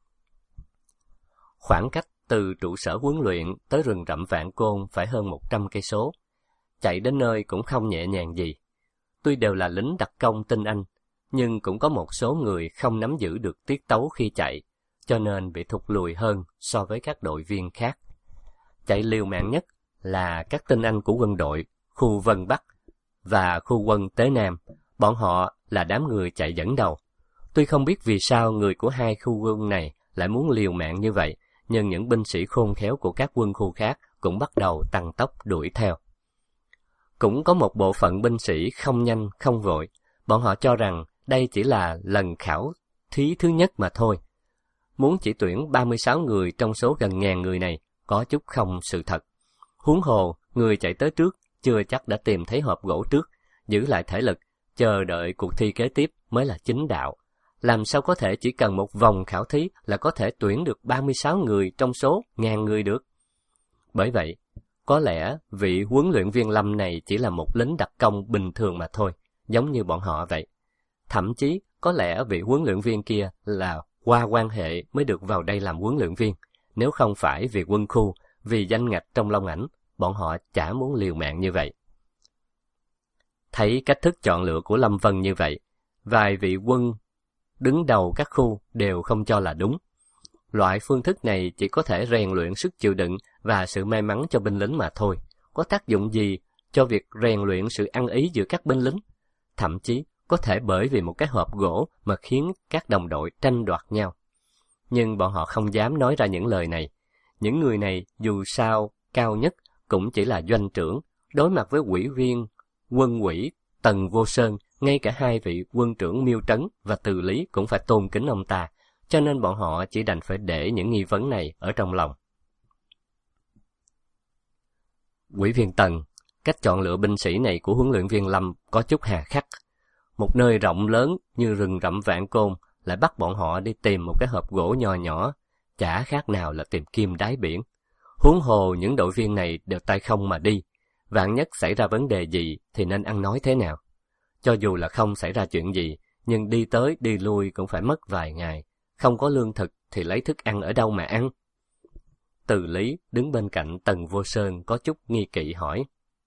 Khoảng cách từ trụ sở huấn luyện tới rừng rậm Vạn Côn phải hơn một trăm cây số. Chạy đến nơi cũng không nhẹ nhàng gì. Tuy đều là lính đặc công tinh anh, nhưng cũng có một số người không nắm giữ được tiết tấu khi chạy, cho nên bị thụt lùi hơn so với các đội viên khác. Chạy liều mạng nhất là các tinh anh của quân đội, khu Vân Bắc và khu quân Tế Nam. Bọn họ là đám người chạy dẫn đầu. Tuy không biết vì sao người của hai khu quân này lại muốn liều mạng như vậy, nhưng những binh sĩ khôn khéo của các quân khu khác cũng bắt đầu tăng tốc đuổi theo. Cũng có một bộ phận binh sĩ không nhanh không vội, bọn họ cho rằng đây chỉ là lần khảo thí thứ nhất mà thôi. Muốn chỉ tuyển ba mươi sáu người trong số gần ngàn người này có chút không sự thật. Huống hồ, người chạy tới trước chưa chắc đã tìm thấy hộp gỗ trước, giữ lại thể lực, chờ đợi cuộc thi kế tiếp mới là chính đạo. Làm sao có thể chỉ cần một vòng khảo thí là có thể tuyển được ba mươi sáu người trong số ngàn người được? Bởi vậy, có lẽ vị huấn luyện viên Lâm này chỉ là một lính đặc công bình thường mà thôi, giống như bọn họ vậy. Thậm chí, có lẽ vị huấn luyện viên kia là qua quan hệ mới được vào đây làm huấn luyện viên. Nếu không phải vì quân khu, vì danh ngạch trong Long Ảnh, bọn họ chả muốn liều mạng như vậy. Thấy cách thức chọn lựa của Lâm Vân như vậy, vài vị quân đứng đầu các khu đều không cho là đúng. Loại phương thức này chỉ có thể rèn luyện sức chịu đựng và sự may mắn cho binh lính mà thôi, có tác dụng gì cho việc rèn luyện sự ăn ý giữa các binh lính. Thậm chí có thể bởi vì một cái hộp gỗ mà khiến các đồng đội tranh đoạt nhau. Nhưng bọn họ không dám nói ra những lời này. Những người này dù sao cao nhất cũng chỉ là doanh trưởng, đối mặt với ủy viên quân ủy Tần Vô Sơn, ngay cả hai vị quân trưởng Miêu Trấn và Từ Lý cũng phải tôn kính ông ta, cho nên bọn họ chỉ đành phải để những nghi vấn này ở trong lòng. Ủy viên Tần, cách chọn lựa binh sĩ này của huấn luyện viên Lâm có chút hà khắc. Một nơi rộng lớn như rừng rậm Vạn Côn lại bắt bọn họ đi tìm một cái hộp gỗ nhỏ nhỏ, chả khác nào là tìm kim đáy biển. Huống hồ những đội viên này đều tay không mà đi, vạn nhất xảy ra vấn đề gì thì nên ăn nói thế nào? Cho dù là không xảy ra chuyện gì, nhưng đi tới đi lui cũng phải mất vài ngày, không có lương thực thì lấy thức ăn ở đâu mà ăn? Từ Lý đứng bên cạnh Tần Vô Sơn có chút nghi kỵ hỏi.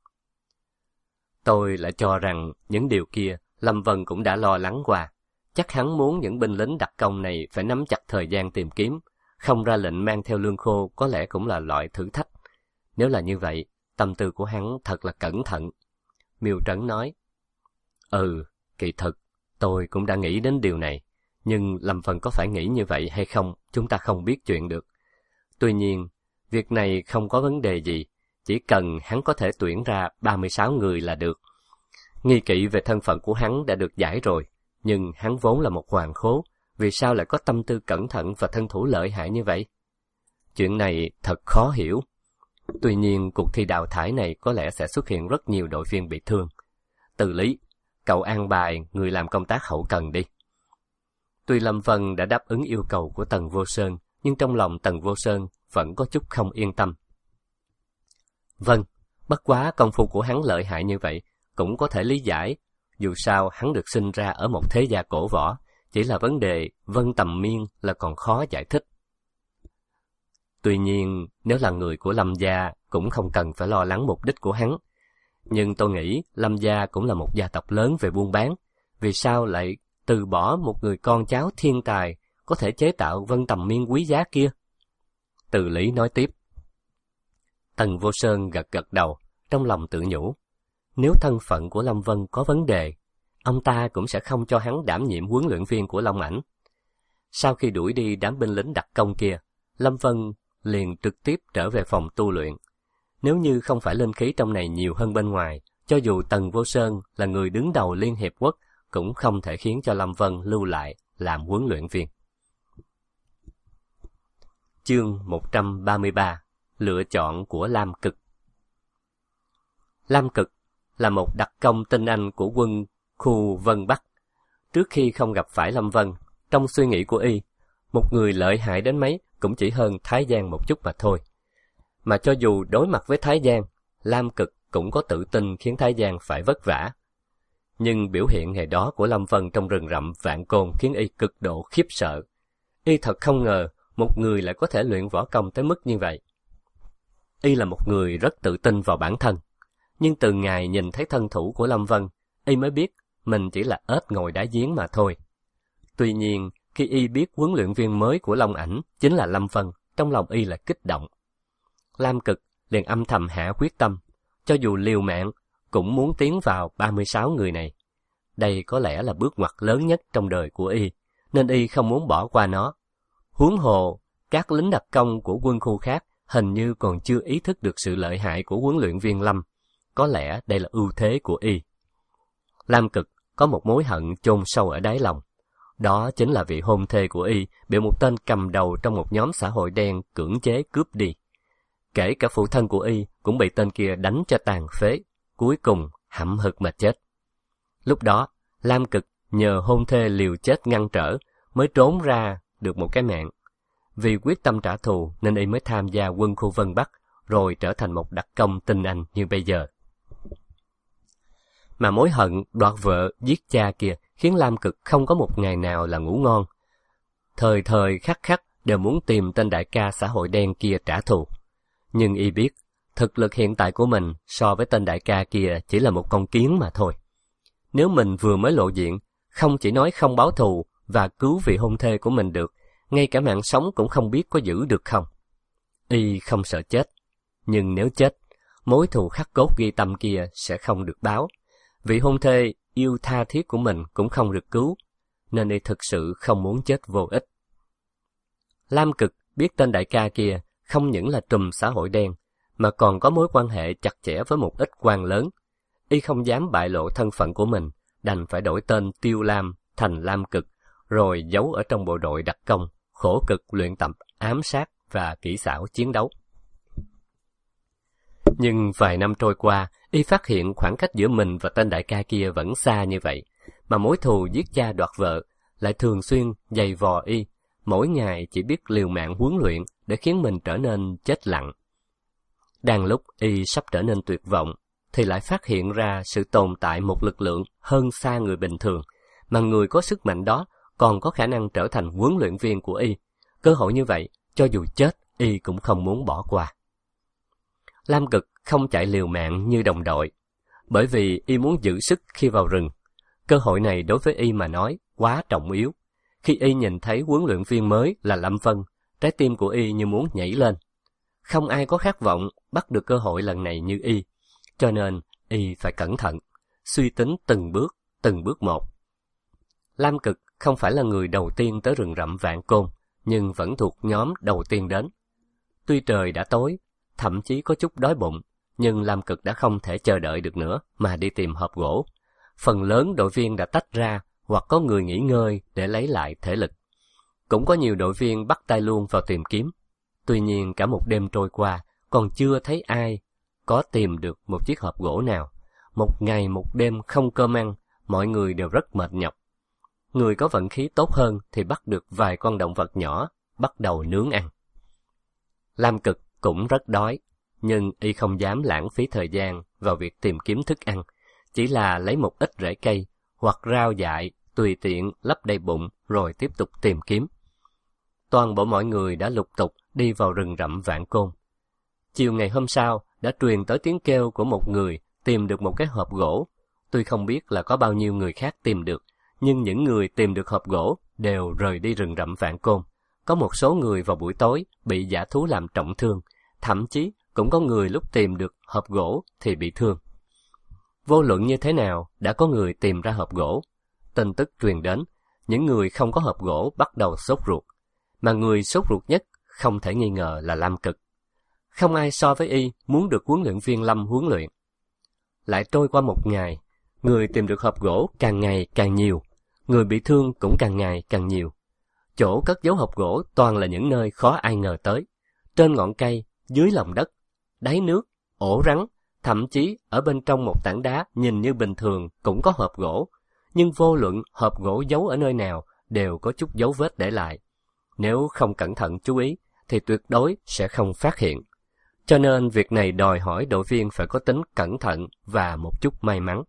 Tôi lại cho rằng những điều kia Lâm Vân cũng đã lo lắng qua. Chắc hắn muốn những binh lính đặc công này phải nắm chặt thời gian tìm kiếm, không ra lệnh mang theo lương khô có lẽ cũng là loại thử thách. Nếu là như vậy, tâm tư của hắn thật là cẩn thận. Miêu Trấn nói, Ừ, kỳ thực, tôi cũng đã nghĩ đến điều này, nhưng Lâm Vân có phải nghĩ như vậy hay không, chúng ta không biết chuyện được. Tuy nhiên, việc này không có vấn đề gì, chỉ cần hắn có thể tuyển ra ba mươi sáu người là được. Nghi kỵ về thân phận của hắn đã được giải rồi, nhưng hắn vốn là một hoàng khố, vì sao lại có tâm tư cẩn thận và thân thủ lợi hại như vậy? Chuyện này thật khó hiểu. Tuy nhiên, cuộc thi đào thải này có lẽ sẽ xuất hiện rất nhiều đội viên bị thương. Từ Lý, cậu an bài người làm công tác hậu cần đi. Tuy Lâm Vân đã đáp ứng yêu cầu của Tần Vô Sơn, nhưng trong lòng Tần Vô Sơn vẫn có chút không yên tâm. Vâng, bất quá công phu của hắn lợi hại như vậy, cũng có thể lý giải. Dù sao hắn được sinh ra ở một thế gia cổ võ, chỉ là vấn đề Vân Tầm Miên là còn khó giải thích. Tuy nhiên, nếu là người của Lâm gia, cũng không cần phải lo lắng mục đích của hắn. Nhưng tôi nghĩ Lâm gia cũng là một gia tộc lớn về buôn bán. Vì sao lại từ bỏ một người con cháu thiên tài có thể chế tạo Vân Tầm Miên quý giá kia? Từ Lý nói tiếp. Tần Vô Sơn gật gật đầu, trong lòng tự nhủ. Nếu thân phận của Lâm Vân có vấn đề, ông ta cũng sẽ không cho hắn đảm nhiệm huấn luyện viên của Long Ảnh. Sau khi đuổi đi đám binh lính đặc công kia, Lâm Vân liền trực tiếp trở về phòng tu luyện. Nếu như không phải linh khí trong này nhiều hơn bên ngoài, cho dù Tần Vô Sơn là người đứng đầu Liên Hiệp Quốc, cũng không thể khiến cho Lâm Vân lưu lại làm huấn luyện viên. Chương một trăm ba mươi ba. Lựa chọn của Lam Cực. Lam Cực là một đặc công tinh anh của quân khu Vân Bắc. Trước khi không gặp phải Lâm Vân, trong suy nghĩ của y, một người lợi hại đến mấy cũng chỉ hơn Thái Giang một chút mà thôi. Mà cho dù đối mặt với Thái Giang, Lam Cực cũng có tự tin khiến Thái Giang phải vất vả. Nhưng biểu hiện ngày đó của Lâm Vân trong rừng rậm Vạn Côn khiến y cực độ khiếp sợ. Y thật không ngờ một người lại có thể luyện võ công tới mức như vậy. Y là một người rất tự tin vào bản thân. Nhưng từ ngày nhìn thấy thân thủ của Lâm Vân, y mới biết mình chỉ là ếch ngồi đá giếng mà thôi. Tuy nhiên, khi y biết huấn luyện viên mới của Long Ảnh chính là Lâm Vân, trong lòng y là kích động. Lam Cực liền âm thầm hạ quyết tâm, cho dù liều mạng, cũng muốn tiến vào ba mươi sáu người này. Đây có lẽ là bước ngoặt lớn nhất trong đời của y, nên y không muốn bỏ qua nó. Huống hồ, các lính đặc công của quân khu khác hình như còn chưa ý thức được sự lợi hại của huấn luyện viên Lâm. Có lẽ đây là ưu thế của y. Lam Cực có một mối hận chôn sâu ở đáy lòng. Đó chính là vị hôn thê của y bị một tên cầm đầu trong một nhóm xã hội đen cưỡng chế cướp đi. Kể cả phụ thân của y cũng bị tên kia đánh cho tàn phế, cuối cùng hậm hực mà chết. Lúc đó, Lam Cực nhờ hôn thê liều chết ngăn trở mới trốn ra được một cái mạng. Vì quyết tâm trả thù nên y mới tham gia quân khu Vân Bắc, rồi trở thành một đặc công tinh anh như bây giờ. Mà mối hận đoạt vợ giết cha kia khiến Lam Cực không có một ngày nào là ngủ ngon. Thời thời khắc khắc đều muốn tìm tên đại ca xã hội đen kia trả thù. Nhưng y biết, thực lực hiện tại của mình so với tên đại ca kia chỉ là một con kiến mà thôi. Nếu mình vừa mới lộ diện, không chỉ nói không báo thù và cứu vị hôn thê của mình được, ngay cả mạng sống cũng không biết có giữ được không. Y không sợ chết, nhưng nếu chết, mối thù khắc cốt ghi tâm kia sẽ không được báo. Vị hôn thê yêu tha thiết của mình cũng không được cứu, nên y thực sự không muốn chết vô ích. Lam Cực biết tên đại ca kia không những là trùm xã hội đen, mà còn có mối quan hệ chặt chẽ với một ít quan lớn. Y không dám bại lộ thân phận của mình, đành phải đổi tên Tiêu Lam thành Lam Cực, rồi giấu ở trong bộ đội đặc công, khổ cực luyện tập ám sát và kỹ xảo chiến đấu. Nhưng vài năm trôi qua, y phát hiện khoảng cách giữa mình và tên đại ca kia vẫn xa như vậy, mà mối thù giết cha đoạt vợ lại thường xuyên giày vò y, mỗi ngày chỉ biết liều mạng huấn luyện để khiến mình trở nên chết lặng. Đang lúc y sắp trở nên tuyệt vọng, thì lại phát hiện ra sự tồn tại một lực lượng hơn xa người bình thường, mà người có sức mạnh đó còn có khả năng trở thành huấn luyện viên của y. Cơ hội như vậy, cho dù chết y cũng không muốn bỏ qua. Lam Cực không chạy liều mạng như đồng đội, bởi vì y muốn giữ sức khi vào rừng. Cơ hội này đối với y mà nói quá trọng yếu. Khi y nhìn thấy huấn luyện viên mới là Lâm Vân, trái tim của y như muốn nhảy lên. Không ai có khát vọng bắt được cơ hội lần này như y, cho nên y phải cẩn thận, suy tính từng bước, từng bước một. Lam Cực không phải là người đầu tiên tới rừng rậm Vạn Côn, nhưng vẫn thuộc nhóm đầu tiên đến. Tuy trời đã tối, thậm chí có chút đói bụng, nhưng Lam Cực đã không thể chờ đợi được nữa mà đi tìm hộp gỗ. Phần lớn đội viên đã tách ra hoặc có người nghỉ ngơi để lấy lại thể lực. Cũng có nhiều đội viên bắt tay luôn vào tìm kiếm. Tuy nhiên cả một đêm trôi qua, còn chưa thấy ai có tìm được một chiếc hộp gỗ nào. Một ngày một đêm không cơm ăn, mọi người đều rất mệt nhọc. Người có vận khí tốt hơn thì bắt được vài con động vật nhỏ, bắt đầu nướng ăn. Lam Cực cũng rất đói, nhưng y không dám lãng phí thời gian vào việc tìm kiếm thức ăn, chỉ là lấy một ít rễ cây hoặc rau dại tùy tiện lấp đầy bụng rồi tiếp tục tìm kiếm. Toàn bộ mọi người đã lục tục đi vào rừng rậm Vạn Côn. Chiều ngày hôm sau đã truyền tới tiếng kêu của một người tìm được một cái hộp gỗ. Tuy không biết là có bao nhiêu người khác tìm được, nhưng những người tìm được hộp gỗ đều rời đi rừng rậm Vạn Côn. Có một số người vào buổi tối bị dã thú làm trọng thương, thậm chí cũng có người lúc tìm được hộp gỗ thì bị thương. Vô luận như thế nào, đã có người tìm ra hộp gỗ. Tin tức truyền đến, những người không có hộp gỗ bắt đầu sốt ruột. Mà người sốt ruột nhất không thể nghi ngờ là Lam Cực. Không ai so với y muốn được huấn luyện viên Lâm huấn luyện. Lại trôi qua một ngày, người tìm được hộp gỗ càng ngày càng nhiều, người bị thương cũng càng ngày càng nhiều. Chỗ cất giấu hộp gỗ toàn là những nơi khó ai ngờ tới. Trên ngọn cây, dưới lòng đất, đáy nước, ổ rắn, thậm chí ở bên trong một tảng đá nhìn như bình thường cũng có hộp gỗ. Nhưng vô luận hộp gỗ giấu ở nơi nào đều có chút dấu vết để lại. Nếu không cẩn thận chú ý thì tuyệt đối sẽ không phát hiện. Cho nên việc này đòi hỏi đội viên phải có tính cẩn thận và một chút may mắn.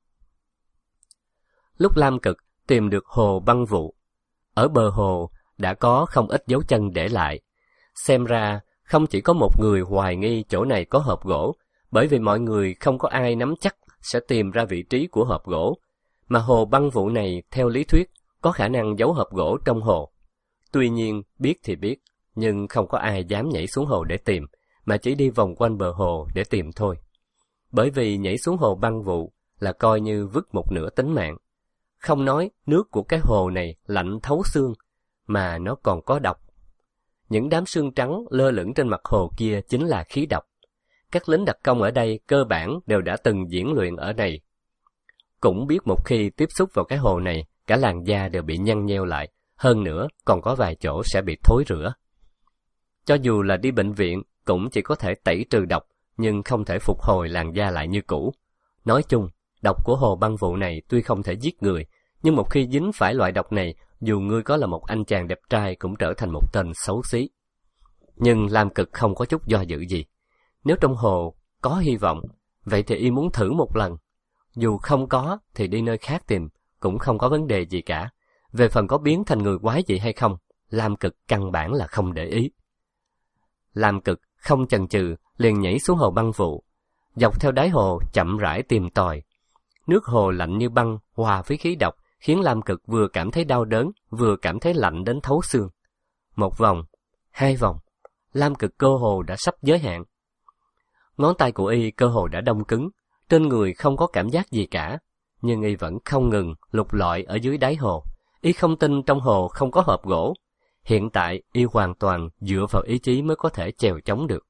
Lúc Lam Cực tìm được hồ băng vụ, ở bờ hồ đã có không ít dấu chân để lại. Xem ra không chỉ có một người hoài nghi chỗ này có hộp gỗ, bởi vì mọi người không có ai nắm chắc sẽ tìm ra vị trí của hộp gỗ. Mà hồ băng vụ này theo lý thuyết có khả năng giấu hộp gỗ trong hồ. Tuy nhiên biết thì biết, nhưng không có ai dám nhảy xuống hồ để tìm, mà chỉ đi vòng quanh bờ hồ để tìm thôi. Bởi vì nhảy xuống hồ băng vụ là coi như vứt một nửa tính mạng. Không nói nước của cái hồ này lạnh thấu xương, mà nó còn có độc. Những đám sương trắng lơ lửng trên mặt hồ kia chính là khí độc. Các lính đặc công ở đây cơ bản đều đã từng diễn luyện ở đây. Cũng biết một khi tiếp xúc vào cái hồ này, cả làn da đều bị nhăn nheo lại, hơn nữa còn có vài chỗ sẽ bị thối rữa. Cho dù là đi bệnh viện, cũng chỉ có thể tẩy trừ độc, nhưng không thể phục hồi làn da lại như cũ. Nói chung, độc của hồ băng vụ này tuy không thể giết người, nhưng một khi dính phải loại độc này, dù ngươi có là một anh chàng đẹp trai cũng trở thành một tên xấu xí. Nhưng Lam Cực không có chút do dự gì. Nếu trong hồ có hy vọng, vậy thì y muốn thử một lần. Dù không có thì đi nơi khác tìm, cũng không có vấn đề gì cả. Về phần có biến thành người quái gì hay không, Lam Cực căn bản là không để ý. Lam Cực không chần chừ, liền nhảy xuống hồ băng vụ, dọc theo đáy hồ chậm rãi tìm tòi. Nước hồ lạnh như băng, hòa với khí độc, khiến Lam Cực vừa cảm thấy đau đớn, vừa cảm thấy lạnh đến thấu xương. Một vòng, hai vòng, Lam Cực cơ hồ đã sắp giới hạn. Ngón tay của y cơ hồ đã đông cứng, trên người không có cảm giác gì cả, nhưng y vẫn không ngừng lục lọi ở dưới đáy hồ. Y không tin trong hồ không có hộp gỗ. Hiện tại y hoàn toàn dựa vào ý chí mới có thể chèo chống được.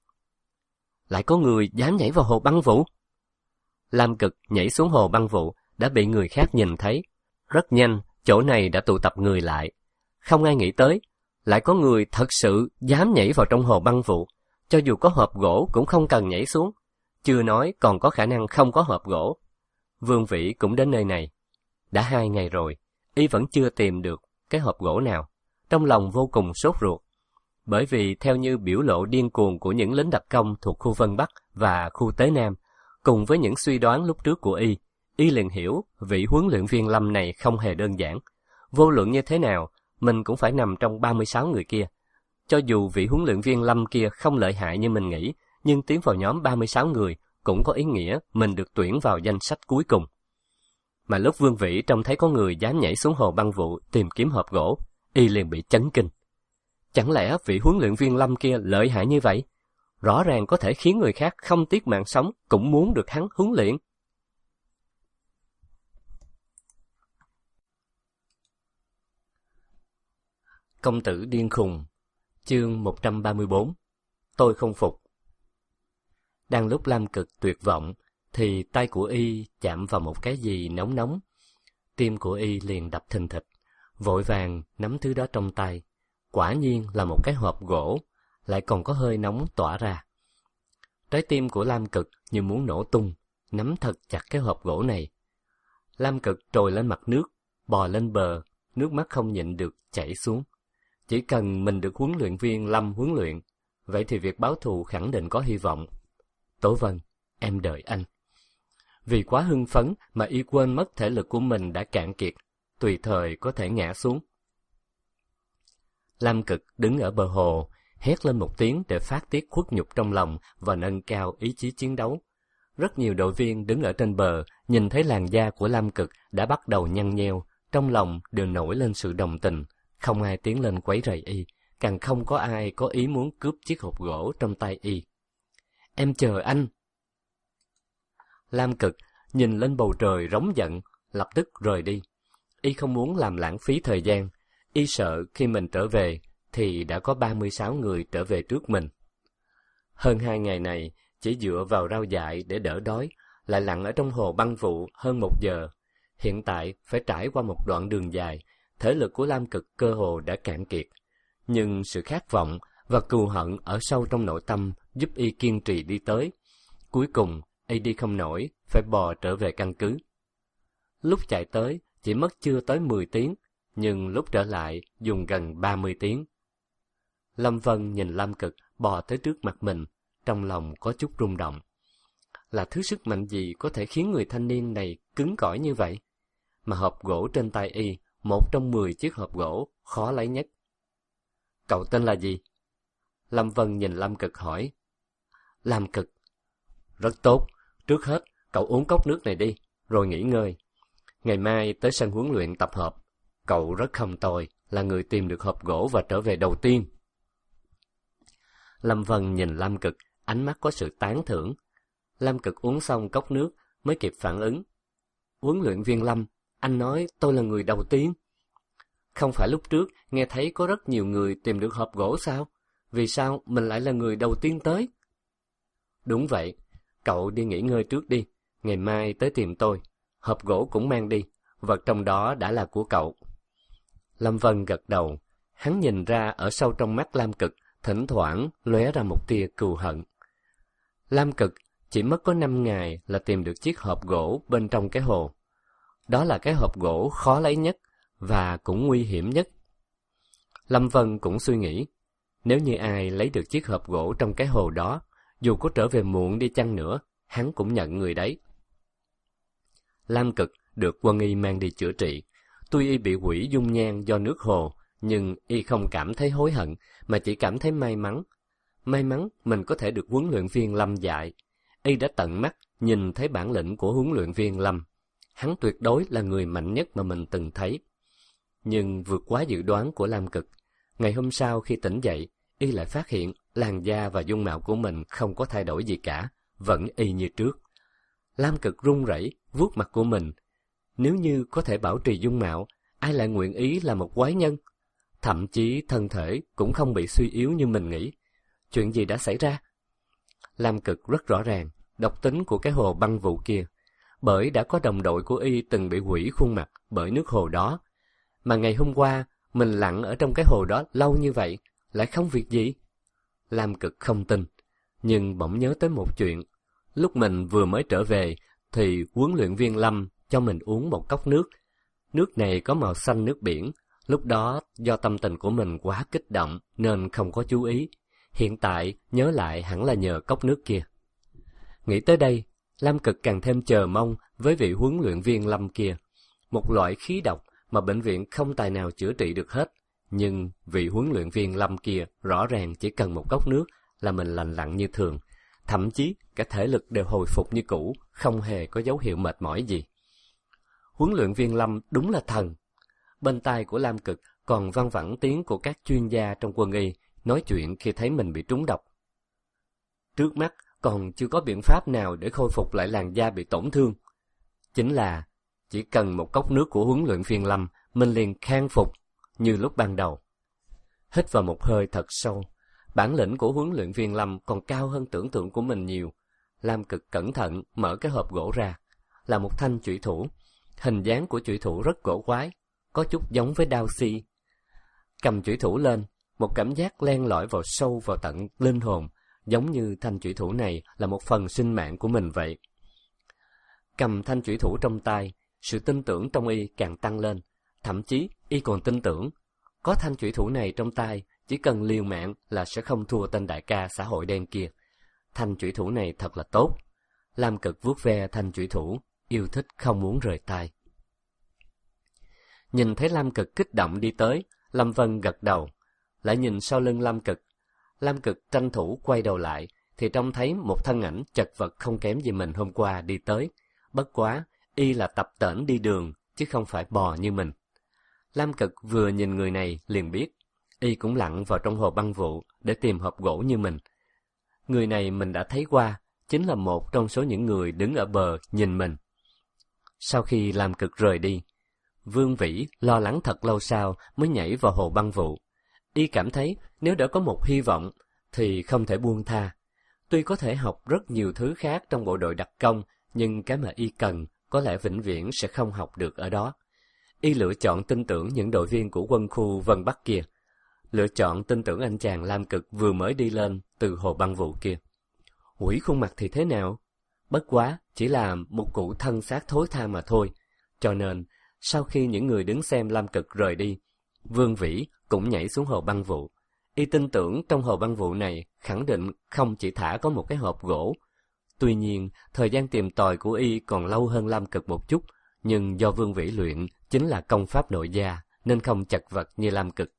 Lại có người dám nhảy vào hồ băng vụ. Lam Cực nhảy xuống hồ băng vụ đã bị người khác nhìn thấy. Rất nhanh, chỗ này đã tụ tập người lại. Không ai nghĩ tới, lại có người thật sự dám nhảy vào trong hồ băng vụ. Cho dù có hộp gỗ cũng không cần nhảy xuống. Chưa nói còn có khả năng không có hộp gỗ. Vương Vĩ cũng đến nơi này. Đã hai ngày rồi, y vẫn chưa tìm được cái hộp gỗ nào. Trong lòng vô cùng sốt ruột. Bởi vì theo như biểu lộ điên cuồng của những lính đặc công thuộc khu Vân Bắc và khu Tế Nam, cùng với những suy đoán lúc trước của y, y liền hiểu vị huấn luyện viên Lâm này không hề đơn giản. Vô luận như thế nào, mình cũng phải nằm trong ba mươi sáu người kia. cho dù vị huấn luyện viên Lâm kia không lợi hại như mình nghĩ, nhưng tiến vào nhóm ba mươi sáu người cũng có ý nghĩa mình được tuyển vào danh sách cuối cùng. Mà lúc Vương Vĩ trông thấy có người dám nhảy xuống hồ băng vụ tìm kiếm hộp gỗ, y liền bị chấn kinh. Chẳng lẽ vị huấn luyện viên Lâm kia lợi hại như vậy? Rõ ràng có thể khiến người khác không tiếc mạng sống cũng muốn được hắn huấn luyện. Công tử điên khùng. Chương một trăm ba mươi bốn. Tôi không phục. Đang lúc Lam Cực tuyệt vọng, thì tay của y chạm vào một cái gì nóng nóng. Tim của y liền đập thình thịch, vội vàng nắm thứ đó trong tay. Quả nhiên là một cái hộp gỗ, lại còn có hơi nóng tỏa ra. Trái tim của Lam Cực như muốn nổ tung, nắm thật chặt cái hộp gỗ này. Lam Cực trồi lên mặt nước, bò lên bờ, nước mắt không nhịn được chảy xuống. Chỉ cần mình được huấn luyện viên Lâm huấn luyện, vậy thì việc báo thù khẳng định có hy vọng. Tố Vân, em đợi anh. Vì quá hưng phấn mà y quên mất thể lực của mình đã cạn kiệt, tùy thời có thể ngã xuống. Lam Cực đứng ở bờ hồ, hét lên một tiếng để phát tiết khuất nhục trong lòng và nâng cao ý chí chiến đấu. Rất nhiều đội viên đứng ở trên bờ, nhìn thấy làn da của Lam Cực đã bắt đầu nhăn nheo, trong lòng đều nổi lên sự đồng tình. Không ai tiến lên quấy rầy y, càng không có ai có ý muốn cướp chiếc hộp gỗ trong tay y. Em chờ anh. Lam Cực nhìn lên bầu trời rống giận, lập tức rời đi. Y không muốn làm lãng phí thời gian. Y sợ khi mình trở về thì đã có ba mươi sáu người trở về trước mình. Hơn hai ngày này chỉ dựa vào rau dại để đỡ đói, lại lặn ở trong hồ băng vụ hơn một giờ. Hiện tại phải trải qua một đoạn đường dài, thể lực của Lam Cực cơ hồ đã cạn kiệt. Nhưng sự khát vọng và cừu hận ở sâu trong nội tâm giúp y kiên trì đi tới. Cuối cùng, y đi không nổi, phải bò trở về căn cứ. Lúc chạy tới, chỉ mất chưa tới mười tiếng, nhưng lúc trở lại, dùng gần ba mươi tiếng. Lâm Vân nhìn Lam Cực bò tới trước mặt mình, trong lòng có chút rung động. Là thứ sức mạnh gì có thể khiến người thanh niên này cứng cỏi như vậy? Mà hộp gỗ trên tay y, một trong mười chiếc hộp gỗ khó lấy nhất. Cậu tên là gì? Lâm Vân nhìn Lam Cực hỏi. Lam Cực. Rất tốt, trước hết cậu uống cốc nước này đi, rồi nghỉ ngơi. Ngày mai tới sân huấn luyện tập hợp. Cậu rất không tồi, là người tìm được hộp gỗ và trở về đầu tiên. Lâm Vân nhìn Lam Cực, ánh mắt có sự tán thưởng. Lam Cực uống xong cốc nước mới kịp phản ứng. Huấn luyện viên Lâm, anh nói tôi là người đầu tiên. Không phải lúc trước nghe thấy có rất nhiều người tìm được hộp gỗ sao? Vì sao mình lại là người đầu tiên tới? Đúng vậy, cậu đi nghỉ ngơi trước đi, ngày mai tới tìm tôi. Hộp gỗ cũng mang đi, vật trong đó đã là của cậu. Lâm Vân gật đầu, hắn nhìn ra ở sâu trong mắt Lam Cực, thỉnh thoảng lóe ra một tia cừu hận. Lam Cực chỉ mất có năm ngày là tìm được chiếc hộp gỗ bên trong cái hồ. Đó là cái hộp gỗ khó lấy nhất và cũng nguy hiểm nhất. Lâm Vân cũng suy nghĩ, nếu như ai lấy được chiếc hộp gỗ trong cái hồ đó, dù có trở về muộn đi chăng nữa, hắn cũng nhận người đấy. Lam Cực được quân y mang đi chữa trị. Tuy y bị hủy dung nhan do nước hồ, nhưng y không cảm thấy hối hận, mà chỉ cảm thấy may mắn. May mắn mình có thể được huấn luyện viên Lâm dạy. Y đã tận mắt nhìn thấy bản lĩnh của huấn luyện viên Lâm. Hắn tuyệt đối là người mạnh nhất mà mình từng thấy. Nhưng vượt quá dự đoán của Lam Cực. Ngày hôm sau khi tỉnh dậy, y lại phát hiện làn da và dung mạo của mình không có thay đổi gì cả, vẫn y như trước. Lam Cực run rẩy vuốt mặt của mình. Nếu như có thể bảo trì dung mạo, ai lại nguyện ý là một quái nhân? Thậm chí thân thể cũng không bị suy yếu như mình nghĩ. Chuyện gì đã xảy ra? Lam Cực rất rõ ràng độc tính của cái hồ băng vụ kia, bởi đã có đồng đội của y từng bị hủy khuôn mặt bởi nước hồ đó. Mà ngày hôm qua, mình lặn ở trong cái hồ đó lâu như vậy, lại không việc gì. Lam Cực không tin, nhưng bỗng nhớ tới một chuyện. Lúc mình vừa mới trở về, thì huấn luyện viên Lâm cho mình uống một cốc nước. Nước này có màu xanh nước biển. Lúc đó, do tâm tình của mình quá kích động nên không có chú ý. Hiện tại, nhớ lại hẳn là nhờ cốc nước kia. Nghĩ tới đây, Lam Cực càng thêm chờ mong với vị huấn luyện viên Lâm kia. Một loại khí độc mà bệnh viện không tài nào chữa trị được hết, Nhưng vị huấn luyện viên Lâm kia rõ ràng chỉ cần một cốc nước là mình lành lặn như thường, thậm chí cả thể lực đều hồi phục như cũ, không hề có dấu hiệu mệt mỏi gì. Huấn luyện viên Lâm đúng là thần. Bên tai của Lam Cực còn văng vẳng tiếng của các chuyên gia trong quân y nói chuyện khi thấy mình bị trúng độc. Trước mắt còn chưa có biện pháp nào để khôi phục lại làn da bị tổn thương. Chính là chỉ cần một cốc nước của huấn luyện viên Lâm, mình liền khang phục như lúc ban đầu. Hít vào một hơi thật sâu, bản lĩnh của huấn luyện viên Lâm còn cao hơn tưởng tượng của mình nhiều. Lam Cực cẩn thận mở cái hộp gỗ ra, là một thanh chủy thủ. Hình dáng của chủy thủ rất cổ quái, có chút giống với đao xi. Cầm chủy thủ lên, một cảm giác len lỏi vào sâu vào tận linh hồn, giống như thanh chủy thủ này là một phần sinh mạng của mình vậy. Cầm thanh chủy thủ trong tay, sự tin tưởng trong y càng tăng lên. Thậm chí y còn tin tưởng, có thanh chủy thủ này trong tay, chỉ cần liều mạng là sẽ không thua tên đại ca xã hội đen kia. Thanh chủy thủ này thật là tốt. Lam Cực vuốt ve thanh chủy thủ, yêu thích không muốn rời tay. Nhìn thấy Lam Cực kích động đi tới, Lâm Vân gật đầu, lại nhìn sau lưng Lam Cực. Lam Cực tranh thủ quay đầu lại, thì trông thấy một thân ảnh chật vật không kém gì mình hôm qua đi tới. Bất quá, y là tập tễnh đi đường, chứ không phải bò như mình. Lam Cực vừa nhìn người này liền biết, y cũng lặn vào trong hồ băng vụ để tìm hộp gỗ như mình. Người này mình đã thấy qua, chính là một trong số những người đứng ở bờ nhìn mình. Sau khi Lam Cực rời đi, Vương Vĩ lo lắng thật lâu sau mới nhảy vào hồ băng vụ. Y cảm thấy nếu đã có một hy vọng thì không thể buông tha. Tuy có thể học rất nhiều thứ khác trong bộ đội đặc công, nhưng cái mà y cần có lẽ vĩnh viễn sẽ không học được ở đó. Y lựa chọn tin tưởng những đội viên của quân khu Vân Bắc kia, lựa chọn tin tưởng anh chàng Lam Cực vừa mới đi lên từ hồ băng vụ kia. Hủy khuôn mặt thì thế nào? Bất quá chỉ là một cụ thân xác thối tha mà thôi. Cho nên sau khi những người đứng xem Lam Cực rời đi, Vương Vĩ cũng nhảy xuống hồ băng vụ. Y tin tưởng trong hồ băng vụ này khẳng định không chỉ thả có một cái hộp gỗ. Tuy nhiên, thời gian tìm tòi của y còn lâu hơn Lam Cực một chút, nhưng do Vương Vĩ luyện chính là công pháp nội gia, nên không chật vật như Lam Cực.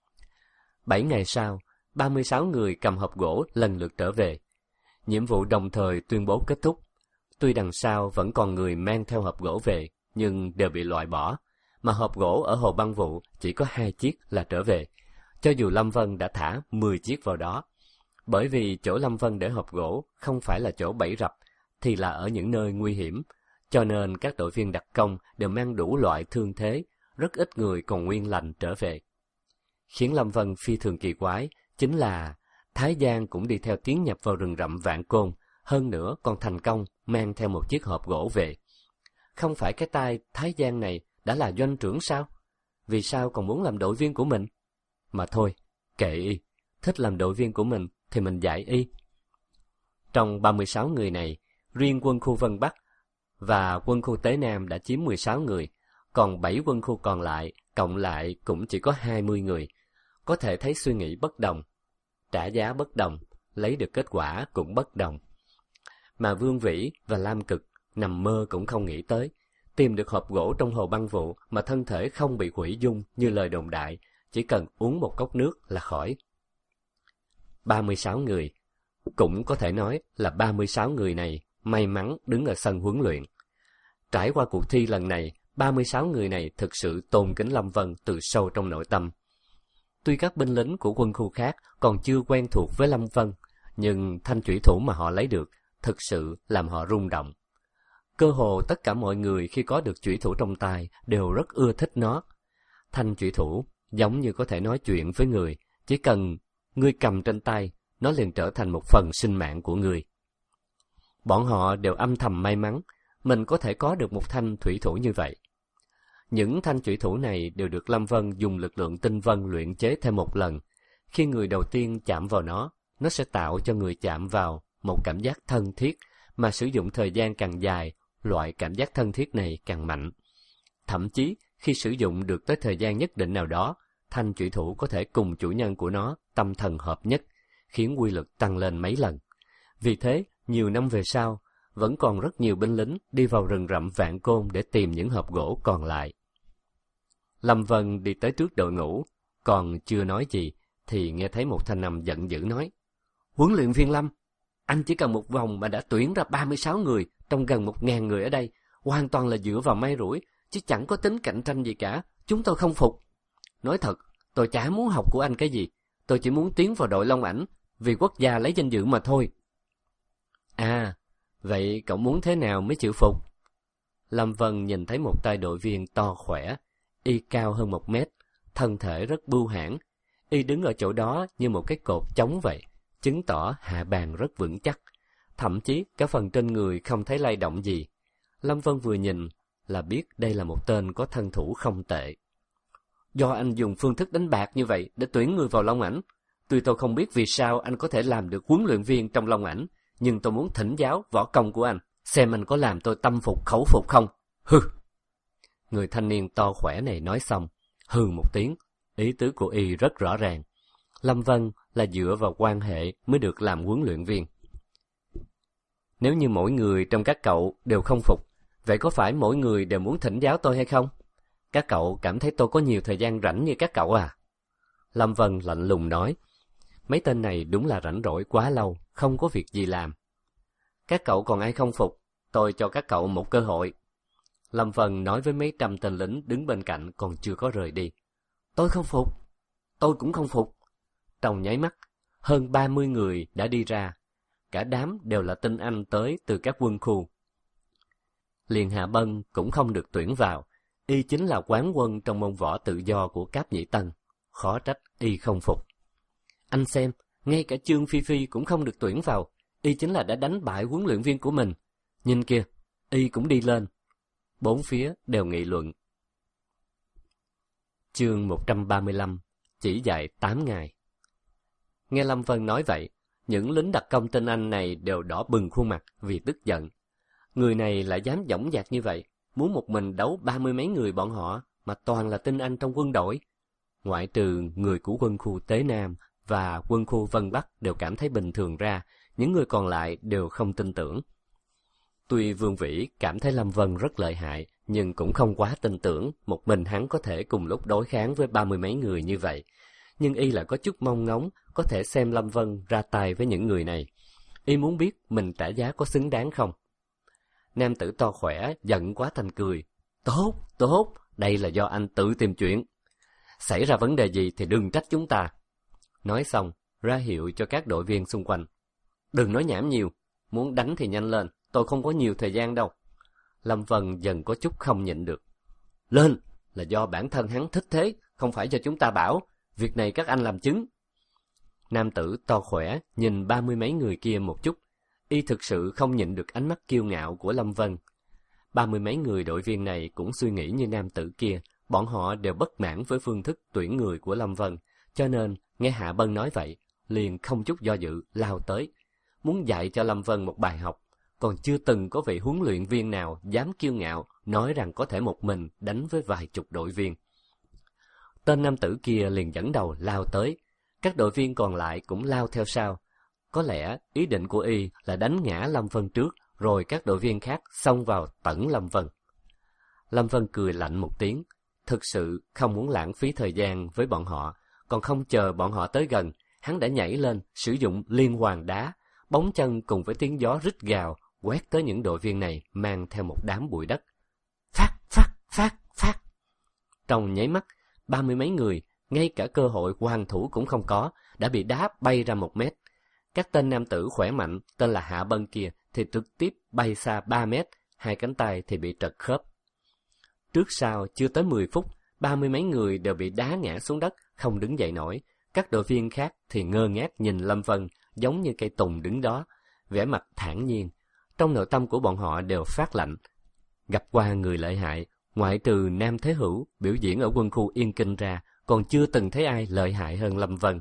Bảy ngày sau, ba mươi sáu người cầm hộp gỗ lần lượt trở về. Nhiệm vụ đồng thời tuyên bố kết thúc. Tuy đằng sau vẫn còn người mang theo hộp gỗ về, nhưng đều bị loại bỏ, mà hộp gỗ ở hồ băng vụ chỉ có hai chiếc là trở về, cho dù Lâm Vân đã thả mười chiếc vào đó. Bởi vì chỗ Lâm Vân để hộp gỗ không phải là chỗ bẫy rập, thì là ở những nơi nguy hiểm, cho nên các đội viên đặc công đều mang đủ loại thương thế, rất ít người còn nguyên lành trở về. Khiến Lâm Vân phi thường kỳ quái chính là Thái Giang cũng đi theo tiến nhập vào rừng rậm Vạn Côn, hơn nữa còn thành công mang theo một chiếc hộp gỗ về. Không phải cái tay Thái Giang này đã là doanh trưởng sao? Vì sao còn muốn làm đội viên của mình? Mà thôi, kệ y, thích làm đội viên của mình thì mình dạy y. Trong ba mươi sáu người này, riêng quân khu Vân Bắc và quân khu Tế Nam đã chiếm mười sáu người, còn bảy quân khu còn lại cộng lại cũng chỉ có hai mươi người. Có thể thấy suy nghĩ bất đồng, trả giá bất đồng, lấy được kết quả cũng bất đồng. Mà Vương Vĩ và Lam Cực nằm mơ cũng không nghĩ tới, tìm được hộp gỗ trong hồ băng vụ mà thân thể không bị hủy dung như lời đồn đại, chỉ cần uống một cốc nước là khỏi. ba mươi sáu người, cũng có thể nói là ba mươi sáu người này may mắn đứng ở sân huấn luyện. Trải qua cuộc thi lần này, ba mươi sáu người này thực sự tôn kính Lâm Vân từ sâu trong nội tâm. Tuy các binh lính của quân khu khác còn chưa quen thuộc với Lâm Vân, nhưng thanh chủy thủ mà họ lấy được thực sự làm họ rung động. Cơ hồ tất cả mọi người khi có được chủy thủ trong tay đều rất ưa thích nó. Thanh chủy thủ giống như có thể nói chuyện với người, chỉ cần ngươi cầm trên tay, nó liền trở thành một phần sinh mạng của người. Bọn họ đều âm thầm may mắn, mình có thể có được một thanh thủy thủ như vậy. Những thanh chủy thủ này đều được Lâm Vân dùng lực lượng tinh vân luyện chế thêm một lần. Khi người đầu tiên chạm vào nó, nó sẽ tạo cho người chạm vào một cảm giác thân thiết, mà sử dụng thời gian càng dài, loại cảm giác thân thiết này càng mạnh. Thậm chí, khi sử dụng được tới thời gian nhất định nào đó, thanh chủy thủ có thể cùng chủ nhân của nó tâm thần hợp nhất, khiến quy lực tăng lên mấy lần. Vì thế, nhiều năm về sau, vẫn còn rất nhiều binh lính đi vào rừng rậm Vạn Côn để tìm những hộp gỗ còn lại. Lâm Vân đi tới trước đội ngũ, Còn chưa nói gì, thì nghe thấy một thanh âm giận dữ nói: Huấn luyện viên Lâm, anh chỉ cần một vòng mà đã tuyển ra ba mươi sáu người trong gần một ngàn người ở đây, hoàn toàn là dựa vào may rủi, chứ chẳng có tính cạnh tranh gì cả. Chúng tôi không phục. Nói thật, tôi chả muốn học của anh cái gì. Tôi chỉ muốn tiến vào đội Long Ảnh, vì quốc gia lấy danh dự mà thôi. À, vậy cậu muốn thế nào mới chịu phục? Lâm Vân nhìn thấy một tay đội viên to khỏe, y cao hơn một mét, thân thể rất bưu hãn. Y đứng ở chỗ đó như một cái cột chống vậy, chứng tỏ hạ bàn rất vững chắc. Thậm chí cả phần trên người không thấy lay động gì. Lâm Vân vừa nhìn là biết đây là một tên có thân thủ không tệ. Do anh dùng phương thức đánh bạc như vậy để tuyển người vào Long Ảnh. Tuy tôi không biết vì sao anh có thể làm được huấn luyện viên trong Long Ảnh, nhưng tôi muốn thỉnh giáo võ công của anh, xem anh có làm tôi tâm phục khẩu phục không. Hừ. Người thanh niên to khỏe này nói xong, hừ một tiếng. Ý tứ của y rất rõ ràng. Lâm Vân là dựa vào quan hệ mới được làm huấn luyện viên. Nếu như mỗi người trong các cậu đều không phục, vậy có phải mỗi người đều muốn thỉnh giáo tôi hay không? Các cậu cảm thấy tôi có nhiều thời gian rảnh như các cậu à? Lâm Vân lạnh lùng nói. Mấy tên này đúng là rảnh rỗi quá lâu, không có việc gì làm. Các cậu còn ai không phục, tôi cho các cậu một cơ hội. Lâm Vân nói với mấy trăm tên lính đứng bên cạnh còn chưa có rời đi. Tôi không phục, tôi cũng không phục. Trong nháy mắt, hơn ba mươi người đã đi ra. Cả đám đều là tinh anh tới từ các quân khu. Liền Hạ Bân cũng không được tuyển vào. Y chính là quán quân trong môn võ tự do của Cáp Nhĩ Tân. Khó trách y không phục. Anh xem, ngay cả Trương Phi Phi cũng không được tuyển vào. Y chính là đã đánh bại huấn luyện viên của mình. Nhìn kìa, y cũng đi lên. Bốn phía đều nghị luận. Chương một trăm ba mươi lăm. Chỉ dạy tám ngày. Nghe Lâm Vân nói vậy, những lính đặc công tinh anh này đều đỏ bừng khuôn mặt vì tức giận. Người này lại dám dõng dạc như vậy, muốn một mình đấu ba mươi mấy người bọn họ, mà toàn là tinh anh trong quân đội. Ngoại trừ người của quân khu Tế Nam và quân khu Vân Bắc đều cảm thấy bình thường ra, những người còn lại đều không tin tưởng. Tuy Vương Vĩ cảm thấy Lâm Vân rất lợi hại, nhưng cũng không quá tin tưởng một mình hắn có thể cùng lúc đối kháng với ba mươi mấy người như vậy. Nhưng y lại có chút mong ngóng có thể xem Lâm Vân ra tay với những người này. Y muốn biết mình trả giá có xứng đáng không. Nam tử to khỏe giận quá thành cười. Tốt, tốt, đây là do anh tự tìm chuyện. Xảy ra vấn đề gì thì đừng trách chúng ta. Nói xong, ra hiệu cho các đội viên xung quanh. Đừng nói nhảm nhiều, muốn đánh thì nhanh lên, tôi không có nhiều thời gian đâu. Lâm Vân dần có chút không nhịn được. Lên, là do bản thân hắn thích thế, không phải do chúng ta bảo. Việc này các anh làm chứng. Nam tử to khỏe nhìn ba mươi mấy người kia một chút. Y thực sự không nhịn được ánh mắt kiêu ngạo của Lâm Vân. Ba mươi mấy người đội viên này cũng suy nghĩ như nam tử kia. Bọn họ đều bất mãn với phương thức tuyển người của Lâm Vân. Cho nên, nghe Hạ Bân nói vậy, liền không chút do dự lao tới. Muốn dạy cho Lâm Vân một bài học. Còn chưa từng có vị huấn luyện viên nào dám kiêu ngạo nói rằng có thể một mình đánh với vài chục đội viên. Tên nam tử kia liền dẫn đầu lao tới. Các đội viên còn lại cũng lao theo sau. Có lẽ ý định của y là đánh ngã Lâm Vân trước, rồi các đội viên khác xông vào tẩn Lâm Vân. Lâm Vân cười lạnh một tiếng, thực sự không muốn lãng phí thời gian với bọn họ. Còn không chờ bọn họ tới gần, hắn đã nhảy lên sử dụng liên hoàn đá, bóng chân cùng với tiếng gió rít gào quét tới những đội viên này mang theo một đám bụi đất. Phát, phát, phát, phát. Trong nháy mắt, ba mươi mấy người, ngay cả cơ hội hoàn thủ cũng không có, đã bị đá bay ra một mét. Các tên nam tử khỏe mạnh, tên là Hạ Bân kia, thì trực tiếp bay xa ba mét, hai cánh tay thì bị trật khớp. Trước sau chưa tới mười phút, ba mươi mấy người đều bị đá ngã xuống đất, không đứng dậy nổi. Các đội viên khác thì ngơ ngác nhìn Lâm Vân, giống như cây tùng đứng đó, vẻ mặt thản nhiên. Trong nội tâm của bọn họ đều phát lạnh. Gặp qua người lợi hại, ngoại trừ Nam Thế Hữu biểu diễn ở quân khu Yên Kinh ra, còn chưa từng thấy ai lợi hại hơn Lâm Vân.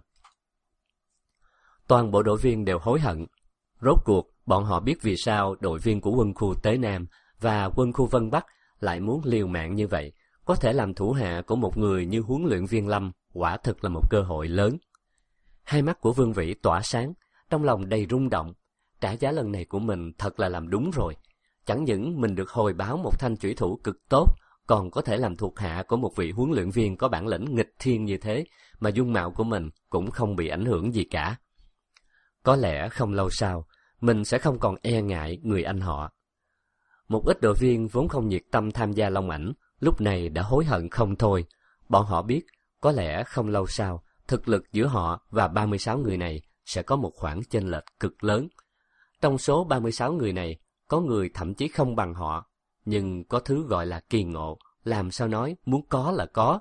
Toàn bộ đội viên đều hối hận. Rốt cuộc, bọn họ biết vì sao đội viên của quân khu Tế Nam và quân khu Vân Bắc lại muốn liều mạng như vậy. Có thể làm thủ hạ của một người như huấn luyện viên Lâm, quả thực là một cơ hội lớn. Hai mắt của Vương Vĩ tỏa sáng, trong lòng đầy rung động. Trả giá lần này của mình thật là làm đúng rồi. Chẳng những mình được hồi báo một thanh chủy thủ cực tốt, còn có thể làm thuộc hạ của một vị huấn luyện viên có bản lĩnh nghịch thiên như thế, mà dung mạo của mình cũng không bị ảnh hưởng gì cả. Có lẽ không lâu sau, mình sẽ không còn e ngại người anh họ. Một ít đội viên vốn không nhiệt tâm tham gia Long Ảnh, lúc này đã hối hận không thôi. Bọn họ biết, có lẽ không lâu sau, thực lực giữa họ và ba mươi sáu người này sẽ có một khoảng chênh lệch cực lớn. Trong số ba mươi sáu người này, có người thậm chí không bằng họ, nhưng có thứ gọi là kỳ ngộ, làm sao nói muốn có là có.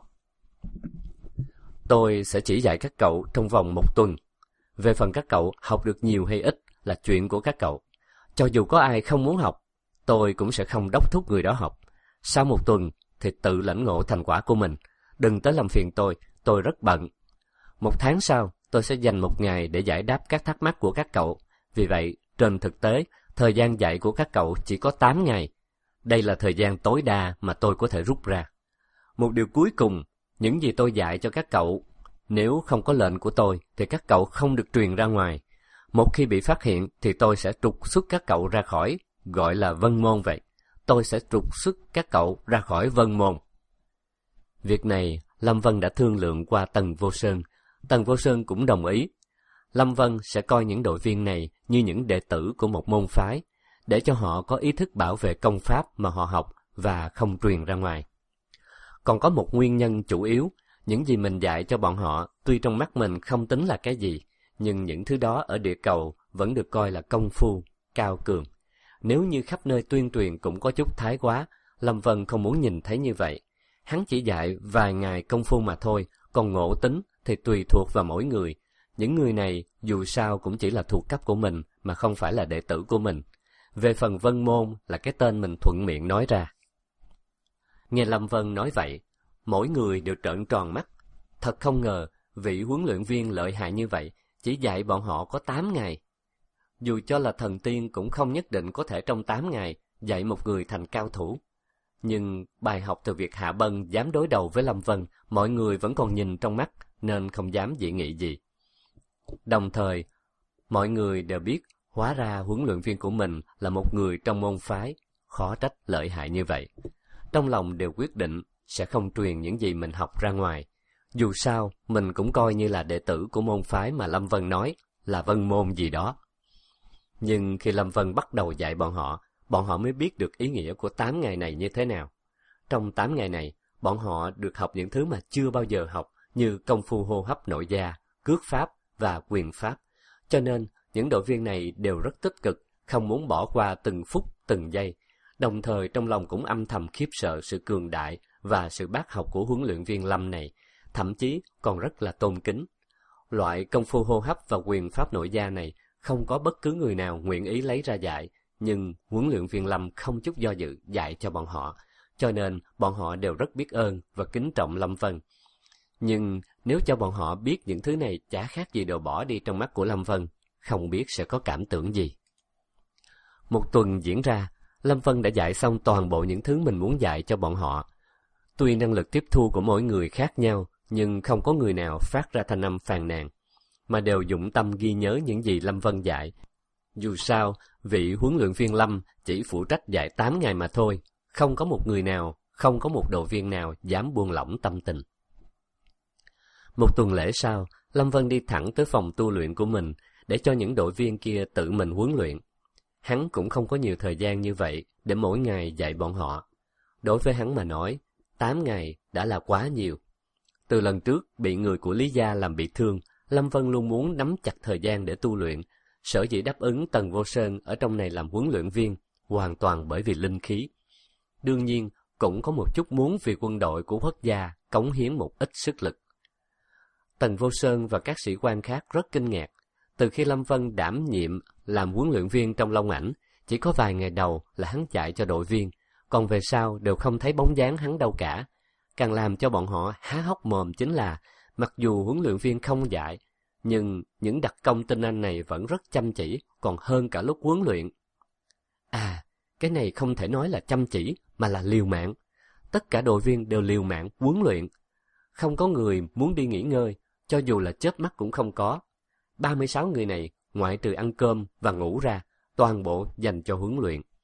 Tôi sẽ chỉ dạy các cậu trong vòng một tuần. Về phần các cậu học được nhiều hay ít là chuyện của các cậu. Cho dù có ai không muốn học, tôi cũng sẽ không đốc thúc người đó học. Sau một tuần thì tự lãnh ngộ thành quả của mình. Đừng tới làm phiền tôi, tôi rất bận. Một tháng sau, tôi sẽ dành một ngày để giải đáp các thắc mắc của các cậu. Vì vậy, trên thực tế, thời gian dạy của các cậu chỉ có tám ngày. Đây là thời gian tối đa mà tôi có thể rút ra. Một điều cuối cùng, những gì tôi dạy cho các cậu, nếu không có lệnh của tôi thì các cậu không được truyền ra ngoài. Một khi bị phát hiện thì tôi sẽ trục xuất các cậu ra khỏi, gọi là vân môn vậy. Tôi sẽ trục xuất các cậu ra khỏi vân môn. Việc này, Lâm Vân đã thương lượng qua Tần Vô Sơn. Tần Vô Sơn cũng đồng ý. Lâm Vân sẽ coi những đội viên này như những đệ tử của một môn phái, để cho họ có ý thức bảo vệ công pháp mà họ học và không truyền ra ngoài. Còn có một nguyên nhân chủ yếu, những gì mình dạy cho bọn họ tuy trong mắt mình không tính là cái gì, nhưng những thứ đó ở địa cầu vẫn được coi là công phu, cao cường. Nếu như khắp nơi tuyên truyền cũng có chút thái quá, Lâm Vân không muốn nhìn thấy như vậy. Hắn chỉ dạy vài ngày công phu mà thôi, còn ngộ tính thì tùy thuộc vào mỗi người. Những người này dù sao cũng chỉ là thuộc cấp của mình mà không phải là đệ tử của mình. Về phần Vân Môn là cái tên mình thuận miệng nói ra. Nghe Lâm Vân nói vậy, mỗi người đều trợn tròn mắt. Thật không ngờ, vị huấn luyện viên lợi hại như vậy, chỉ dạy bọn họ có tám ngày. Dù cho là thần tiên cũng không nhất định có thể trong tám ngày dạy một người thành cao thủ. Nhưng bài học từ việc Hạ Bân dám đối đầu với Lâm Vân, mọi người vẫn còn nhìn trong mắt, nên không dám dị nghị gì. Đồng thời, mọi người đều biết, hóa ra huấn luyện viên của mình là một người trong môn phái, khó trách lợi hại như vậy. Trong lòng đều quyết định sẽ không truyền những gì mình học ra ngoài. Dù sao, mình cũng coi như là đệ tử của môn phái mà Lâm Vân nói là Vân Môn gì đó. Nhưng khi Lâm Vân bắt đầu dạy bọn họ, bọn họ mới biết được ý nghĩa của tám ngày này như thế nào. Trong tám ngày này, bọn họ được học những thứ mà chưa bao giờ học, như công phu hô hấp nội gia, cước pháp và quyền pháp. Cho nên, những đội viên này đều rất tích cực, không muốn bỏ qua từng phút, từng giây. Đồng thời trong lòng cũng âm thầm khiếp sợ sự cường đại và sự bác học của huấn luyện viên Lâm này, thậm chí còn rất là tôn kính. Loại công phu hô hấp và quyền pháp nội gia này không có bất cứ người nào nguyện ý lấy ra dạy, nhưng huấn luyện viên Lâm không chút do dự dạy cho bọn họ, cho nên bọn họ đều rất biết ơn và kính trọng Lâm Vân. Nhưng nếu cho bọn họ biết những thứ này chả khác gì đồ bỏ đi trong mắt của Lâm Vân, không biết sẽ có cảm tưởng gì. Một tuần diễn ra, Lâm Vân đã dạy xong toàn bộ những thứ mình muốn dạy cho bọn họ. Tuy năng lực tiếp thu của mỗi người khác nhau, nhưng không có người nào phát ra thanh âm phàn nàn, mà đều dụng tâm ghi nhớ những gì Lâm Vân dạy. Dù sao, vị huấn luyện viên Lâm chỉ phụ trách dạy tám ngày mà thôi, không có một người nào, không có một đội viên nào dám buông lỏng tâm tình. Một tuần lễ sau, Lâm Vân đi thẳng tới phòng tu luyện của mình để cho những đội viên kia tự mình huấn luyện. Hắn cũng không có nhiều thời gian như vậy để mỗi ngày dạy bọn họ. Đối với hắn mà nói, tám ngày đã là quá nhiều. Từ lần trước bị người của Lý Gia làm bị thương, Lâm Vân luôn muốn nắm chặt thời gian để tu luyện. Sở dĩ đáp ứng Tần Vô Sơn ở trong này làm huấn luyện viên, hoàn toàn bởi vì linh khí. Đương nhiên, cũng có một chút muốn vì quân đội của quốc gia cống hiến một ít sức lực. Tần Vô Sơn và các sĩ quan khác rất kinh ngạc. Từ khi Lâm Vân đảm nhiệm làm huấn luyện viên trong Long Ảnh, chỉ có vài ngày đầu là hắn dạy cho đội viên, còn về sau đều không thấy bóng dáng hắn đâu cả. Càng làm cho bọn họ há hốc mồm chính là, mặc dù huấn luyện viên không dạy, nhưng những đặc công tinh anh này vẫn rất chăm chỉ, còn hơn cả lúc huấn luyện. À, cái này không thể nói là chăm chỉ, mà là liều mạng. Tất cả đội viên đều liều mạng huấn luyện. Không có người muốn đi nghỉ ngơi, cho dù là chớp mắt cũng không có. ba mươi sáu người này, ngoại trừ ăn cơm và ngủ ra, toàn bộ dành cho huấn luyện.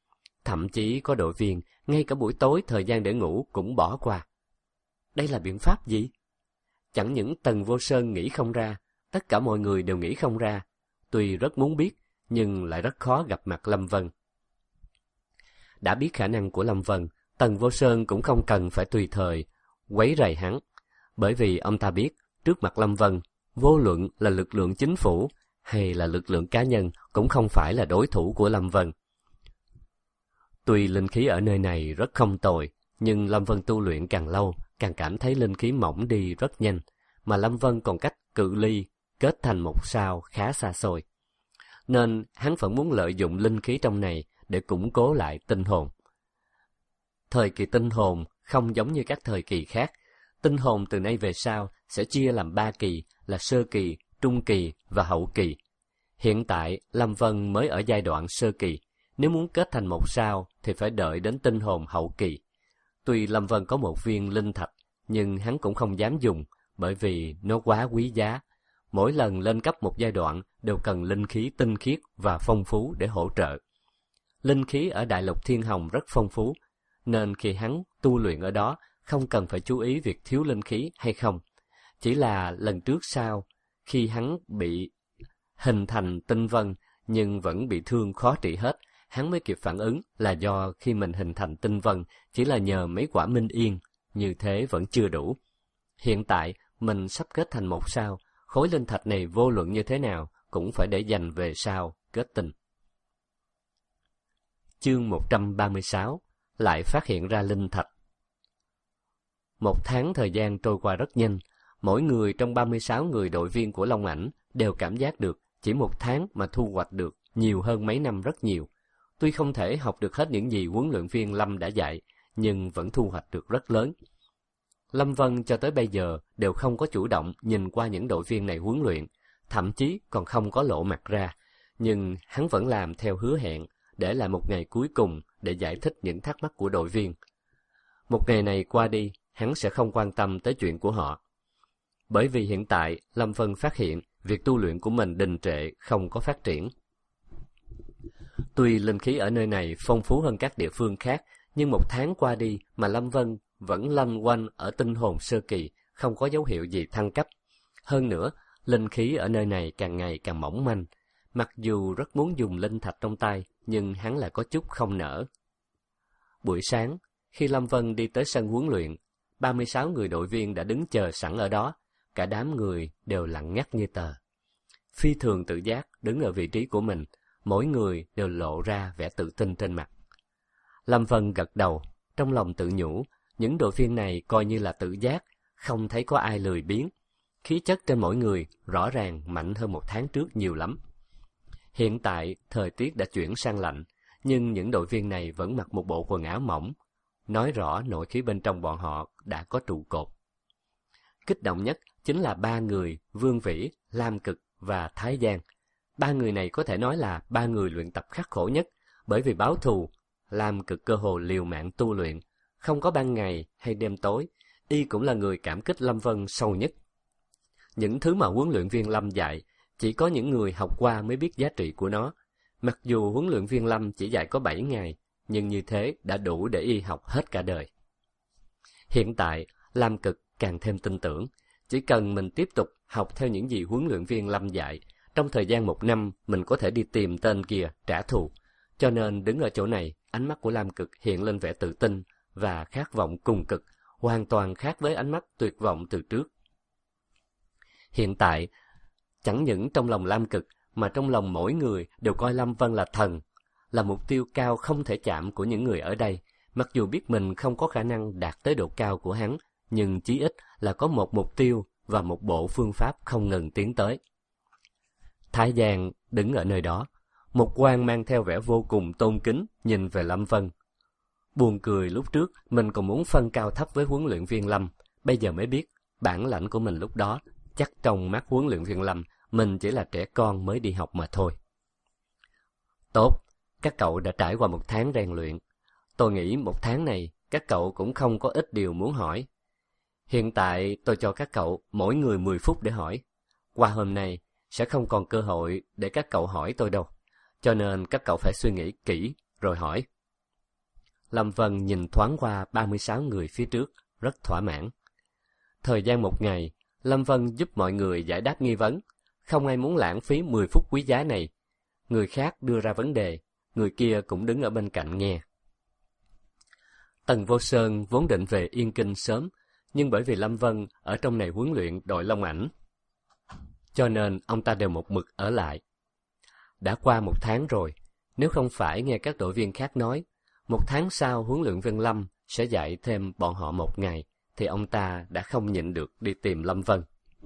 Thậm chí có đội viên, ngay cả buổi tối thời gian để ngủ cũng bỏ qua. Đây là biện pháp gì? Chẳng những Tần Vô Sơn nghĩ không ra, tất cả mọi người đều nghĩ không ra. Tuy rất muốn biết, nhưng lại rất khó gặp mặt Lâm Vân. Đã biết khả năng của Lâm Vân, Tần Vô Sơn cũng không cần phải tùy thời quấy rầy hắn, bởi vì ông ta biết, trước mặt Lâm Vân, vô luận là lực lượng chính phủ hay là lực lượng cá nhân cũng không phải là đối thủ của Lâm Vân. Tuy linh khí ở nơi này rất không tồi, nhưng Lâm Vân tu luyện càng lâu, càng cảm thấy linh khí mỏng đi rất nhanh, mà Lâm Vân còn cách cự ly kết thành một sao khá xa xôi. Nên hắn vẫn muốn lợi dụng linh khí trong này để củng cố lại tinh hồn. Thời kỳ tinh hồn không giống như các thời kỳ khác. Tinh hồn từ nay về sau sẽ chia làm ba kỳ là sơ kỳ, trung kỳ và hậu kỳ. Hiện tại Lâm Vân mới ở giai đoạn sơ kỳ. Nếu muốn kết thành một sao thì phải đợi đến tinh hồn hậu kỳ. Tuy Lâm Vân có một viên linh thạch, nhưng hắn cũng không dám dùng, bởi vì nó quá quý giá. Mỗi lần lên cấp một giai đoạn đều cần linh khí tinh khiết và phong phú để hỗ trợ. Linh khí ở Đại Lục Thiên Hồng rất phong phú, nên khi hắn tu luyện ở đó không cần phải chú ý việc thiếu linh khí hay không. Chỉ là lần trước sau, khi hắn bị hình thành tinh vân nhưng vẫn bị thương khó trị hết, hắn mới kịp phản ứng là do khi mình hình thành tinh vân chỉ là nhờ mấy quả minh yên, như thế vẫn chưa đủ. Hiện tại mình sắp kết thành một sao, khối linh thạch này vô luận như thế nào cũng phải để dành về sau kết tinh. Chương một trăm ba mươi sáu, lại phát hiện ra linh thạch. Một tháng thời gian trôi qua rất nhanh, mỗi người trong ba mươi sáu người đội viên của Long Ảnh đều cảm giác được chỉ một tháng mà thu hoạch được nhiều hơn mấy năm rất nhiều. Tuy không thể học được hết những gì huấn luyện viên Lâm đã dạy, nhưng vẫn thu hoạch được rất lớn. Lâm Vân cho tới bây giờ đều không có chủ động nhìn qua những đội viên này huấn luyện, thậm chí còn không có lộ mặt ra, nhưng hắn vẫn làm theo hứa hẹn, để lại một ngày cuối cùng để giải thích những thắc mắc của đội viên. Một ngày này qua đi, hắn sẽ không quan tâm tới chuyện của họ. Bởi vì hiện tại, Lâm Vân phát hiện việc tu luyện của mình đình trệ, không có phát triển. Tuy linh khí ở nơi này phong phú hơn các địa phương khác, nhưng một tháng qua đi mà Lâm Vân vẫn lanh quanh ở tinh hồn sơ kỳ, không có dấu hiệu gì thăng cấp. Hơn nữa, linh khí ở nơi này càng ngày càng mỏng manh. Mặc dù rất muốn dùng linh thạch trong tay, nhưng hắn lại có chút không nỡ. Buổi sáng, khi Lâm Vân đi tới sân huấn luyện, ba mươi sáu người đội viên đã đứng chờ sẵn ở đó, cả đám người đều lặng ngắt như tờ. Phi thường tự giác đứng ở vị trí của mình, mỗi người đều lộ ra vẻ tự tin trên mặt. Lâm Vân gật đầu, trong lòng tự nhủ, những đội viên này coi như là tự giác, không thấy có ai lười biếng. Khí chất trên mỗi người rõ ràng mạnh hơn một tháng trước nhiều lắm. Hiện tại, thời tiết đã chuyển sang lạnh, nhưng những đội viên này vẫn mặc một bộ quần áo mỏng, nói rõ nội khí bên trong bọn họ đã có trụ cột. Kích động nhất chính là ba người Vương Vĩ, Lam Cực và Thái Giang. Ba người này có thể nói là ba người luyện tập khắc khổ nhất, bởi vì báo thù, Lam Cực cơ hồ liều mạng tu luyện, không có ban ngày hay đêm tối, y cũng là người cảm kích Lâm Vân sâu nhất. Những thứ mà huấn luyện viên Lâm dạy, chỉ có những người học qua mới biết giá trị của nó. Mặc dù huấn luyện viên Lâm chỉ dạy có bảy ngày, nhưng như thế đã đủ để y học hết cả đời. Hiện tại, Lam Cực càng thêm tin tưởng, chỉ cần mình tiếp tục học theo những gì huấn luyện viên Lâm dạy, trong thời gian một năm mình có thể đi tìm tên kia trả thù. Cho nên đứng ở chỗ này, ánh mắt của Lam Cực hiện lên vẻ tự tin và khát vọng cùng cực, hoàn toàn khác với ánh mắt tuyệt vọng từ trước. Hiện tại, chẳng những trong lòng Lam Cực, mà trong lòng mỗi người đều coi Lâm Vân là thần, là mục tiêu cao không thể chạm của những người ở đây. Mặc dù biết mình không có khả năng đạt tới độ cao của hắn, nhưng chí ít là có một mục tiêu và một bộ phương pháp không ngừng tiến tới. Thái Giang đứng ở nơi đó, một quan mang theo vẻ vô cùng tôn kính nhìn về Lâm Vân. Buồn cười, lúc trước mình còn muốn phân cao thấp với huấn luyện viên Lâm, bây giờ mới biết bản lãnh của mình lúc đó, chắc trong mắt huấn luyện viên Lâm, mình chỉ là trẻ con mới đi học mà thôi. Tốt, các cậu đã trải qua một tháng rèn luyện. Tôi nghĩ một tháng này các cậu cũng không có ít điều muốn hỏi. Hiện tại tôi cho các cậu mỗi người mười phút để hỏi. Qua hôm nay sẽ không còn cơ hội để các cậu hỏi tôi đâu, cho nên các cậu phải suy nghĩ kỹ rồi hỏi. Lâm Vân nhìn thoáng qua ba mươi sáu người phía trước, rất thỏa mãn. Thời gian một ngày, Lâm Vân giúp mọi người giải đáp nghi vấn, không ai muốn lãng phí mười phút quý giá này. Người khác đưa ra vấn đề, người kia cũng đứng ở bên cạnh nghe. Tần Vô Sơn vốn định về Yên Kinh sớm, nhưng bởi vì Lâm Vân ở trong này huấn luyện đội Long Ảnh, cho nên ông ta đều một mực ở lại. Đã qua một tháng rồi, nếu không phải nghe các đội viên khác nói, một tháng sau huấn luyện viên Lâm sẽ dạy thêm bọn họ một ngày, thì ông ta đã không nhịn được đi tìm Lâm Vân.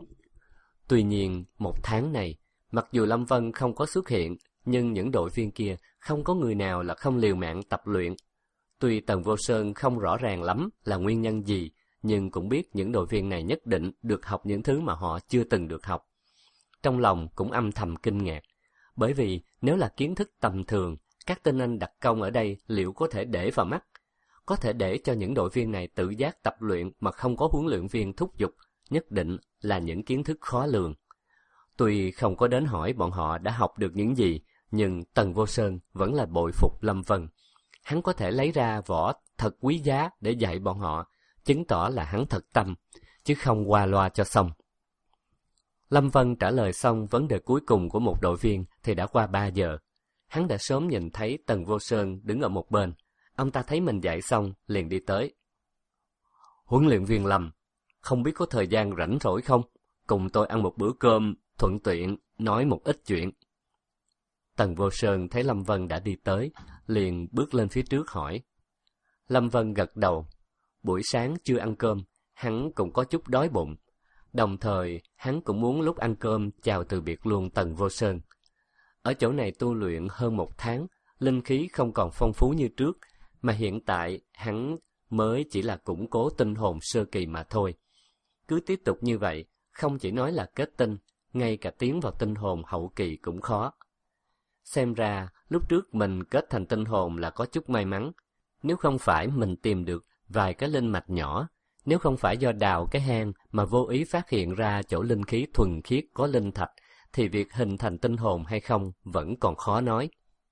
Tuy nhiên, một tháng này, mặc dù Lâm Vân không có xuất hiện, nhưng những đội viên kia không có người nào là không liều mạng tập luyện. Tuy Tần Vô Sơn không rõ ràng lắm là nguyên nhân gì, nhưng cũng biết những đội viên này nhất định được học những thứ mà họ chưa từng được học. Trong lòng cũng âm thầm kinh ngạc, bởi vì nếu là kiến thức tầm thường, các tên anh đặc công ở đây liệu có thể để vào mắt? Có thể để cho những đội viên này tự giác tập luyện mà không có huấn luyện viên thúc giục, nhất định là những kiến thức khó lường. Tuy không có đến hỏi bọn họ đã học được những gì, nhưng Tần Vô Sơn vẫn là bội phục Lâm Vân. Hắn có thể lấy ra võ thật quý giá để dạy bọn họ, chứng tỏ là hắn thật tâm, chứ không qua loa cho xong. Lâm Vân trả lời xong vấn đề cuối cùng của một đội viên thì đã qua ba giờ. Hắn đã sớm nhìn thấy Tần Vô Sơn đứng ở một bên. Ông ta thấy mình dạy xong, liền đi tới. Huấn luyện viên Lâm, không biết có thời gian rảnh rỗi không? Cùng tôi ăn một bữa cơm, thuận tiện nói một ít chuyện. Tần Vô Sơn thấy Lâm Vân đã đi tới, liền bước lên phía trước hỏi. Lâm Vân gật đầu. Buổi sáng chưa ăn cơm, hắn cũng có chút đói bụng. Đồng thời, hắn cũng muốn lúc ăn cơm chào từ biệt luôn Tần Vô Sơn. Ở chỗ này tu luyện hơn một tháng, linh khí không còn phong phú như trước, mà hiện tại hắn mới chỉ là củng cố tinh hồn sơ kỳ mà thôi. Cứ tiếp tục như vậy, không chỉ nói là kết tinh, ngay cả tiến vào tinh hồn hậu kỳ cũng khó. Xem ra, lúc trước mình kết thành tinh hồn là có chút may mắn. Nếu không phải mình tìm được vài cái linh mạch nhỏ, nếu không phải do đào cái hang mà vô ý phát hiện ra chỗ linh khí thuần khiết có linh thạch, thì việc hình thành tinh hồn hay không vẫn còn khó nói.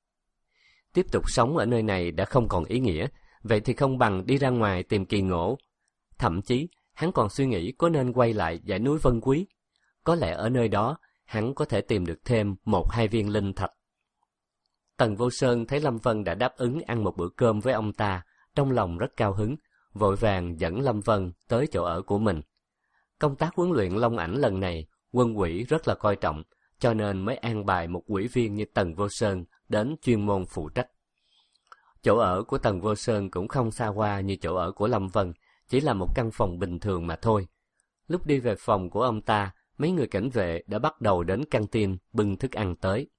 Tiếp tục sống ở nơi này đã không còn ý nghĩa, vậy thì không bằng đi ra ngoài tìm kỳ ngộ. Thậm chí, hắn còn suy nghĩ có nên quay lại dãy núi Vân Quý. Có lẽ ở nơi đó, hắn có thể tìm được thêm một hai viên linh thạch. Tần Vô Sơn thấy Lâm Vân đã đáp ứng ăn một bữa cơm với ông ta, trong lòng rất cao hứng, vội vàng dẫn Lâm Vân tới chỗ ở của mình. Công tác huấn luyện Long Ảnh lần này, quân quỷ rất là coi trọng, cho nên mới an bài một quỷ viên như Tần Vô Sơn đến chuyên môn phụ trách. Chỗ ở của Tần Vô Sơn cũng không xa hoa như chỗ ở của Lâm Vân, chỉ là một căn phòng bình thường mà thôi. Lúc đi về phòng của ông ta, mấy người cảnh vệ đã bắt đầu đến căng tin bưng thức ăn tới.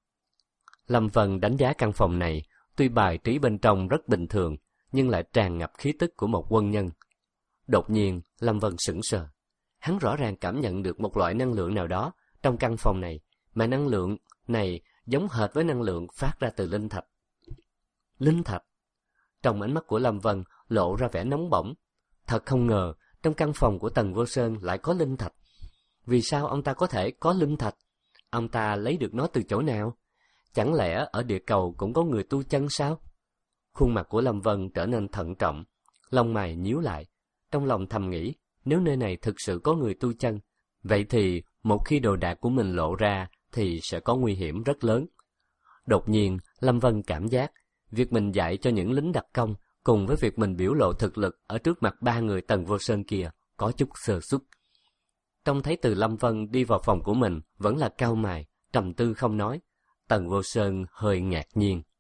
Lâm Vân đánh giá căn phòng này, tuy bài trí bên trong rất bình thường, nhưng lại tràn ngập khí tức của một quân nhân. Đột nhiên, Lâm Vân sững sờ. Hắn rõ ràng cảm nhận được một loại năng lượng nào đó trong căn phòng này, mà năng lượng này giống hệt với năng lượng phát ra từ linh thạch. Linh thạch? Trong ánh mắt của Lâm Vân lộ ra vẻ nóng bỏng. Thật không ngờ, trong căn phòng của Tần Vô Sơn lại có linh thạch. Vì sao ông ta có thể có linh thạch? Ông ta lấy được nó từ chỗ nào? Chẳng lẽ ở địa cầu cũng có người tu chân sao? Khuôn mặt của Lâm Vân trở nên thận trọng, lông mày nhíu lại. Trong lòng thầm nghĩ, nếu nơi này thực sự có người tu chân, vậy thì một khi đồ đạc của mình lộ ra thì sẽ có nguy hiểm rất lớn. Đột nhiên, Lâm Vân cảm giác, việc mình dạy cho những lính đặc công cùng với việc mình biểu lộ thực lực ở trước mặt ba người Tần Vô Sơn kia có chút sơ suất. Trông thấy từ Lâm Vân đi vào phòng của mình vẫn là cau mày, trầm tư không nói, Tần Vô Sơn hơi ngạc nhiên.